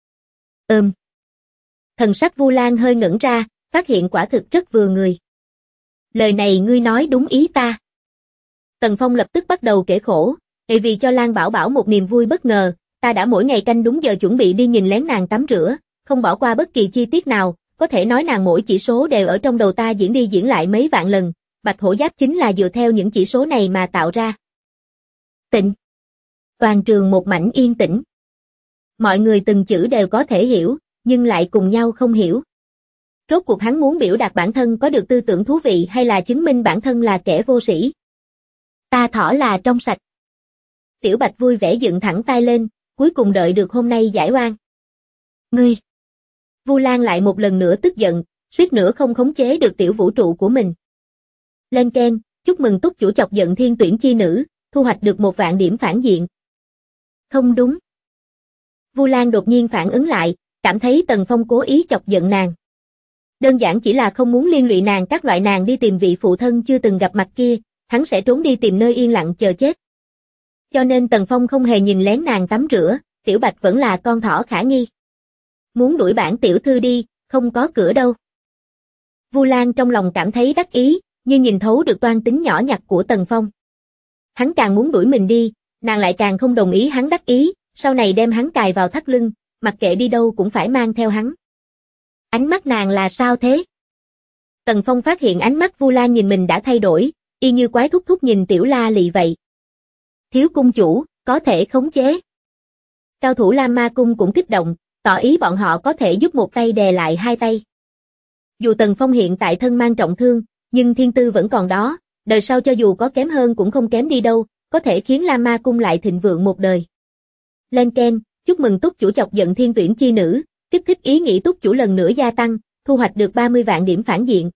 Thần sắc Vu Lan hơi ngẩn ra, phát hiện quả thực rất vừa người. Lời này ngươi nói đúng ý ta. Tần Phong lập tức bắt đầu kể khổ, vì cho Lan Bảo Bảo một niềm vui bất ngờ, ta đã mỗi ngày canh đúng giờ chuẩn bị đi nhìn lén nàng tắm rửa, không bỏ qua bất kỳ chi tiết nào, có thể nói nàng mỗi chỉ số đều ở trong đầu ta diễn đi diễn lại mấy vạn lần, Bạch hổ giáp chính là dựa theo những chỉ số này mà tạo ra. Tịnh. Toàn trường một mảnh yên tĩnh. Mọi người từng chữ đều có thể hiểu, nhưng lại cùng nhau không hiểu. Rốt cuộc hắn muốn biểu đạt bản thân có được tư tưởng thú vị hay là chứng minh bản thân là kẻ vô sĩ. Ta thỏ là trong sạch. Tiểu Bạch vui vẻ dựng thẳng tay lên, cuối cùng đợi được hôm nay giải oan. Ngươi. Vu Lan lại một lần nữa tức giận, suýt nữa không khống chế được tiểu vũ trụ của mình. Lên keng, chúc mừng túc chủ chọc giận thiên tuyển chi nữ, thu hoạch được 1.000 điểm phản diện. Không đúng. Vu Lan đột nhiên phản ứng lại, cảm thấy Tần Phong cố ý chọc giận nàng. Đơn giản chỉ là không muốn liên lụy nàng các loại nàng đi tìm vị phụ thân chưa từng gặp mặt kia, hắn sẽ trốn đi tìm nơi yên lặng chờ chết. Cho nên Tần Phong không hề nhìn lén nàng tắm rửa, Tiểu Bạch vẫn là con thỏ khả nghi. Muốn đuổi bản tiểu thư đi, không có cửa đâu. Vu Lan trong lòng cảm thấy đắc ý, nhưng nhìn thấu được toan tính nhỏ nhặt của Tần Phong. Hắn càng muốn đuổi mình đi, nàng lại càng không đồng ý hắn đắc ý, sau này đem hắn cài vào thắt lưng, mặc kệ đi đâu cũng phải mang theo hắn. Ánh mắt nàng là sao thế? Tần Phong phát hiện ánh mắt Vu Lan nhìn mình đã thay đổi, y như quái thúc thúc nhìn tiểu la lị vậy. Thiếu cung chủ, có thể khống chế. Cao thủ Lam Ma Cung cũng kích động, tỏ ý bọn họ có thể giúp một tay đè lại hai tay. Dù Tần Phong hiện tại thân mang trọng thương, nhưng thiên tư vẫn còn đó, đời sau cho dù có kém hơn cũng không kém đi đâu, có thể khiến Lam Ma Cung lại thịnh vượng một đời. Lên keng, chúc mừng túc chủ chọc giận thiên tuyển chi nữ, kích thích ý nghĩ túc chủ lần nữa gia tăng, thu hoạch được 30 vạn điểm phản diện.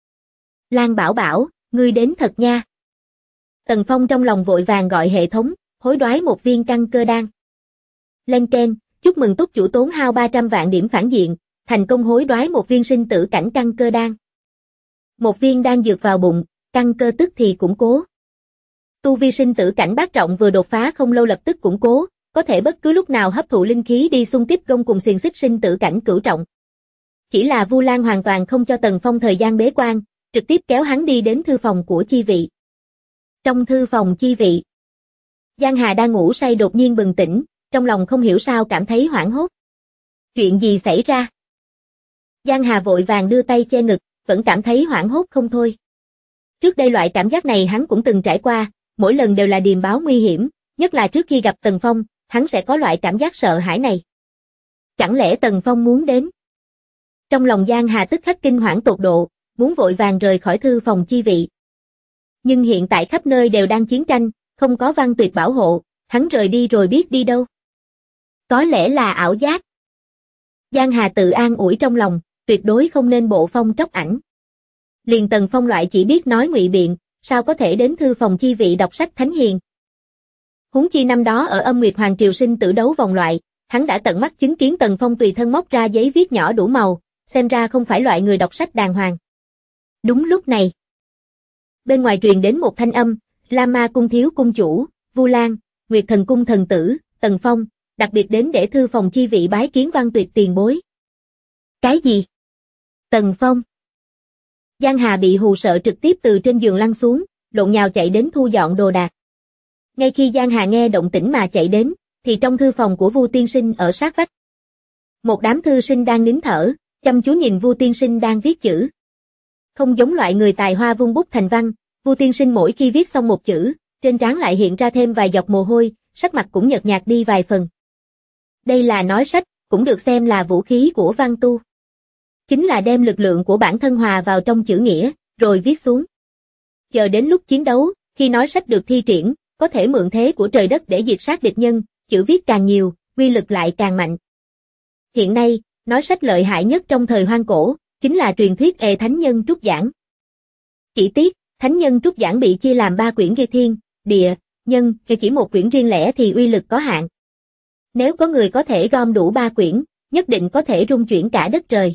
Lan Bảo Bảo, ngươi đến thật nha. Tần Phong trong lòng vội vàng gọi hệ thống, hối đoái một viên căn cơ đan. Lên keng, chúc mừng túc chủ tốn hao 300 vạn điểm phản diện, thành công hối đoái một viên sinh tử cảnh căn cơ đan. Một viên đan dược vào bụng, căn cơ tức thì củng cố. Tu vi sinh tử cảnh bát trọng vừa đột phá không lâu lập tức củng cố, có thể bất cứ lúc nào hấp thụ linh khí đi xung kích gông cùng xiềng xích sinh tử cảnh cửu trọng. Chỉ là Vu Lan hoàn toàn không cho Tần Phong thời gian bế quan, trực tiếp kéo hắn đi đến thư phòng của chi vị. Trong thư phòng chi vị, Giang Hà đang ngủ say đột nhiên bừng tỉnh, trong lòng không hiểu sao cảm thấy hoảng hốt. Chuyện gì xảy ra? Giang Hà vội vàng đưa tay che ngực, vẫn cảm thấy hoảng hốt không thôi. Trước đây loại cảm giác này hắn cũng từng trải qua, mỗi lần đều là điềm báo nguy hiểm, nhất là trước khi gặp Tần Phong, hắn sẽ có loại cảm giác sợ hãi này. Chẳng lẽ Tần Phong muốn đến? Trong lòng Giang Hà tức khắc kinh hoảng tột độ, muốn vội vàng rời khỏi thư phòng chi vị. Nhưng hiện tại khắp nơi đều đang chiến tranh, không có Văn Tuyệt bảo hộ, hắn rời đi rồi biết đi đâu. Có lẽ là ảo giác. Giang Hà tự an ủi trong lòng, tuyệt đối không nên bộ phong tróc ảnh. Liền Tần Phong loại chỉ biết nói ngụy biện, sao có thể đến thư phòng chi vị đọc sách thánh hiền. Huống chi năm đó ở Âm Nguyệt Hoàng Triều sinh tử đấu vòng loại, hắn đã tận mắt chứng kiến Tần Phong tùy thân móc ra giấy viết nhỏ đủ màu, xem ra không phải loại người đọc sách đàng hoàng. Đúng lúc này, bên ngoài truyền đến một thanh âm, Lam Ma Cung thiếu cung chủ, Vu Lan, Nguyệt Thần Cung thần tử, Tần Phong, đặc biệt đến để thư phòng chi vị bái kiến Văn Tuyệt tiền bối. Cái gì? Tần Phong. Giang Hà bị hù sợ trực tiếp từ trên giường lăn xuống, lộn nhào chạy đến thu dọn đồ đạc. Ngay khi Giang Hà nghe động tĩnh mà chạy đến, thì trong thư phòng của Vu tiên sinh ở sát vách. Một đám thư sinh đang nín thở, chăm chú nhìn Vu tiên sinh đang viết chữ. Không giống loại người tài hoa vung bút thành văn, Vu tiên sinh mỗi khi viết xong một chữ, trên trán lại hiện ra thêm vài giọt mồ hôi, sắc mặt cũng nhợt nhạt đi vài phần. Đây là nói sách, cũng được xem là vũ khí của văn tu. Chính là đem lực lượng của bản thân hòa vào trong chữ nghĩa, rồi viết xuống. Chờ đến lúc chiến đấu, khi nói sách được thi triển, có thể mượn thế của trời đất để diệt sát địch nhân, chữ viết càng nhiều, uy lực lại càng mạnh. Hiện nay, nói sách lợi hại nhất trong thời hoang cổ, chính là truyền thuyết Thánh Nhân Trúc Giảng. Chỉ tiếc, Thánh Nhân Trúc Giảng bị chia làm 3 quyển ghi thiên, địa, nhân, chỉ một quyển riêng lẻ thì uy lực có hạn. Nếu có người có thể gom đủ 3 quyển, nhất định có thể rung chuyển cả đất trời.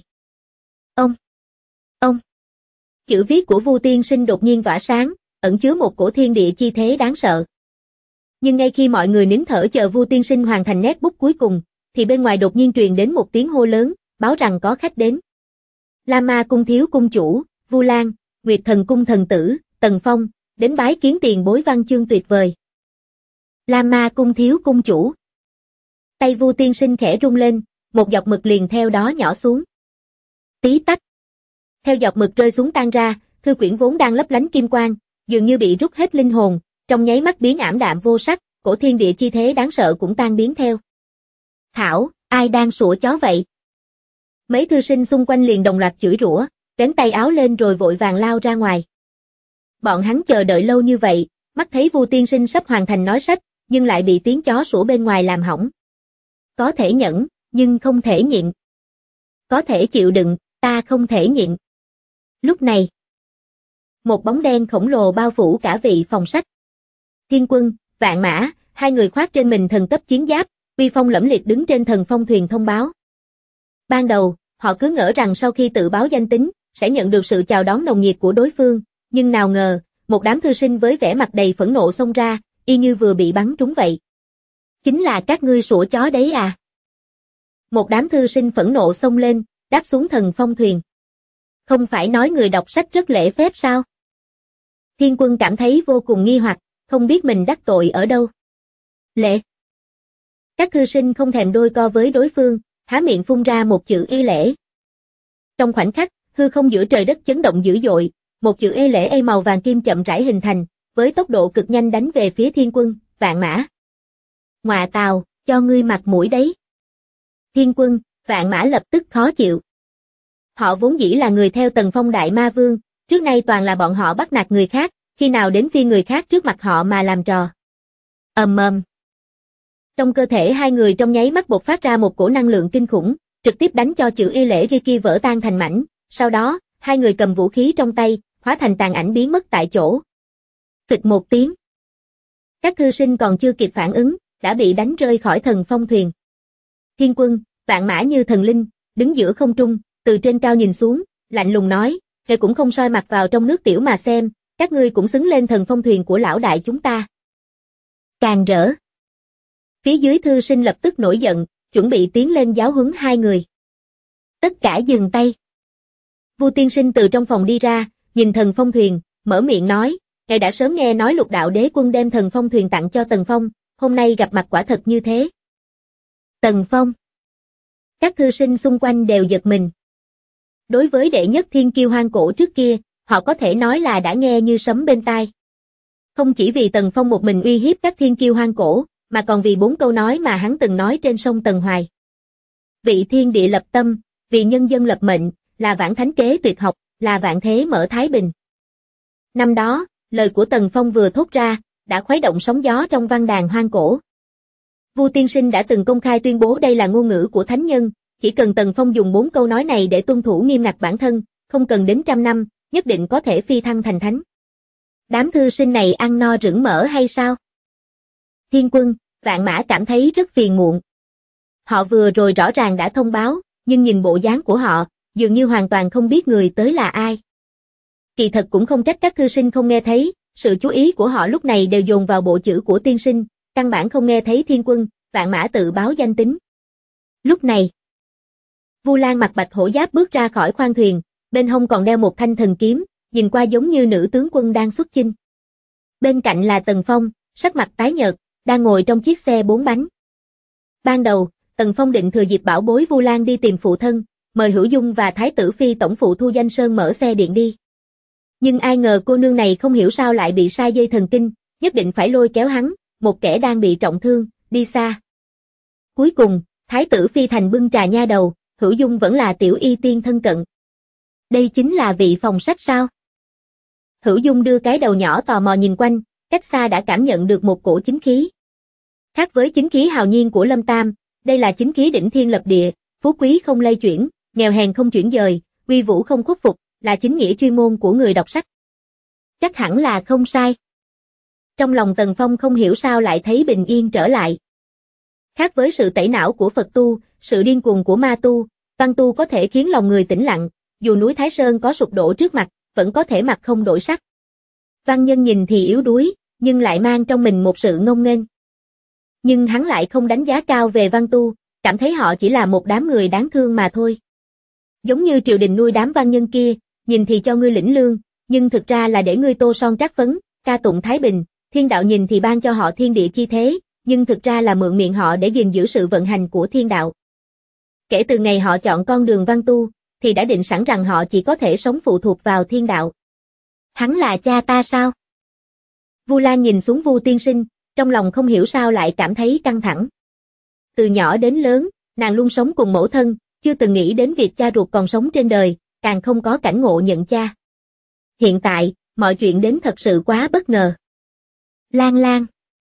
Ông. Chữ viết của Vu tiên sinh đột nhiên tỏa sáng, ẩn chứa một cổ thiên địa chi thế đáng sợ. Nhưng ngay khi mọi người nín thở chờ Vu tiên sinh hoàn thành nét bút cuối cùng, thì bên ngoài đột nhiên truyền đến một tiếng hô lớn, báo rằng có khách đến. Lam Ma Cung thiếu cung chủ, Vu Lan, Nguyệt Thần Cung thần tử, Tần Phong, đến bái kiến tiền bối văn chương tuyệt vời. Lam Ma Cung thiếu cung chủ. Tay Vu tiên sinh khẽ rung lên, một giọt mực liền theo đó nhỏ xuống. Tí tách. Theo giọt mực rơi xuống tan ra, thư quyển vốn đang lấp lánh kim quang, dường như bị rút hết linh hồn, trong nháy mắt biến ảm đạm vô sắc, cổ thiên địa chi thế đáng sợ cũng tan biến theo. Thảo, ai đang sủa chó vậy? Mấy thư sinh xung quanh liền đồng loạt chửi rủa, vén tay áo lên rồi vội vàng lao ra ngoài. Bọn hắn chờ đợi lâu như vậy, mắt thấy Vu tiên sinh sắp hoàn thành nói sách, nhưng lại bị tiếng chó sủa bên ngoài làm hỏng. Có thể nhẫn, nhưng không thể nhịn. Có thể chịu đựng, ta không thể nhịn. Lúc này, một bóng đen khổng lồ bao phủ cả vị phòng sách. Thiên Quân, Vạn Mã, hai người khoác trên mình thần cấp chiến giáp, uy phong lẫm liệt đứng trên thần phong thuyền thông báo. Ban đầu, họ cứ ngỡ rằng sau khi tự báo danh tính, sẽ nhận được sự chào đón nồng nhiệt của đối phương, nhưng nào ngờ, một đám thư sinh với vẻ mặt đầy phẫn nộ xông ra, y như vừa bị bắn trúng vậy. Chính là các ngươi sủa chó đấy à? Một đám thư sinh phẫn nộ xông lên, đáp xuống Thần Phong thuyền. Không phải nói người đọc sách rất lễ phép sao? Thiên Quân cảm thấy vô cùng nghi hoặc, không biết mình đắc tội ở đâu. Lễ. Các thư sinh không thèm đôi co với đối phương, há miệng phun ra một chữ y lễ. Trong khoảnh khắc, hư không giữa trời đất chấn động dữ dội, một chữ y lễ màu vàng kim chậm rãi hình thành, với tốc độ cực nhanh đánh về phía Thiên Quân, Vạn Mã. Ngọa tào, cho ngươi mặt mũi đấy. Thiên Quân, Vạn Mã lập tức khó chịu. Họ vốn dĩ là người theo Tần Phong Đại Ma Vương, trước nay toàn là bọn họ bắt nạt người khác, khi nào đến phiên người khác trước mặt họ mà làm trò. Ầm ầm. Trong cơ thể hai người trong nháy mắt bộc phát ra một cổ năng lượng kinh khủng, trực tiếp đánh cho chữ y lễ kia vỡ tan thành mảnh, sau đó, hai người cầm vũ khí trong tay, hóa thành tàn ảnh biến mất tại chỗ. Phịch một tiếng. Các thư sinh còn chưa kịp phản ứng, đã bị đánh rơi khỏi Thần Phong thuyền. Thiên Quân, Vạn Mã như thần linh, đứng giữa không trung, từ trên cao nhìn xuống, lạnh lùng nói, "Ngươi cũng không soi mặt vào trong nước tiểu mà xem, các ngươi cũng xứng lên Thần Phong thuyền của lão đại chúng ta." Càng rỡ. Phía dưới thư sinh lập tức nổi giận, chuẩn bị tiến lên giáo huấn hai người. Tất cả dừng tay. Vu tiên sinh từ trong phòng đi ra, nhìn Thần Phong thuyền, mở miệng nói, "Ngài đã sớm nghe nói Lục Đạo Đế Quân đem Thần Phong thuyền tặng cho Tần Phong, hôm nay gặp mặt quả thật như thế." Tần Phong. Các thư sinh xung quanh đều giật mình. Đối với đệ nhất thiên kiêu hoang cổ trước kia, họ có thể nói là đã nghe như sấm bên tai. Không chỉ vì Tần Phong một mình uy hiếp các thiên kiêu hoang cổ, mà còn vì 4 câu nói mà hắn từng nói trên sông Tần Hoài. Vị thiên địa lập tâm, vì nhân dân lập mệnh, là vãn thánh kế tuyệt học, là vạn thế mở thái bình. Năm đó, lời của Tần Phong vừa thốt ra, đã khuấy động sóng gió trong văn đàn hoang cổ. Vu tiên sinh đã từng công khai tuyên bố đây là ngôn ngữ của thánh nhân, chỉ cần Tần Phong dùng 4 câu nói này để tuân thủ nghiêm ngặt bản thân, không cần đến 100 năm, nhất định có thể phi thăng thành thánh. Đám thư sinh này ăn no rửng mỡ hay sao? Thiên Quân, Vạn Mã cảm thấy rất phiền muộn. Họ vừa rồi rõ ràng đã thông báo, nhưng nhìn bộ dáng của họ, dường như hoàn toàn không biết người tới là ai. Kỳ thật cũng không trách các thư sinh không nghe thấy, sự chú ý của họ lúc này đều dồn vào bộ chữ của tiên sinh, căn bản không nghe thấy Thiên Quân, Vạn Mã tự báo danh tính. Lúc này, Vu Lan mặc bạch hổ giáp bước ra khỏi khoang thuyền, bên hông còn đeo một thanh thần kiếm, nhìn qua giống như nữ tướng quân đang xuất chinh. Bên cạnh là Tần Phong, sắc mặt tái nhợt, đang ngồi trong chiếc xe 4 bánh. Ban đầu, Tần Phong định thừa dịp bảo bối Vu Lan đi tìm phụ thân, mời Hữu Dung và Thái tử Phi tổng phụ Thu Danh Sơn mở xe điện đi. Nhưng ai ngờ cô nương này không hiểu sao lại bị sai dây thần kinh, nhất định phải lôi kéo hắn, một kẻ đang bị trọng thương, đi xa. Cuối cùng, Thái tử Phi thành bưng trà nha đầu, Hữu Dung vẫn là tiểu y tiên thân cận. Đây chính là vị phòng sách sao? Hữu Dung đưa cái đầu nhỏ tò mò nhìn quanh, cách xa đã cảm nhận được một cổ chính khí. Khác với chính khí hào nhiên của Lâm Tam, đây là chính khí đỉnh thiên lập địa, phú quý không lay chuyển, nghèo hèn không chuyển dời, uy vũ không khuất phục, là chính nghĩa chuyên môn của người đọc sách. Chắc hẳn là không sai. Trong lòng Tần Phong không hiểu sao lại thấy bình yên trở lại. Khác với sự tẩy não của Phật tu, sự điên cuồng của ma tu, văn tu có thể khiến lòng người tĩnh lặng, dù núi Thái Sơn có sụp đổ trước mặt, vẫn có thể mặt không đổi sắc. Văn nhân nhìn thì yếu đuối, nhưng lại mang trong mình một sự ngông nghênh. Nhưng hắn lại không đánh giá cao về văn tu, cảm thấy họ chỉ là một đám người đáng thương mà thôi. Giống như triều đình nuôi đám văn nhân kia, nhìn thì cho ngươi lĩnh lương, nhưng thực ra là để ngươi tô son trát phấn, ca tụng thái bình, thiên đạo nhìn thì ban cho họ thiên địa chi thế, nhưng thực ra là mượn miệng họ để gìn giữ sự vận hành của thiên đạo. Kể từ ngày họ chọn con đường văn tu, thì đã định sẵn rằng họ chỉ có thể sống phụ thuộc vào thiên đạo. Hắn là cha ta sao? Vu Lan nhìn xuống Vu tiên sinh, trong lòng không hiểu sao lại cảm thấy căng thẳng. Từ nhỏ đến lớn, nàng luôn sống cùng mẫu thân, chưa từng nghĩ đến việc cha ruột còn sống trên đời, càng không có cảnh ngộ nhận cha. Hiện tại, mọi chuyện đến thật sự quá bất ngờ. Lan Lan.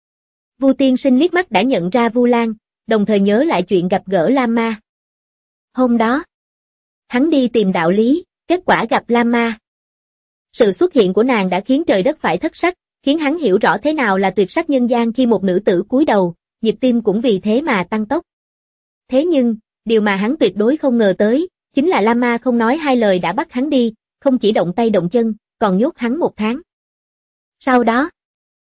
Vu tiên sinh liếc mắt đã nhận ra Vu Lan, đồng thời nhớ lại chuyện gặp gỡ Lam Ma. Hôm đó, hắn đi tìm đạo lý, kết quả gặp Lam Ma. Sự xuất hiện của nàng đã khiến trời đất phải thất sắc, khiến hắn hiểu rõ thế nào là tuyệt sắc nhân gian khi một nữ tử cúi đầu, nhịp tim cũng vì thế mà tăng tốc. Thế nhưng, điều mà hắn tuyệt đối không ngờ tới, chính là Lam Ma không nói hai lời đã bắt hắn đi, không chỉ động tay động chân, còn nhốt hắn 1 tháng. Sau đó,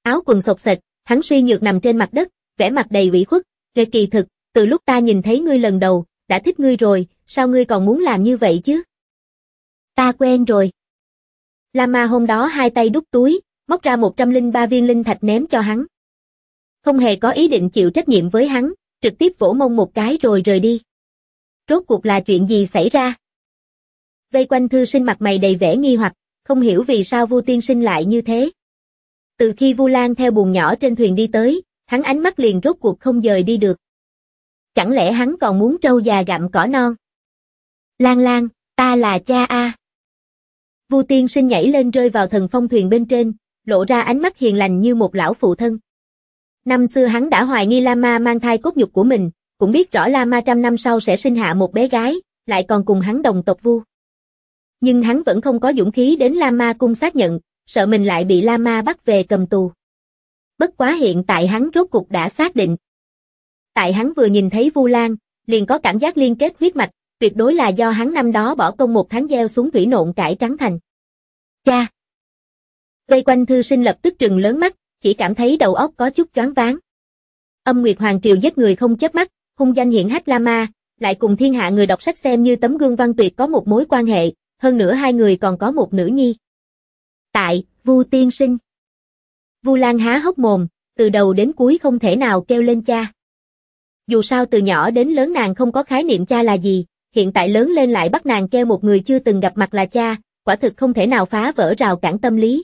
Áo quần xộc xệch, hắn suy nhược nằm trên mặt đất, vẻ mặt đầy ủy khuất. Kỳ thực, từ lúc ta nhìn thấy ngươi lần đầu, đã thích ngươi rồi, sao ngươi còn muốn làm như vậy chứ? Ta quen rồi. Lama hôm đó hai tay đút túi, móc ra 103 viên linh thạch ném cho hắn. Không hề có ý định chịu trách nhiệm với hắn, trực tiếp vỗ mông một cái rồi rời đi. Rốt cuộc là chuyện gì xảy ra? Vây quanh thư sinh mặt mày đầy vẻ nghi hoặc, không hiểu vì sao Vu tiên sinh lại như thế. Từ khi Vu Lan theo buồng nhỏ trên thuyền đi tới, hắn ánh mắt liền rốt cuộc không dời đi được. Chẳng lẽ hắn còn muốn trâu già gặm cỏ non? Lan Lan, ta là cha a. Vu tiên sinh nhảy lên rơi vào thần phong thuyền bên trên, lộ ra ánh mắt hiền lành như một lão phụ thân. Năm xưa hắn đã hoài nghi Lama mang thai cốt nhục của mình, cũng biết rõ Lama 100 năm sau sẽ sinh hạ một bé gái, lại còn cùng hắn đồng tộc Vu. Nhưng hắn vẫn không có dũng khí đến Lama cung xác nhận, sợ mình lại bị Lama bắt về cầm tù. Bất quá hiện tại hắn rốt cục đã xác định. Tại hắn vừa nhìn thấy Vu Lan, liền có cảm giác liên kết huyết mạch, tuyệt đối là do hắn năm đó bỏ công một tháng gieo xuống thủy nộn cải trắng thành. Cha! Vây quanh thư sinh lập tức trừng lớn mắt, chỉ cảm thấy đầu óc có chút choáng váng. Âm Nguyệt Hoàng Triều giết người không chớp mắt, hung danh hiển hách Lama, lại cùng thiên hạ người đọc sách xem như tấm gương văn tuyệt có một mối quan hệ, hơn nữa hai người còn có một nữ nhi. Tại, Vu tiên sinh. Vu Lan há hốc mồm, từ đầu đến cuối không thể nào kêu lên cha. Dù sao từ nhỏ đến lớn nàng không có khái niệm cha là gì, hiện tại lớn lên lại bắt nàng kêu một người chưa từng gặp mặt là cha, quả thực không thể nào phá vỡ rào cản tâm lý.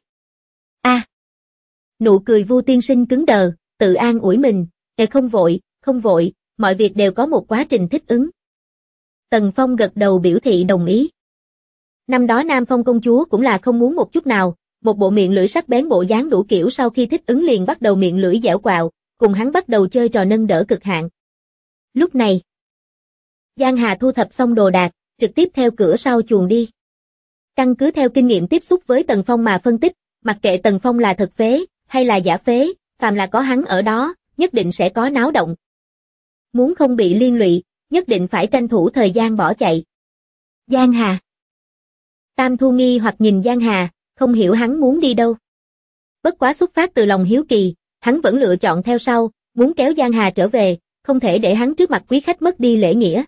Nụ cười Vu tiên sinh cứng đờ, tự an ủi mình, không vội, mọi việc đều có một quá trình thích ứng. Tần Phong gật đầu biểu thị đồng ý. Năm đó Nam Phong công chúa cũng là không muốn một chút nào, một bộ miệng lưỡi sắc bén bộ dáng đủ kiểu sau khi thích ứng liền bắt đầu miệng lưỡi dẻo quạo, cùng hắn bắt đầu chơi trò nâng đỡ cực hạn. Lúc này, Giang Hà thu thập xong đồ đạc, trực tiếp theo cửa sau chuồng đi. Căn cứ theo kinh nghiệm tiếp xúc với Tần Phong mà phân tích, mặc kệ Tần Phong là thật phế, hay là giả phế, phàm là có hắn ở đó, nhất định sẽ có náo động. Muốn không bị liên lụy, nhất định phải tranh thủ thời gian bỏ chạy. Giang Hà. Tam Thu nghi hoặc nhìn Giang Hà, không hiểu hắn muốn đi đâu. Bất quá xuất phát từ lòng hiếu kỳ, hắn vẫn lựa chọn theo sau, muốn kéo Giang Hà trở về, không thể để hắn trước mặt quý khách mất đi lễ nghĩa.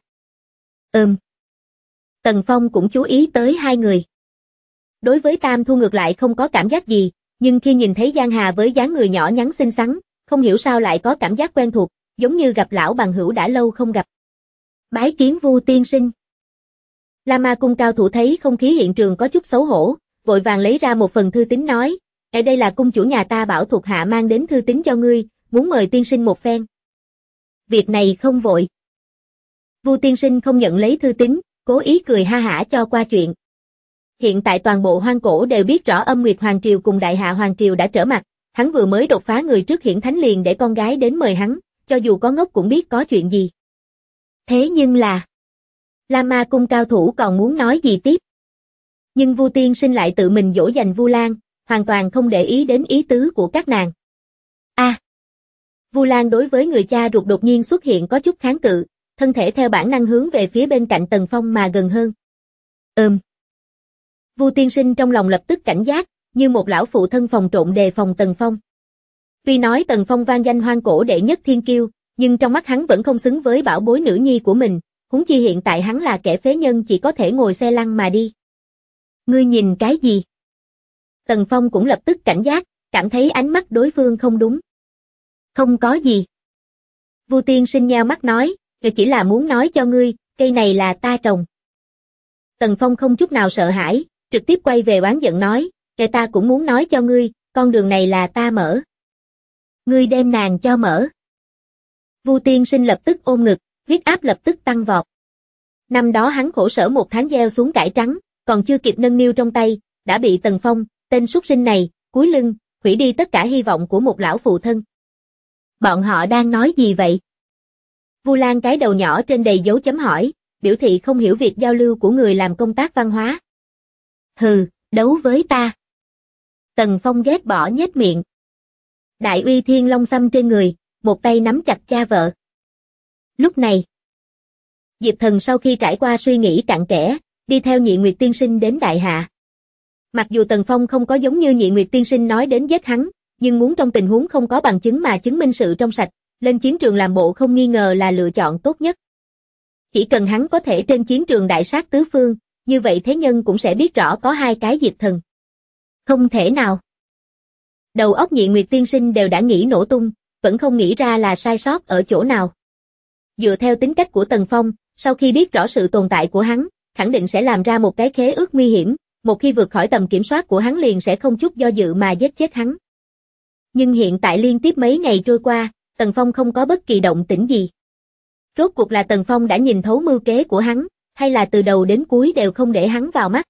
Tần Phong cũng chú ý tới hai người. Đối với Tam Thu ngược lại không có cảm giác gì, nhưng khi nhìn thấy Giang Hà với dáng người nhỏ nhắn xinh xắn, không hiểu sao lại có cảm giác quen thuộc, giống như gặp lão bằng hữu đã lâu không gặp. Bái kiến Vu tiên sinh. Lama cung cao thủ thấy không khí hiện trường có chút xấu hổ, vội vàng lấy ra một phần thư tín nói, ở đây là cung chủ nhà ta bảo thuộc hạ mang đến thư tín cho ngươi, muốn mời tiên sinh một phen. Việc này không vội. Vu tiên sinh không nhận lấy thư tín, cố ý cười ha hả cho qua chuyện. Hiện tại toàn bộ hoang cổ đều biết rõ Âm Nguyệt Hoàng Triều cùng Đại Hạ Hoàng Triều đã trở mặt, hắn vừa mới đột phá người trước hiển thánh liền để con gái đến mời hắn, cho dù có ngốc cũng biết có chuyện gì. Thế nhưng là, Lama cung cao thủ còn muốn nói gì tiếp. Nhưng Vu tiên sinh lại tự mình dỗ dành Vu Lan, hoàn toàn không để ý đến ý tứ của các nàng. Vu Lan đối với người cha ruột đột nhiên xuất hiện có chút kháng cự, thân thể theo bản năng hướng về phía bên cạnh Tần Phong mà gần hơn. Vu tiên sinh trong lòng lập tức cảnh giác, như một lão phụ thân phòng trộn đề phòng Tần Phong. Tuy nói Tần Phong vang danh hoang cổ đệ nhất thiên kiêu, nhưng trong mắt hắn vẫn không xứng với bảo bối nữ nhi của mình, huống chi hiện tại hắn là kẻ phế nhân chỉ có thể ngồi xe lăn mà đi. Ngươi nhìn cái gì? Tần Phong cũng lập tức cảnh giác, cảm thấy ánh mắt đối phương không đúng. Không có gì. Vu tiên sinh nheo mắt nói, chỉ là muốn nói cho ngươi, cây này là ta trồng. Tần Phong không chút nào sợ hãi, trực tiếp quay về oán giận nói, kẻ ta cũng muốn nói cho ngươi, con đường này là ta mở. Ngươi đem nàng cho mở. Vu tiên sinh lập tức ôm ngực, huyết áp lập tức tăng vọt. Năm đó hắn khổ sở một tháng gieo xuống cải trắng, còn chưa kịp nâng niu trong tay, đã bị Tần Phong, tên súc sinh này, cúi lưng, hủy đi tất cả hy vọng của một lão phụ thân. Bọn họ đang nói gì vậy? Vu Lan cái đầu nhỏ trên đầy dấu chấm hỏi, biểu thị không hiểu việc giao lưu của người làm công tác văn hóa. Hừ, đấu với ta. Tần Phong ghét bỏ nhếch miệng. Đại uy thiên long xăm trên người, một tay nắm chặt cha vợ. Lúc này, Diệp Thần sau khi trải qua suy nghĩ cặn kẽ, đi theo Nhị Nguyệt tiên sinh đến Đại Hạ. Mặc dù Tần Phong không có giống như Nhị Nguyệt tiên sinh nói đến giết hắn, nhưng muốn trong tình huống không có bằng chứng mà chứng minh sự trong sạch, lên chiến trường làm bộ không nghi ngờ là lựa chọn tốt nhất. Chỉ cần hắn có thể trên chiến trường đại sát tứ phương, như vậy thế nhân cũng sẽ biết rõ có hai cái Diệp Thần. Không thể nào. Đầu óc Nhị Nguyệt tiên sinh đều đã nghĩ nổ tung, vẫn không nghĩ ra là sai sót ở chỗ nào. Dựa theo tính cách của Tần Phong, sau khi biết rõ sự tồn tại của hắn, khẳng định sẽ làm ra một cái khế ước nguy hiểm, một khi vượt khỏi tầm kiểm soát của hắn liền sẽ không chút do dự mà giết chết hắn. Nhưng hiện tại liên tiếp mấy ngày trôi qua, Tần Phong không có bất kỳ động tĩnh gì. Rốt cuộc là Tần Phong đã nhìn thấu mưu kế của hắn, hay là từ đầu đến cuối đều không để hắn vào mắt.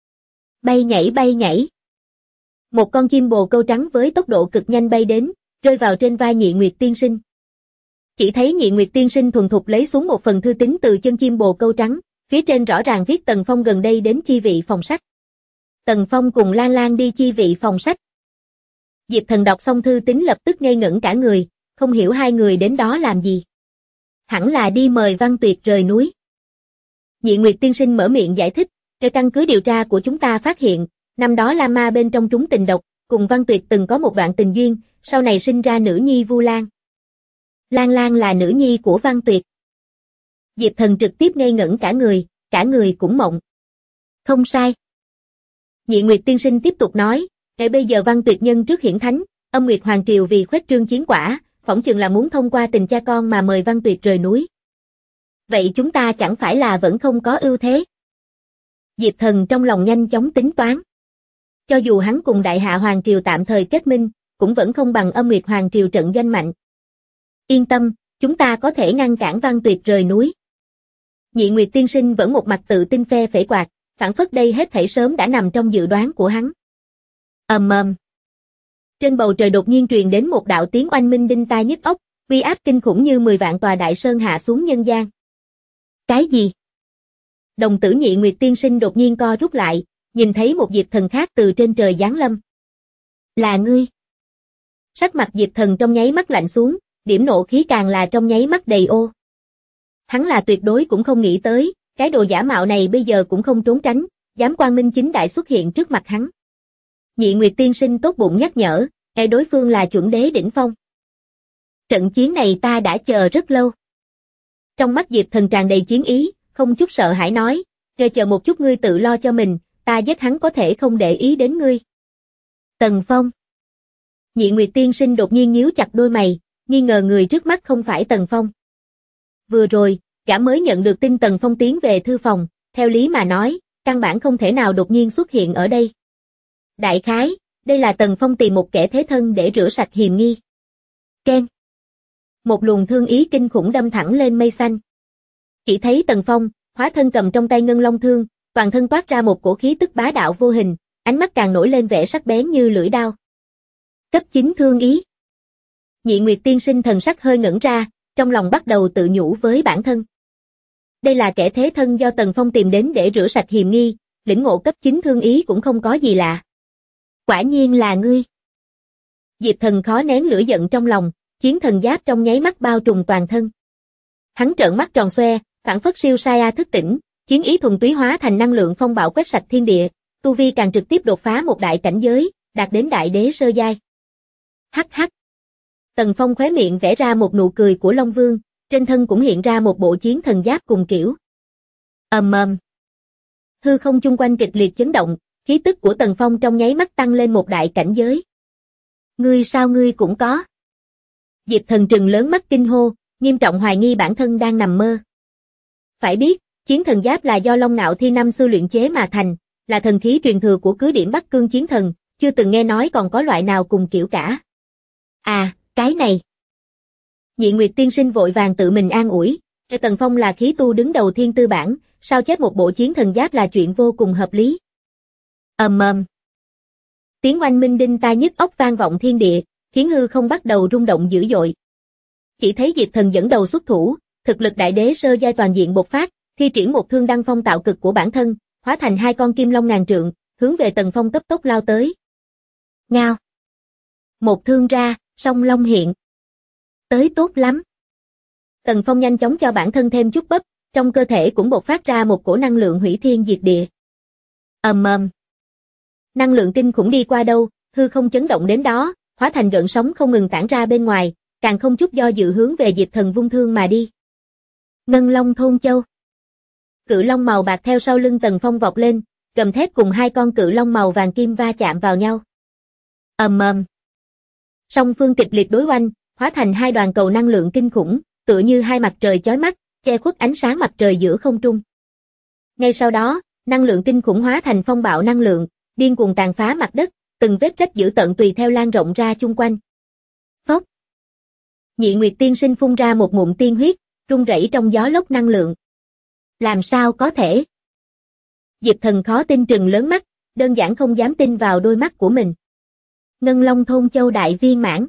Bay nhảy. Một con chim bồ câu trắng với tốc độ cực nhanh bay đến, rơi vào trên vai Nhị Nguyệt tiên sinh. Chỉ thấy Nhị Nguyệt tiên sinh thuần thục lấy xuống một phần thư tín từ chân chim bồ câu trắng, phía trên rõ ràng viết Tần Phong gần đây đến chi vị phòng sách. Tần Phong cùng Lan Lan đi chi vị phòng sách. Diệp Thần đọc xong thư tín lập tức ngây ngẩn cả người, không hiểu hai người đến đó làm gì. Hẳn là đi mời Văn Tuyệt rời núi. Nhị Nguyệt tiên sinh mở miệng giải thích, theo căn cứ điều tra của chúng ta phát hiện, năm đó La Ma bên trong trúng tình độc, cùng Văn Tuyệt từng có một đoạn tình duyên, sau này sinh ra nữ nhi Vu Lan. Lan Lan là nữ nhi của Văn Tuyệt. Diệp Thần trực tiếp ngây ngẩn cả người cũng mộng. Không sai. Nhị Nguyệt tiên sinh tiếp tục nói, kể bây giờ Văn Tuyệt nhân trước hiển thánh, Âm Nguyệt Hoàng Triều vì khuếch trương chiến quả, phỏng chừng là muốn thông qua tình cha con mà mời Văn Tuyệt rời núi. Vậy chúng ta chẳng phải là vẫn không có ưu thế? Diệp Thần trong lòng nhanh chóng tính toán. Cho dù hắn cùng Đại Hạ Hoàng Triều tạm thời kết minh, cũng vẫn không bằng Âm Nguyệt Hoàng Triều trận doanh mạnh. Yên tâm, chúng ta có thể ngăn cản Văn Tuyệt rời núi. Nhị Nguyệt tiên sinh vẫn một mặt tự tin phe phẩy quạt, phảng phất đây hết thảy sớm đã nằm trong dự đoán của hắn. Ầm. Trên bầu trời đột nhiên truyền đến một đạo tiếng oanh minh đinh tai nhức óc, uy áp kinh khủng như 10 vạn tòa đại sơn hạ xuống nhân gian. Cái gì? Đồng tử Nhị Nguyệt tiên sinh đột nhiên co rút lại, nhìn thấy một Diệp Thần khác từ trên trời giáng lâm. Là ngươi. Sắc mặt Diệp Thần trong nháy mắt lạnh xuống, điểm nộ khí càng là trong nháy mắt đầy ô. Hắn là tuyệt đối cũng không nghĩ tới, cái đồ giả mạo này bây giờ cũng không trốn tránh, dám quang minh chính đại xuất hiện trước mặt hắn. Nhị Nguyệt tiên sinh tốt bụng nhắc nhở, đối phương là chuẩn đế đỉnh phong. Trận chiến này ta đã chờ rất lâu. Trong mắt Diệp Thần tràn đầy chiến ý, không chút sợ hãi nói, chờ một chút ngươi tự lo cho mình, ta giết hắn có thể không để ý đến ngươi. Tần Phong. Nhị Nguyệt tiên sinh đột nhiên nhíu chặt đôi mày, nghi ngờ người trước mắt không phải Tần Phong. Vừa rồi, gã mới nhận được tin Tần Phong tiến về thư phòng, theo lý mà nói, căn bản không thể nào đột nhiên xuất hiện ở đây. Đại khái, đây là Tần Phong tìm một kẻ thế thân để rửa sạch hiềm nghi. Ken. Một luồng thương ý kinh khủng đâm thẳng lên mây xanh. Chỉ thấy Tần Phong, hóa thân cầm trong tay ngân long thương, toàn thân toát ra một cổ khí tức bá đạo vô hình, ánh mắt càng nổi lên vẻ sắc bén như lưỡi đao. Cấp 9 thương ý. Nhị Nguyệt tiên sinh thần sắc hơi ngẩn ra, trong lòng bắt đầu tự nhủ với bản thân. Đây là kẻ thế thân do Tần Phong tìm đến để rửa sạch hiềm nghi, lĩnh ngộ cấp 9 thương ý cũng không có gì lạ. Quả nhiên là ngươi. Diệp Thần khó nén lửa giận trong lòng, chiến thần giáp trong nháy mắt bao trùm toàn thân. Hắn trợn mắt tròn xoe, phảng phất siêu Saya thức tỉnh, chiến ý thuần túy hóa thành năng lượng phong bạo quét sạch thiên địa, tu vi càng trực tiếp đột phá một đại cảnh giới, đạt đến đại đế sơ giai. Hắc hắc. Tần Phong khóe miệng vẽ ra một nụ cười của Long Vương, trên thân cũng hiện ra một bộ chiến thần giáp cùng kiểu. Ầm. Hư không chung quanh kịch liệt chấn động, khí tức của Tần Phong trong nháy mắt tăng lên một đại cảnh giới. Ngươi sao ngươi cũng có? Diệp Thần trừng lớn mắt kinh hô, nghiêm trọng hoài nghi bản thân đang nằm mơ. Phải biết, chiến thần giáp là do Long Nạo Thi năm xưa luyện chế mà thành, là thần khí truyền thừa của cứ điểm Bắc Cương chiến thần, chưa từng nghe nói còn có loại nào cùng kiểu cả. À, cái này. Nhị Nguyệt tiên sinh vội vàng tự mình an ủi, cho Tần Phong là khí tu đứng đầu thiên tư bản, sao chép một bộ chiến thần giáp là chuyện vô cùng hợp lý. Ầm. Tiếng oanh minh đinh tai nhức óc vang vọng thiên địa, khiến hư không bắt đầu rung động dữ dội. Chỉ thấy Diệp Thần dẫn đầu xuất thủ, thực lực đại đế sơ giai toàn diện bộc phát, thi triển một thương đăng phong tạo cực của bản thân, hóa thành hai con kim long ngàn trượng, hướng về Tần Phong cấp tốc lao tới. Ngao. Một thương ra, song long hiện. Tới tốt lắm. Tần Phong nhanh chóng cho bản thân thêm chút bắp, trong cơ thể cũng bộc phát ra một cổ năng lượng hủy thiên diệt địa. Ầm. Năng lượng kinh khủng đi qua đâu, hư không chấn động đến đó, hóa thành gợn sóng không ngừng tản ra bên ngoài, càng không chút do dự hướng về Diệp Thần vung thương mà đi. Ngân Long Thôn Châu. Cự long màu bạc theo sau lưng Tần Phong vọt lên, gầm thét cùng hai con cự long màu vàng kim va chạm vào nhau. Ầm ầm. Song phương kịch liệt đối oanh, hóa thành hai đoàn cầu năng lượng kinh khủng, tựa như hai mặt trời chói mắt, che khuất ánh sáng mặt trời giữa không trung. Ngay sau đó, năng lượng kinh khủng hóa thành phong bạo năng lượng, điên cuồng tàn phá mặt đất, từng vết rách dữ tợn tùy theo lan rộng ra chung quanh. Phốc. Nhị Nguyệt Tiên Sinh phun ra một ngụm tiên huyết, rung rẩy trong gió lốc năng lượng. Làm sao có thể? Diệp Thần khó tin trừng lớn mắt, đơn giản không dám tin vào đôi mắt của mình. Ngân Long Thôn Châu đại viên mãn.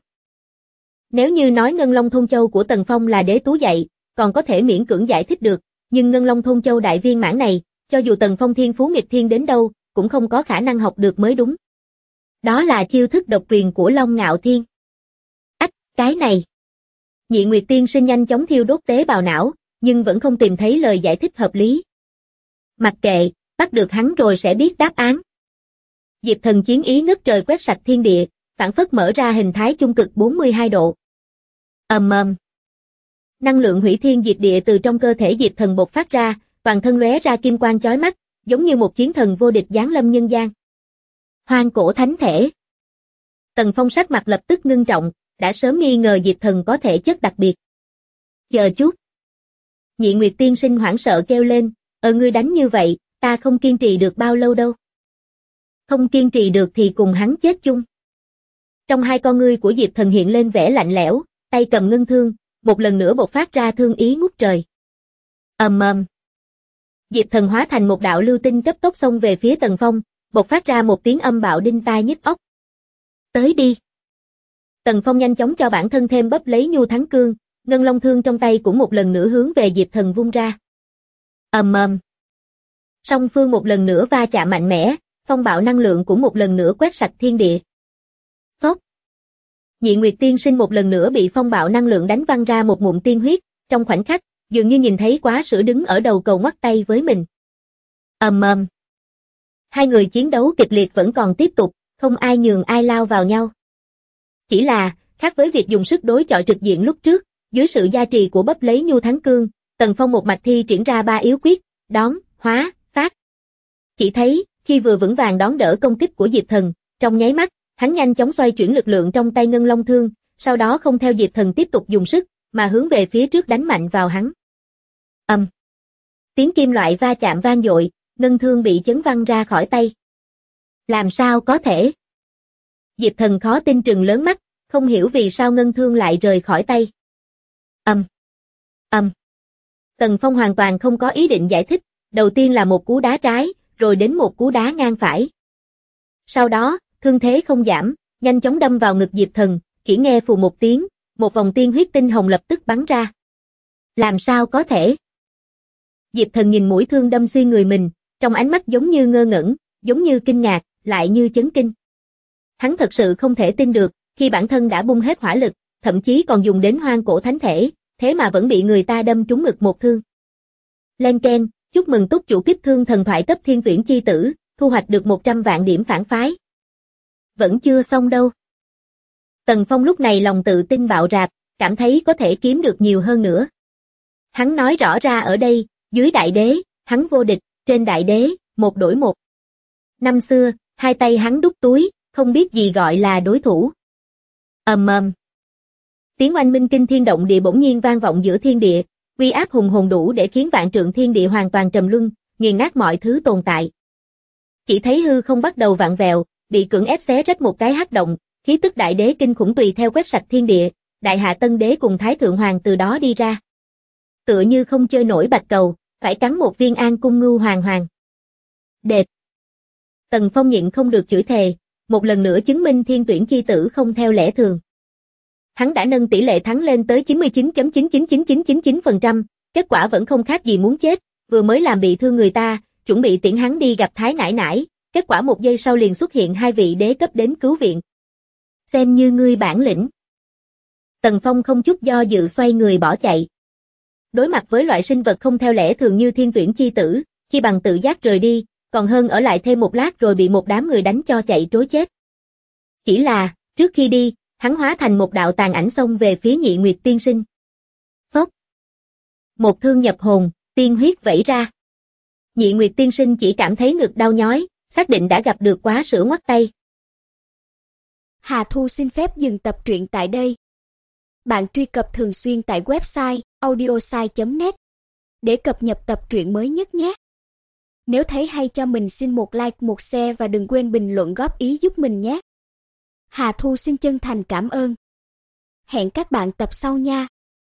Nếu như nói Ngân Long Thôn Châu của Tần Phong là đế tú dạy, còn có thể miễn cưỡng giải thích được, nhưng Ngân Long Thôn Châu đại viên mãn này, cho dù Tần Phong thiên phú nghịch thiên đến đâu, cũng không có khả năng học được mới đúng. Đó là chiêu thức độc quyền của Long Ngạo Thiên. Ách, cái này. Nhị Nguyệt Tiên Sinh nhanh chóng thiêu đốt tế bào não, nhưng vẫn không tìm thấy lời giải thích hợp lý. Mặc kệ, bắt được hắn rồi sẽ biết đáp án. Diệp Thần chiến ý ngất trời quét sạch thiên địa, phảng phất mở ra hình thái chung cực 42 độ. Ầm ầm. Năng lượng hủy thiên diệt địa từ trong cơ thể Diệp Thần bộc phát ra, toàn thân lóe ra kim quang chói mắt, giống như một chiến thần vô địch giáng lâm nhân gian. Hoang cổ thánh thể. Tần Phong sắc mặt lập tức ngưng trọng, đã sớm nghi ngờ Diệp Thần có thể chất đặc biệt. Chờ chút. Nhị Nguyệt Tiên Sinh hoảng sợ kêu lên, ngươi đánh như vậy, ta không kiên trì được bao lâu đâu. Không kiên trì được thì cùng hắn chết chung. Trong hai con ngươi của Diệp Thần hiện lên vẻ lạnh lẽo, tay cầm ngân thương, một lần nữa bộc phát ra thương ý ngút trời. Ầm ầm. Diệp Thần hóa thành một đạo lưu tinh cấp tốc xông về phía Tần Phong, bộc phát ra một tiếng âm bạo đinh tai nhức óc. Tới đi. Tần Phong nhanh chóng cho bản thân thêm bấp lấy nhu thắng cương, ngân long thương trong tay cũng một lần nữa hướng về Diệp Thần vung ra. Ầm ầm. Song phương một lần nữa va chạm mạnh mẽ, phong bạo năng lượng cũng một lần nữa quét sạch thiên địa. Phốc. Nhị Nguyệt Tiên Sinh một lần nữa bị phong bạo năng lượng đánh văng ra một ngụm tiên huyết, trong khoảnh khắc, dường như nhìn thấy quá sữa đứng ở đầu cầu ngoắt tay với mình. Ầm ầm. Hai người chiến đấu kịch liệt vẫn còn tiếp tục, không ai nhường ai lao vào nhau. Chỉ là, khác với việc dùng sức đối chọi trực diện lúc trước, dưới sự gia trì của bấp lấy nhu thắng cương, Tần Phong một mạch thi triển ra ba yếu quyết, đón, hóa, phát. Chỉ thấy, khi vừa vững vàng đón đỡ công kích của Diệp Thần, trong nháy mắt, hắn nhanh chóng xoay chuyển lực lượng trong tay ngân long thương, sau đó không theo Diệp Thần tiếp tục dùng sức, mà hướng về phía trước đánh mạnh vào hắn. Tiếng kim loại va chạm vang dội, ngân thương bị chấn văng ra khỏi tay. Làm sao có thể? Diệp Thần khó tin trừng lớn mắt, không hiểu vì sao ngân thương lại rời khỏi tay. Tần Phong hoàn toàn không có ý định giải thích, đầu tiên là một cú đá trái, rồi đến một cú đá ngang phải. Sau đó, thương thế không giảm, nhanh chóng đâm vào ngực Diệp Thần, chỉ nghe phù một tiếng, một vòng tiên huyết tinh hồng lập tức bắn ra. Làm sao có thể? Diệp Thần nhìn mũi thương đâm xuyên người mình, trong ánh mắt giống như ngơ ngẩn, giống như kinh ngạc, lại như chấn kinh. Hắn thật sự không thể tin được, khi bản thân đã bung hết hỏa lực, thậm chí còn dùng đến hoang cổ thánh thể, thế mà vẫn bị người ta đâm trúng ngực một thương. Len keng, chúc mừng túc chủ kiếp thương thần thoại cấp thiên tuyển chi tử, thu hoạch được 100 vạn điểm phản phái. Vẫn chưa xong đâu. Tần Phong lúc này lòng tự tin bạo rạp, cảm thấy có thể kiếm được nhiều hơn nữa. Hắn nói rõ ra ở đây, dưới đại đế, hắn vô địch, trên đại đế, một đổi một. Năm xưa, hai tay hắn đút túi, không biết gì gọi là đối thủ. Tiếng oanh minh kinh thiên động địa bỗng nhiên vang vọng giữa thiên địa, uy áp hùng hồn đủ để khiến vạn trượng thiên địa hoàn toàn trầm luân, nghiền nát mọi thứ tồn tại. Chỉ thấy hư không bắt đầu vặn vẹo, bị cưỡng ép xé rách một cái hắc động, khí tức đại đế kinh khủng tùy theo quét sạch thiên địa, đại hạ tân đế cùng thái thượng hoàng từ đó đi ra. Tựa như không chơi nổi bạch cầu, phải cắn một viên an cung ngưu hoàng hoàng. Đệt. Tần Phong nhịn không được chửi thề, một lần nữa chứng minh thiên tuyển chi tử không theo lẽ thường. Hắn đã nâng tỷ lệ thắng lên tới 99.999999%, kết quả vẫn không khác gì muốn chết, vừa mới làm bị thương người ta, chuẩn bị tiễn hắn đi gặp thái nải nải, kết quả một giây sau liền xuất hiện hai vị đế cấp đến cứu viện. Xem như ngươi bản lĩnh. Tần Phong không chút do dự xoay người bỏ chạy. Đối mặt với loại sinh vật không theo lẽ thường như thiên tuyển chi tử, chi bằng tự giác rời đi, còn hơn ở lại thêm một lát rồi bị một đám người đánh cho chạy trối chết. Chỉ là, trước khi đi, hắn hóa thành một đạo tàn ảnh xông về phía Nhị Nguyệt tiên sinh. Phốc. Một thương nhập hồn, tiên huyết vẩy ra. Nhị Nguyệt tiên sinh chỉ cảm thấy ngực đau nhói, xác định đã gặp được quá sữa ngoắt tay. Hà Thu xin phép dừng tập truyện tại đây. Bạn truy cập thường xuyên tại website audiosai.net để cập nhật tập truyện mới nhất nhé. Nếu thấy hay cho mình xin một like, một share và đừng quên bình luận góp ý giúp mình nhé. Hà Thu xin chân thành cảm ơn. Hẹn các bạn tập sau nha.